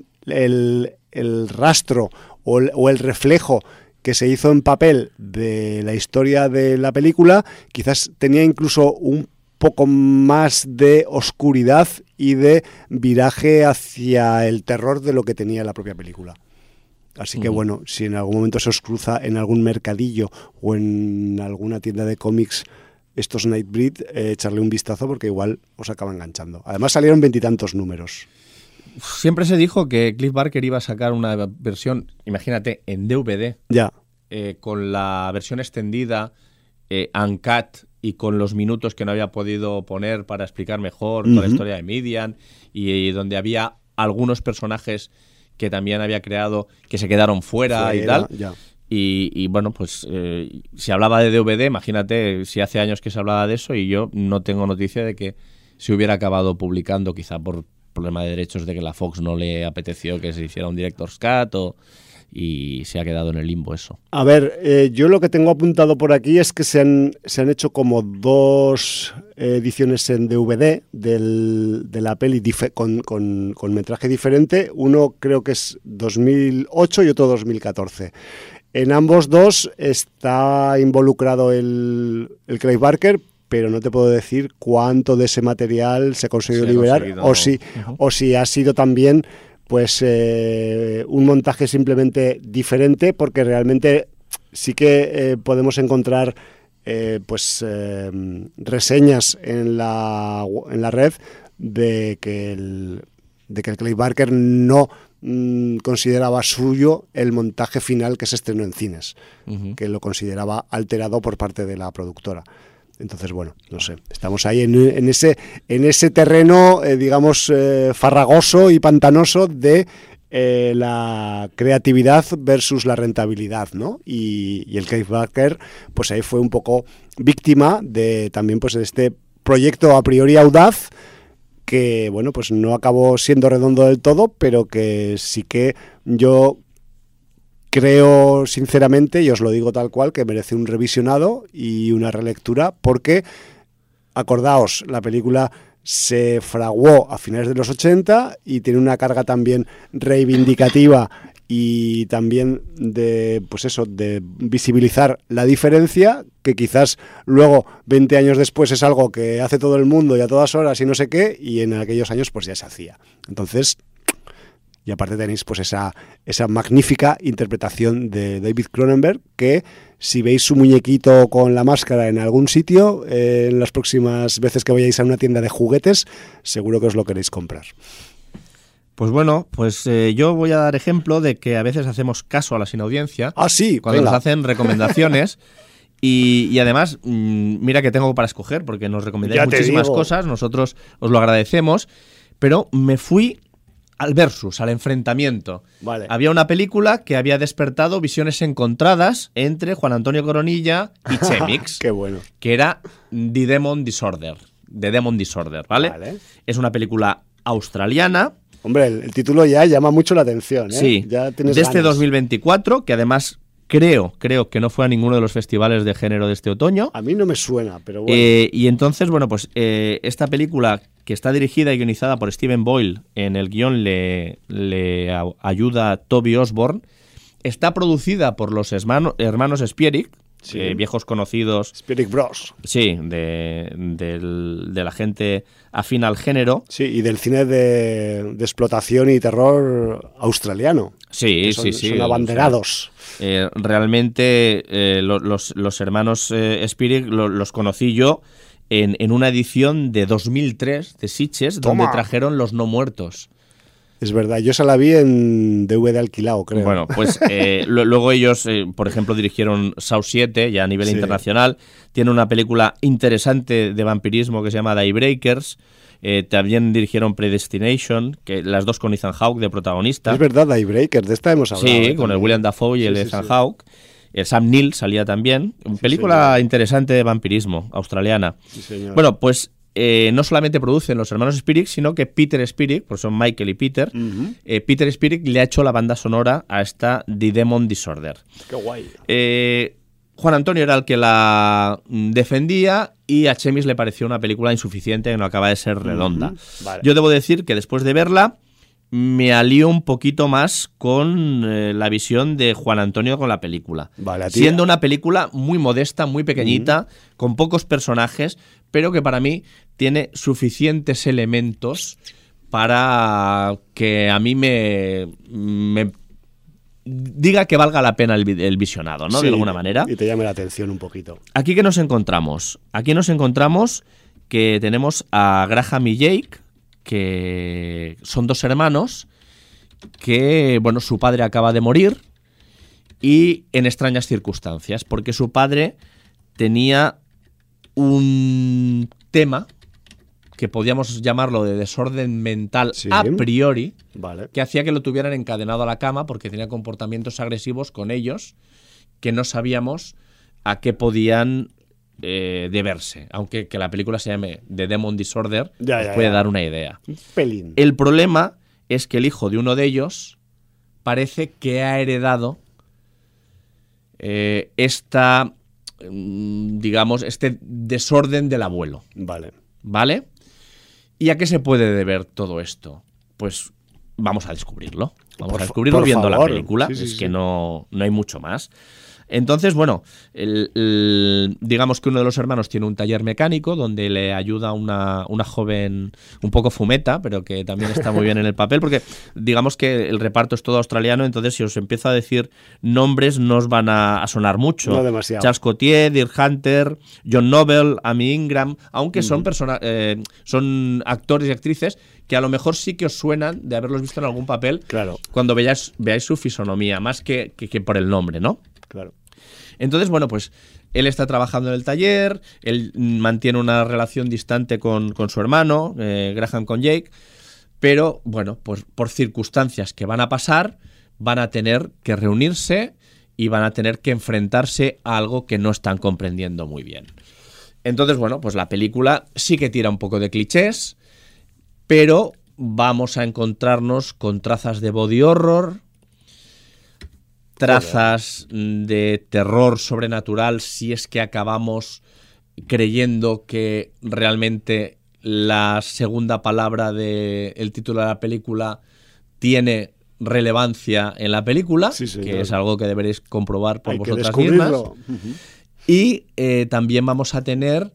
el rastro o el reflejo que se hizo en papel de la historia de la película quizás tenía incluso un poco más de oscuridad y de viraje hacia el terror de lo que tenía la propia película. Así que bueno, si en algún momento se os cruza en algún mercadillo o en alguna tienda de cómics estos Nightbreed, echarle un vistazo porque igual os acaba enganchando. Además salieron 20 y tantos números. Siempre se dijo que Cliff Barker iba a sacar una versión, imagínate, en DVD. Ya. Con la versión extendida uncut y con los minutos que no había podido poner para explicar mejor toda la historia de Midian, y donde había algunos personajes que también había creado que se quedaron fuera y tal. Ya. Y bueno, pues si hablaba de DVD, imagínate si hace años que se hablaba de eso, y yo no tengo noticia de que se hubiera acabado publicando, quizá por problema de derechos de que la Fox no le apeteció que se hiciera un Director's Cut y se ha quedado en el limbo eso. A ver, yo lo que tengo apuntado por aquí es que se han hecho como 2 ediciones en DVD de la peli con metraje diferente. Uno creo que es 2008 y otro 2014. En ambos 2 está involucrado el Clive Barker, pero no te puedo decir cuánto de ese material se ha conseguido liberar o si ha sido también pues un montaje simplemente diferente, porque realmente sí que podemos encontrar reseñas en la red de que el Clive Barker no consideraba suyo el montaje final que se estrenó en cines, que lo consideraba alterado por parte de la productora. Entonces, bueno, no sé, estamos ahí en ese terreno, digamos, farragoso y pantanoso de la creatividad versus la rentabilidad, ¿no? Y el Clive Barker, pues ahí fue un poco víctima de también pues de este proyecto a priori audaz que, bueno, pues no acabó siendo redondo del todo, pero que sí que yo creo sinceramente, y os lo digo tal cual, que merece un revisionado y una relectura, porque, acordaos, la película se fraguó a finales de los 80 y tiene una carga también reivindicativa y también de visibilizar la diferencia, que quizás luego 20 años después es algo que hace todo el mundo y a todas horas y no sé qué, y en aquellos años pues ya se hacía. Entonces, y aparte tenéis pues esa magnífica interpretación de David Cronenberg, que si veis su muñequito con la máscara en algún sitio, en las próximas veces que vayáis a una tienda de juguetes, seguro que os lo queréis comprar. Pues bueno, yo voy a dar ejemplo de que a veces hacemos caso a la sin audiencia. Ah, sí, cuando nos hacen recomendaciones. Y además, mira que tengo para escoger, porque nos recomendáis muchísimas cosas, nosotros os lo agradecemos, pero me fui al versus, al enfrentamiento. Vale. Había una película que había despertado visiones encontradas entre Juan Antonio Coronilla y Chemix. Qué bueno. Que era The Demon Disorder. ¿Vale? Es una película australiana. Hombre, el título ya llama mucho la atención, ¿eh? Sí, ya tienes de este ganas. 2024, que además creo que no fue a ninguno de los festivales de género de este otoño. A mí no me suena, pero bueno. Y entonces, bueno, pues esta película, que está dirigida y guionizada por Steven Boyle, en el guión le ayuda Toby Osborne, está producida por los hermanos Spierig, Sí. Viejos conocidos. Spierig Bros. Sí, de la gente afín al género. Sí, y del cine de explotación y terror australiano. Sí, Son abanderados. Realmente los hermanos Spierig los conocí yo en una edición de 2003 de Sitges, donde trajeron Los No Muertos. Es verdad, yo esa la vi en DVD alquilado, creo. Bueno, pues luego ellos, por ejemplo, dirigieron Saw 7, ya a nivel internacional. Tiene una película interesante de vampirismo que se llama Daybreakers. También dirigieron Predestination, que las dos con Ethan Hawke de protagonista. Es verdad, Daybreakers, de esta hemos hablado. Sí, con el William Dafoe y el Ethan Hawke. El Sam Neill salía también. Película interesante de vampirismo, australiana. Sí, señor. Bueno, pues no solamente producen los hermanos Spierig, sino que Peter Spierig, pues son Michael y Peter, Peter Spierig le ha hecho la banda sonora a esta The Demon Disorder. Qué guay. Juan Antonio era el que la defendía y a Chemis le pareció una película insuficiente que no acaba de ser redonda. Vale. Yo debo decir que después de verla me alío un poquito más con la visión de Juan Antonio con la película. Vale, siendo una película muy modesta, muy pequeñita, con pocos personajes, pero que para mí tiene suficientes elementos para que a mí me diga que valga la pena el visionado, ¿no? Sí, de alguna manera. Y te llame la atención un poquito. ¿Aquí qué nos encontramos? Aquí nos encontramos que tenemos a Graham y Jake, que son dos hermanos que, bueno, su padre acaba de morir y en extrañas circunstancias, porque su padre tenía un tema que podíamos llamarlo de desorden mental a priori, que hacía que lo tuvieran encadenado a la cama porque tenía comportamientos agresivos con ellos que no sabíamos a qué podían deberse. Aunque que la película se llame The Demon Disorder, os puede dar una idea. Un pelín. El problema es que el hijo de uno de ellos parece que ha heredado este desorden del abuelo. ¿Vale? ¿Y a qué se puede deber todo esto? Pues vamos a descubrirlo. Vamos a descubrirlo viendo la película. Que no hay mucho más. Entonces, bueno, digamos que uno de los hermanos tiene un taller mecánico donde le ayuda una joven un poco fumeta, pero que también está muy bien en el papel, porque digamos que el reparto es todo australiano, entonces si os empiezo a decir nombres no os van a sonar mucho. No demasiado. Charles Cotier, Dirk Hunter, John Noble, Amy Ingram, aunque son actores y actrices que a lo mejor sí que os suenan de haberlos visto en algún papel cuando veáis su fisonomía, más que por el nombre, ¿no? Claro. Entonces, bueno, pues él está trabajando en el taller, él mantiene una relación distante con su hermano, Graham con Jake, pero, bueno, pues por circunstancias que van a pasar, van a tener que reunirse y van a tener que enfrentarse a algo que no están comprendiendo muy bien. Entonces, bueno, pues la película sí que tira un poco de clichés, pero vamos a encontrarnos con trazas de body horror, trazas de terror sobrenatural, si es que acabamos creyendo que realmente la segunda palabra del título de la película tiene relevancia en la película, que es algo que deberéis comprobar por vosotras mismas. Y también vamos a tener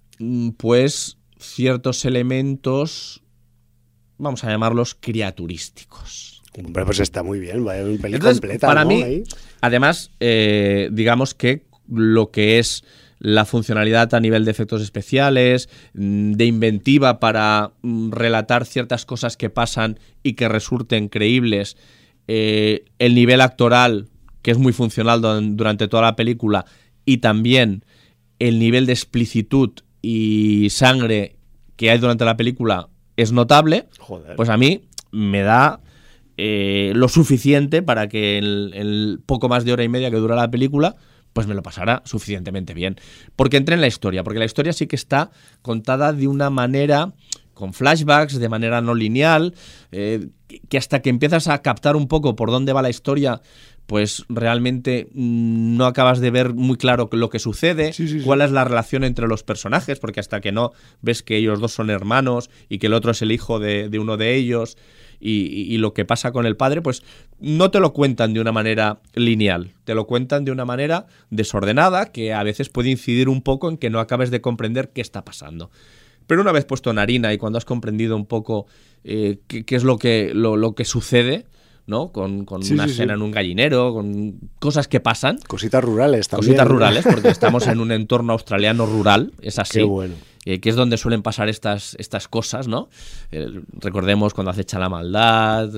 pues ciertos elementos, vamos a llamarlos criaturísticos. Hombre, pues está muy bien, vaya una película completa. Para ¿no? mí, Ahí. Además, digamos que lo que es la funcionalidad a nivel de efectos especiales, de inventiva para relatar ciertas cosas que pasan y que resulten creíbles, el nivel actoral, que es muy funcional durante toda la película, y también el nivel de explicitud y sangre que hay durante la película es notable. Pues a mí me da lo suficiente para que el poco más de hora y media que dura la película pues me lo pasara suficientemente bien. Porque entré en la historia, porque la historia sí que está contada de una manera, con flashbacks, de manera no lineal, que hasta que empiezas a captar un poco por dónde va la historia, pues realmente no acabas de ver muy claro lo que sucede, cuál es la relación entre los personajes, porque hasta que no ves que ellos dos son hermanos y que el otro es el hijo de uno de ellos, y lo que pasa con el padre, pues no te lo cuentan de una manera lineal, te lo cuentan de una manera desordenada, que a veces puede incidir un poco en que no acabes de comprender qué está pasando. Pero una vez puesto en harina y cuando has comprendido un poco qué es lo que sucede, ¿no? Con una escena en un gallinero, con cosas que pasan. Cositas rurales también. Cositas rurales, porque estamos en un entorno australiano rural, es así. Qué bueno. Que es donde suelen pasar estas cosas, ¿no? Recordemos cuando acecha la maldad,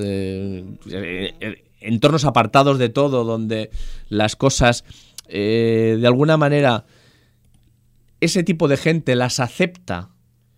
entornos apartados de todo, donde las cosas, de alguna manera, ese tipo de gente las acepta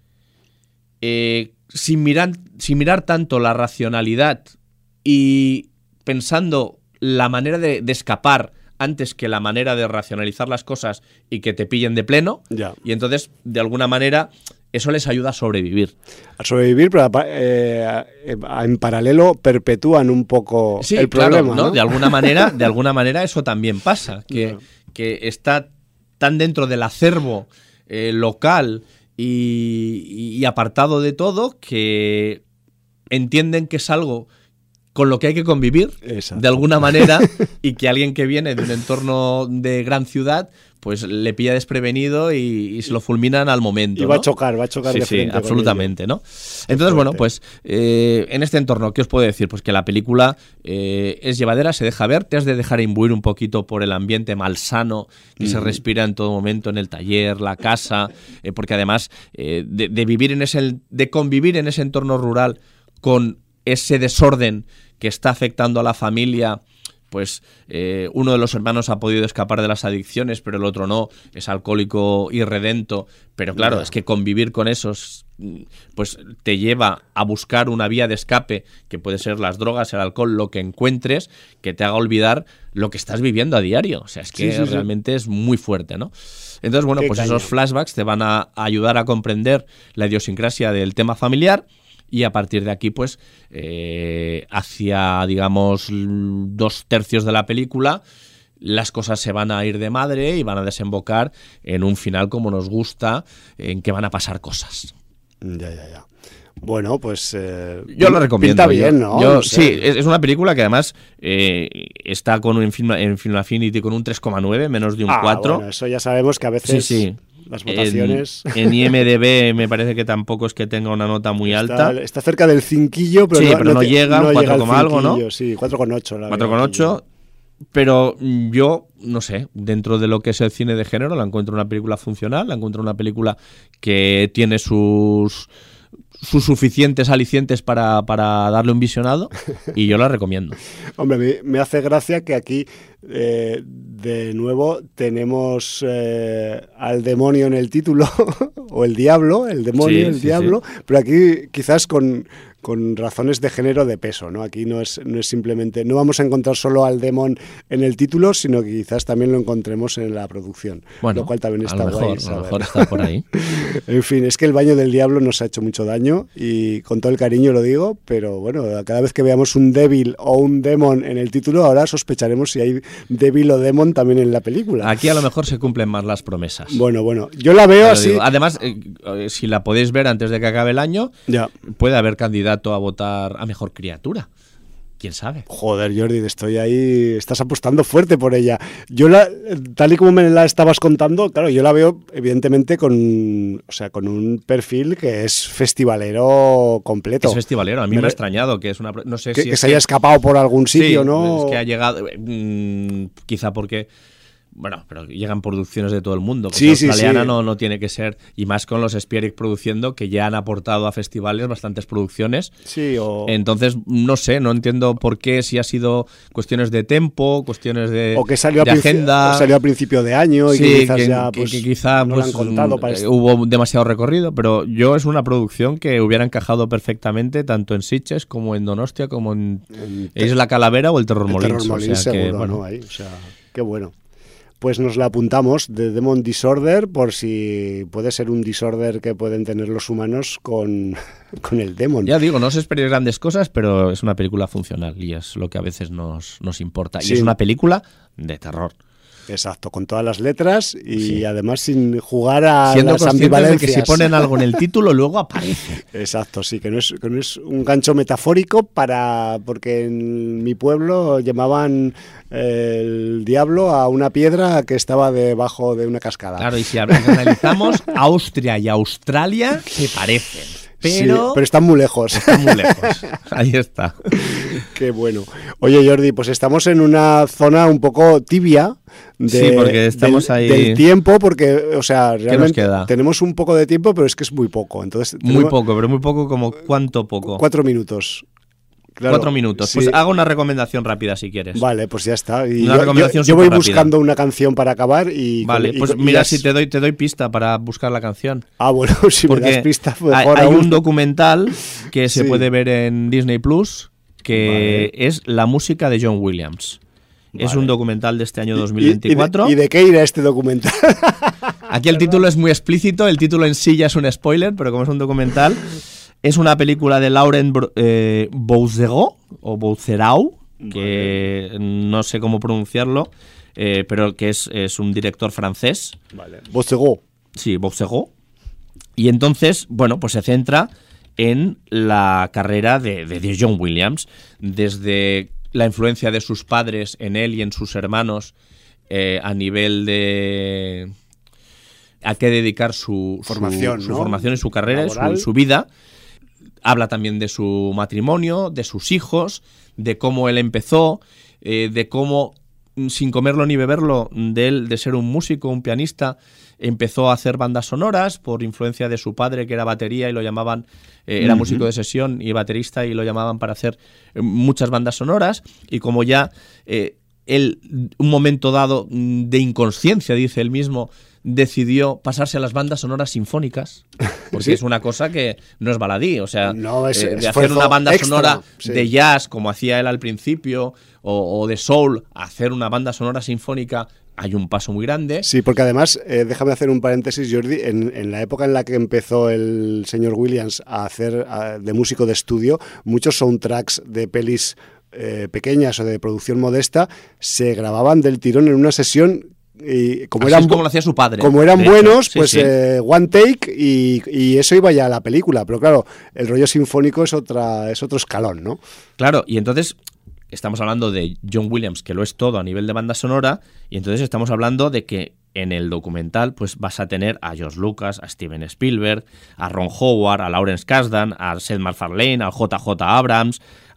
sin mirar tanto la racionalidad y pensando la manera de escapar antes que la manera de racionalizar las cosas y que te pillen de pleno. Y entonces, de alguna manera, eso les ayuda a sobrevivir. A sobrevivir, pero en paralelo perpetúan un poco el problema, ¿no? De alguna manera eso también pasa, que está tan dentro del acervo local y apartado de todo que entienden que es algo con lo que hay que convivir. Exacto. De alguna manera, y que alguien que viene de un entorno de gran ciudad pues le pilla desprevenido y se lo fulminan al momento. Y va a chocar de frente. Sí, absolutamente, ¿no? Entonces, bueno, pues en este entorno, ¿qué os puedo decir? Pues que la película es llevadera, se deja ver, te has de dejar imbuir un poquito por el ambiente malsano que se respira en todo momento en el taller, la casa, porque además de convivir en ese entorno rural con ese desorden que está afectando a la familia pues uno de los hermanos ha podido escapar de las adicciones, pero el otro no, es alcohólico irredento. Pero claro, es que convivir con esos pues te lleva a buscar una vía de escape, que puede ser las drogas, el alcohol, lo que encuentres, que te haga olvidar lo que estás viviendo a diario. O sea, es que realmente es muy fuerte, ¿no? Entonces, bueno, pues esos flashbacks te van a ayudar a comprender la idiosincrasia del tema familiar. Y a partir de aquí, pues, hacia, digamos, 2/3 de la película, las cosas se van a ir de madre y van a desembocar en un final como nos gusta, en que van a pasar cosas. Ya. Bueno, pues... yo lo recomiendo. Pinta bien, ¿no? No sé. Sí, es una película que además está en Film Affinity con un 3,9, menos de un 4. Bueno, eso ya sabemos que a veces... Sí. Las votaciones... En IMDb me parece que tampoco es que tenga una nota muy alta. Está cerca del 5, pero, pero no llega, 4, algo, ¿no? Sí, 4,8. 4,8, pero yo, no sé, dentro de lo que es el cine de género, la encuentro una película funcional, la encuentro una película que tiene sus suficientes alicientes para darle un visionado, y yo la recomiendo. Hombre, me hace gracia que aquí de nuevo tenemos al demonio en el título, o el diablo, el demonio, el diablo, pero aquí quizás con razones de género de peso, ¿no? Aquí no es simplemente, no vamos a encontrar solo al demon en el título, sino que quizás también lo encontremos en la producción, lo cual también está guay. A lo mejor está por ahí. En fin, es que el baño del diablo nos ha hecho mucho daño, y con todo el cariño lo digo, pero bueno, cada vez que veamos un devil o un demon en el título, ahora sospecharemos si hay devil o demon también en la película. Aquí a lo mejor se cumplen más las promesas. Bueno, yo la veo así. Además, si la podéis ver antes de que acabe el año, puede haber candidato a votar a mejor criatura. ¿Quién sabe? Joder, Jordi, estoy ahí, estás apostando fuerte por ella. Yo tal y como me la estabas contando, claro, yo la veo evidentemente con un perfil que es festivalero completo. Es festivalero, a mí me ha extrañado que es una, no sé si que se haya escapado por algún sitio, ¿no? Es que ha llegado, quizá porque... Bueno, pero llegan producciones de todo el mundo. Pues australiana no tiene que ser, y más con los Spielberg produciendo, que ya han aportado a festivales bastantes producciones. Entonces, no sé, no entiendo por qué, si ha sido cuestiones de tempo, cuestiones de o que salió de agenda. O salió a principio de año y que quizás ya pues, que quizá, no lo han contado para hubo demasiado recorrido, pero es una producción que hubiera encajado perfectamente tanto en Sitges como en Donostia, como en Isla Calavera o el Terror Molins. Seguro, ¿no? Ahí, qué bueno. Pues nos la apuntamos, de Demon Disorder, por si puede ser un disorder que pueden tener los humanos con el demon. Ya digo, no os esperéis grandes cosas, pero es una película funcional y es lo que a veces nos importa. Y es una película de terror. Exacto, con todas las letras y además sin jugar a siendo las ambivalencias. De que si ponen algo en el título luego aparece. Exacto, sí, que no es un gancho metafórico porque en mi pueblo llamaban el diablo a una piedra que estaba debajo de una cascada. Claro, y si analizamos, Austria y Australia se parecen. Pero están muy lejos. Ahí está. Qué bueno. Oye, Jordi, pues estamos en una zona un poco tibia porque estamos ahí del tiempo, porque, o sea, realmente nos queda? Tenemos un poco de tiempo, pero es que es muy poco. Entonces, muy poco, como ¿cuánto poco? 4 minutos. Claro, 4 minutos. Sí. Pues hago una recomendación rápida si quieres. Vale, pues ya está. Y yo voy buscando una canción para acabar y... Vale, pues mira, si te doy pista para buscar la canción. Bueno, si me das pista, mejor hay un documental que se puede ver en Disney Plus que es la música de John Williams. Es un documental de este año 2024. ¿Y de qué irá este documental? Aquí el título es muy explícito, el título en sí ya es un spoiler, pero como es un documental... Es una película de Laurent Bouzereau, o Bouzereau, que no sé cómo pronunciarlo, pero que es un director francés. Vale. Bouzereau. Sí, Bouzereau. Y entonces, bueno, pues se centra en la carrera de John Williams, desde la influencia de sus padres en él y en sus hermanos, a nivel de... a qué dedicar su formación y su carrera, su vida. Habla también de su matrimonio, de sus hijos, de cómo él empezó, de cómo, sin comerlo ni beberlo, de ser un músico, un pianista, empezó a hacer bandas sonoras por influencia de su padre, que era batería y lo llamaban, era músico de sesión y baterista y lo llamaban para hacer muchas bandas sonoras, y como ya él, un momento dado de inconsciencia, dice él mismo, decidió pasarse a las bandas sonoras sinfónicas, porque sí. Es una cosa que no es baladí, o sea, no, de hacer una banda extra, sonora sí. de jazz, como hacía él al principio, o de soul, hacer una banda sonora sinfónica, hay un paso muy grande. Sí, porque además, déjame hacer un paréntesis, Jordi, en la época en la que empezó el señor Williams a hacer de músico de estudio, muchos soundtracks de pelis pequeñas o de producción modesta se grababan del tirón en una sesión. Y como así eran, es como lo hacía su padre. como eran buenos, sí, pues sí. One take y eso iba ya a la película. Pero claro, el rollo sinfónico es otro escalón, ¿no? Claro, y entonces estamos hablando de John Williams, que lo es todo a nivel de banda sonora, y entonces estamos hablando de que en el documental pues vas a tener a George Lucas, a Steven Spielberg, a Ron Howard, a Lawrence Kasdan, a Seth MacFarlane, al JJ Abrams,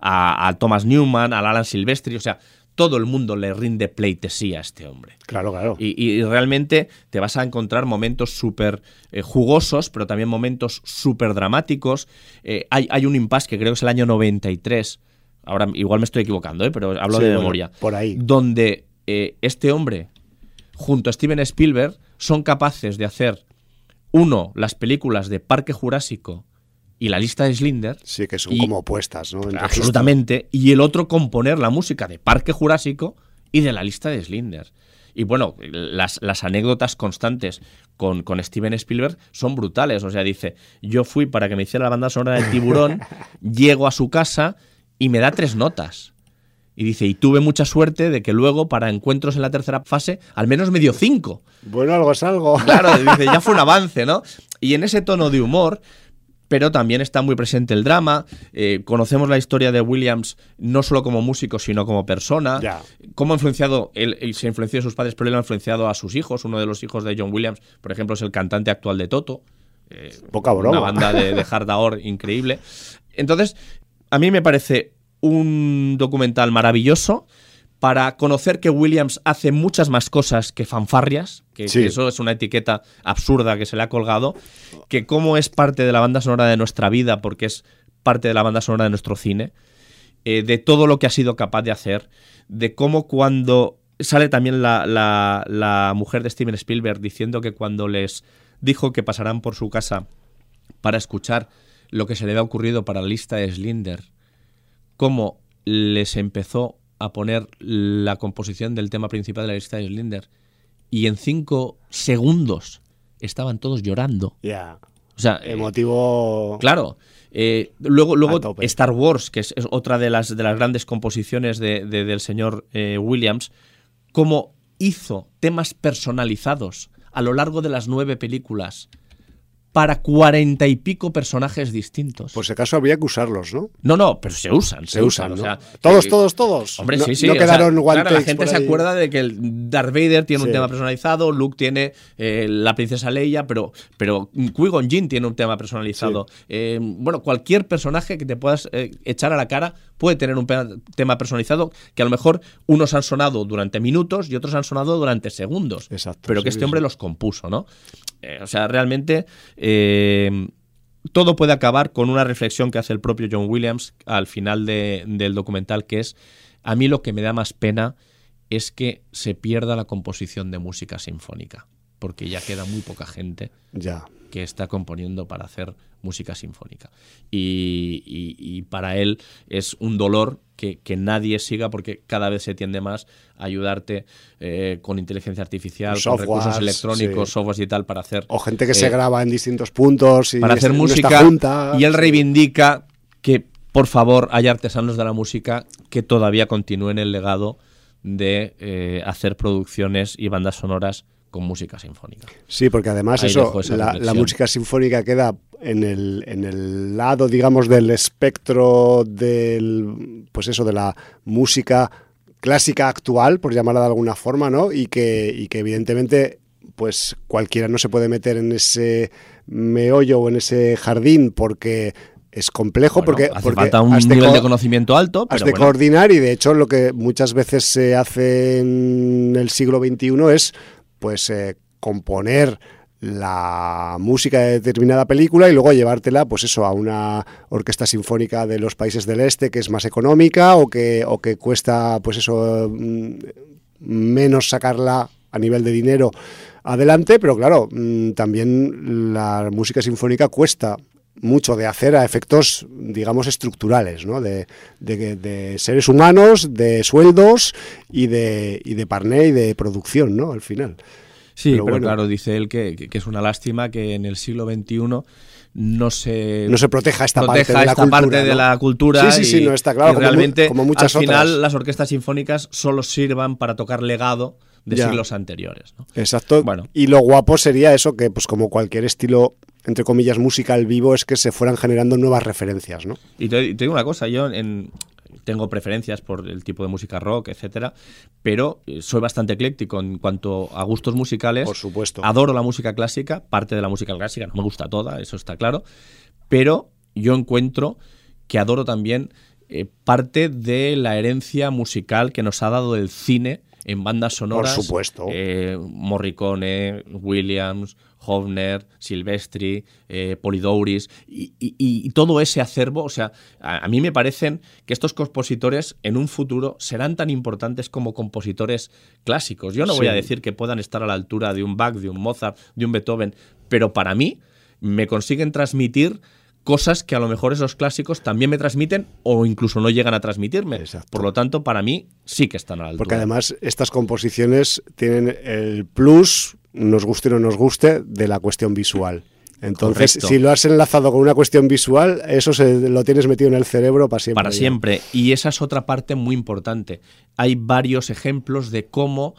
a Thomas Newman, a Alan Silvestri, o sea, todo el mundo le rinde pleitesía a este hombre. Claro, claro. Y realmente te vas a encontrar momentos súper jugosos, pero también momentos súper dramáticos. Hay un impasse que creo que es el año 93, ahora igual me estoy equivocando, pero hablo de memoria, por ahí. donde este hombre, junto a Steven Spielberg, son capaces de hacer, uno, las películas de Parque Jurásico y La lista de Schindler. Sí, que son como opuestas, ¿no? Absolutamente. Y el otro componer la música de Parque Jurásico y de La lista de Schindler. Y bueno, las anécdotas constantes con Steven Spielberg son brutales. O sea, dice, yo fui para que me hiciera la banda sonora del Tiburón, llego a su casa y me da 3 notas. Y dice, y tuve mucha suerte de que luego, para encuentros en la tercera fase, al menos me dio 5. Bueno, algo es algo. Claro, dice, ya fue un avance, ¿no? Y en ese tono de humor, pero también está muy presente el drama. Conocemos la historia de Williams no solo como músico, sino como persona. Ya. Cómo ha influenciado, él se influenció de sus padres, pero él ha influenciado a sus hijos. Uno de los hijos de John Williams, por ejemplo, es el cantante actual de Toto. Poca broma. Una banda de hard rock increíble. Entonces, a mí me parece un documental maravilloso para conocer que Williams hace muchas más cosas que fanfarrias, que eso es una etiqueta absurda que se le ha colgado, que cómo es parte de la banda sonora de nuestra vida, porque es parte de la banda sonora de nuestro cine, de todo lo que ha sido capaz de hacer, de cómo cuando sale también la mujer de Steven Spielberg diciendo que cuando les dijo que pasarán por su casa para escuchar lo que se le había ocurrido para La lista de Schindler, cómo les empezó a poner la composición del tema principal de La lista de Schindler y en 5 segundos estaban todos llorando. Ya. O sea, emotivo. Claro. Luego Star Wars, que es otra de las grandes composiciones del señor Williams, cómo hizo temas personalizados a lo largo de las 9 películas para 40 y pico personajes distintos. Por si acaso habría que usarlos, ¿no? No, pero se usan, ¿no? O sea, todos. Hombre, no, sí. No quedaron one claro, la takes gente por se ahí. acuerda de que el Darth Vader tiene un tema personalizado, Luke tiene la princesa Leia, pero Qui-Gon Jinn tiene un tema personalizado. Sí. Bueno, cualquier personaje que te puedas echar a la cara puede tener un tema personalizado que a lo mejor unos han sonado durante minutos y otros han sonado durante segundos. Exacto. Pero que este hombre los compuso, ¿no? O sea, realmente todo puede acabar con una reflexión que hace el propio John Williams al final del documental, que es, a mí lo que me da más pena es que se pierda la composición de música sinfónica, porque ya queda muy poca gente que está componiendo para hacer música sinfónica. Y para él es un dolor que nadie siga, porque cada vez se tiende más a ayudarte con inteligencia artificial, software, con recursos electrónicos, softwares y tal, para hacer... O gente que se graba en distintos puntos y para hacer música, y él reivindica que, por favor, haya artesanos de la música que todavía continúen el legado de hacer producciones y bandas sonoras con música sinfónica. Sí, porque además la música sinfónica queda en el lado, digamos, del espectro del, pues eso, de la música clásica actual, por llamarla de alguna forma, ¿no? Y que evidentemente, pues cualquiera no se puede meter en ese meollo o en ese jardín porque es complejo, porque hace falta un nivel de conocimiento alto, pero has de coordinar, y de hecho lo que muchas veces se hace en el siglo XXI es pues componer la música de determinada película y luego llevártela, pues eso, a una orquesta sinfónica de los países del este que es más económica o que cuesta, pues eso, menos sacarla a nivel de dinero adelante, pero claro, también la música sinfónica cuesta mucho de hacer a efectos, digamos, estructurales, ¿no? De seres humanos, de sueldos y de parné y de producción, ¿no? Al final. Sí, pero bueno, claro, dice él que es una lástima que en el siglo XXI no se proteja esta parte de la cultura. Sí, no está claro. Y realmente, como muchas al final, otras. Las orquestas sinfónicas solo sirvan para tocar legado de siglos anteriores, ¿no? Exacto. Bueno. Y lo guapo sería eso, que pues como cualquier estilo, entre comillas, musical vivo, es que se fueran generando nuevas referencias, ¿no? Y te digo una cosa, yo tengo preferencias por el tipo de música rock, etcétera, pero soy bastante ecléctico en cuanto a gustos musicales. Por supuesto. Adoro la música clásica, parte de la música clásica, no me gusta toda, eso está claro, pero yo encuentro que adoro también parte de la herencia musical que nos ha dado el cine en bandas sonoras. Por supuesto. Morricone, Williams, Hofner, Silvestri, Polidouris y todo ese acervo. O sea, a mí me parecen que estos compositores en un futuro serán tan importantes como compositores clásicos. Yo no voy a decir que puedan estar a la altura de un Bach, de un Mozart, de un Beethoven, pero para mí me consiguen transmitir cosas que a lo mejor esos clásicos también me transmiten o incluso no llegan a transmitirme. Exacto. Por lo tanto, para mí sí que están a la altura. Porque además estas composiciones tienen el plus, nos guste o no nos guste, de la cuestión visual. Entonces, correcto, si lo has enlazado con una cuestión visual, eso lo tienes metido en el cerebro para siempre. Para siempre. Y esa es otra parte muy importante. Hay varios ejemplos de cómo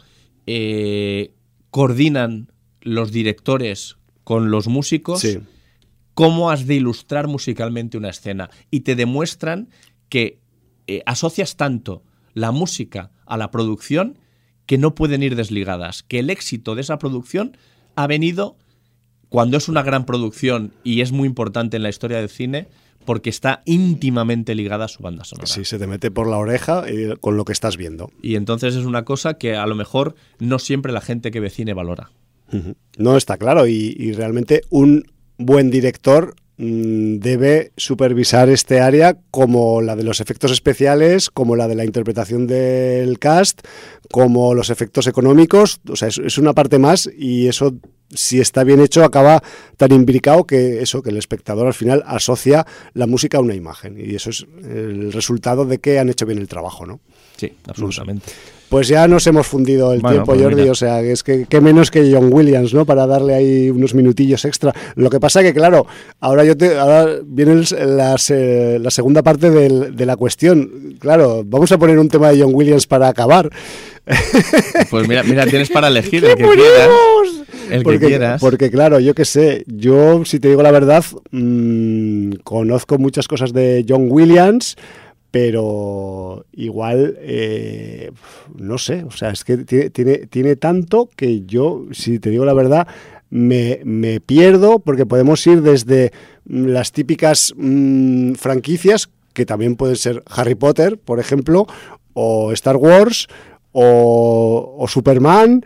coordinan los directores con los músicos. Sí. Cómo has de ilustrar musicalmente una escena y te demuestran que asocias tanto la música a la producción que no pueden ir desligadas, que el éxito de esa producción ha venido cuando es una gran producción y es muy importante en la historia del cine porque está íntimamente ligada a su banda sonora. Sí, se te mete por la oreja con lo que estás viendo. Y entonces es una cosa que a lo mejor no siempre la gente que ve cine valora. No, está claro, y realmente un buen director debe supervisar este área como la de los efectos especiales, como la de la interpretación del cast, como los efectos económicos. O sea, es una parte más y eso, si está bien hecho, acaba tan imbricado que el espectador al final asocia la música a una imagen y eso es el resultado de que han hecho bien el trabajo, ¿no? Sí, absolutamente. Pues ya nos hemos fundido el tiempo, pues Jordi, mira. O sea, es que qué menos que John Williams, ¿no? Para darle ahí unos minutillos extra. Lo que pasa que, claro, ahora viene la segunda parte de la cuestión. Claro, vamos a poner un tema de John Williams para acabar. Pues mira, tienes para elegir el que quieras. El que quieras. Porque, claro, yo qué sé, yo, si te digo la verdad, conozco muchas cosas de John Williams, pero igual, no sé, o sea, es que tiene tanto que yo, si te digo la verdad, me pierdo, porque podemos ir desde las típicas franquicias, que también pueden ser Harry Potter, por ejemplo, o Star Wars, o Superman,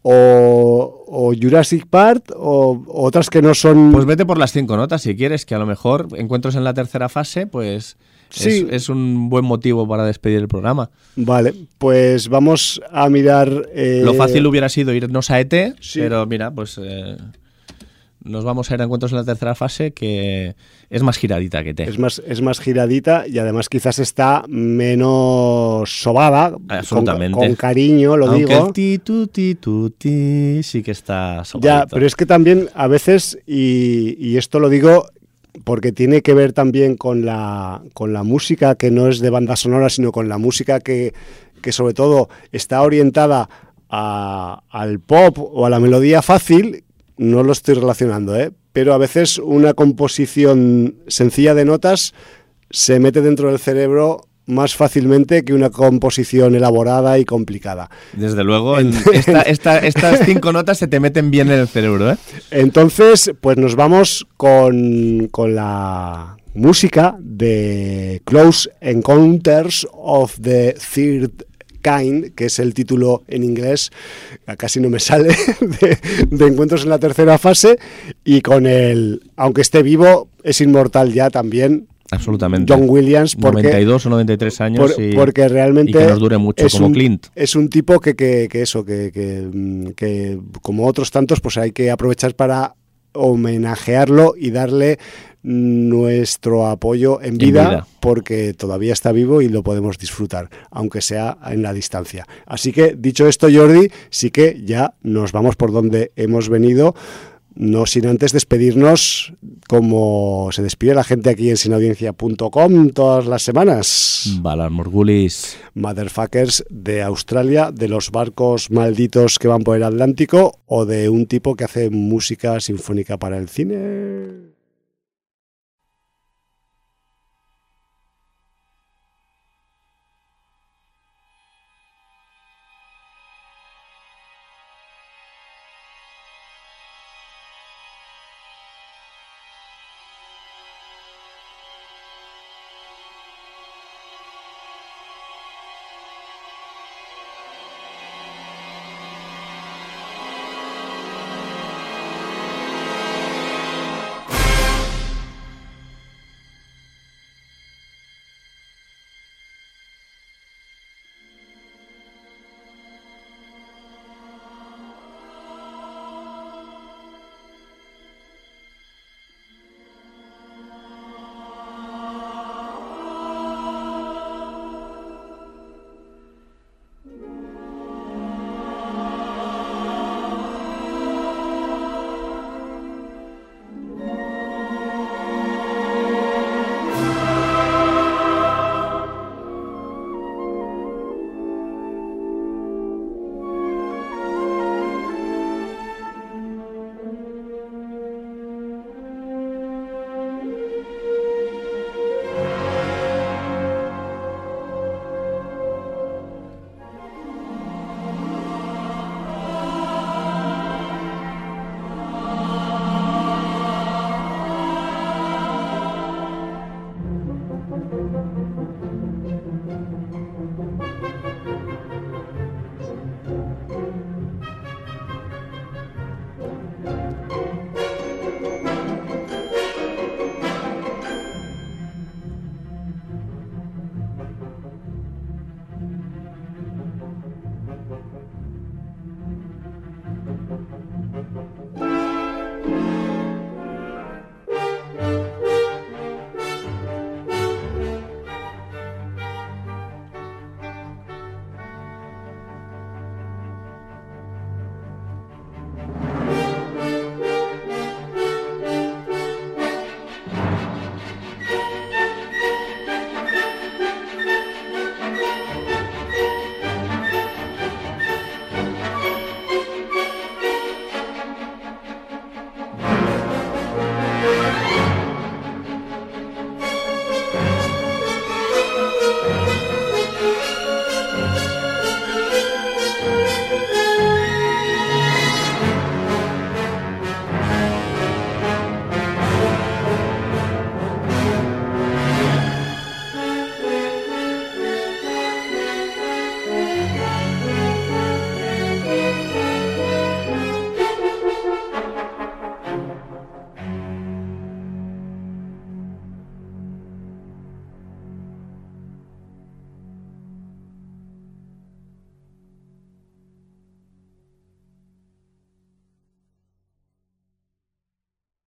o Jurassic Park, o otras que no son... Pues vete por las 5 notas si quieres, que a lo mejor encuentros en la tercera fase, pues... Sí. Es un buen motivo para despedir el programa. Vale, pues vamos a mirar... Lo fácil hubiera sido irnos a ET, sí. Pero mira, pues nos vamos a ir a encuentros en la tercera fase, que es más giradita que ET. Es más giradita y además quizás está menos sobada. Absolutamente. Con cariño, lo aunque digo. El ti sí que está sobadito. Ya, pero es que también a veces, y esto lo digo... porque tiene que ver también con la música que no es de banda sonora, sino con la música que sobre todo está orientada al pop o a la melodía fácil. No lo estoy relacionando, pero a veces una composición sencilla de notas se mete dentro del cerebro más fácilmente que una composición elaborada y complicada. Desde luego, estas 5 notas se te meten bien en el cerebro, ¿eh? Entonces, pues nos vamos con la música de Close Encounters of the Third Kind, que es el título en inglés, casi no me sale, de Encuentros en la tercera fase, y con el, aunque esté vivo, es inmortal ya también. Absolutamente. John Williams, porque, 92 o 93 años porque realmente y que nos dure mucho, como Clint. Es un tipo que como otros tantos, pues hay que aprovechar para homenajearlo y darle nuestro apoyo en vida, porque todavía está vivo y lo podemos disfrutar, aunque sea en la distancia. Así que, dicho esto, Jordi, sí que ya nos vamos por donde hemos venido. No sin antes despedirnos como se despide la gente aquí en sinaudiencia.com todas las semanas. Valar Morgulis. Motherfuckers de Australia, de los barcos malditos que van por el Atlántico o de un tipo que hace música sinfónica para el cine.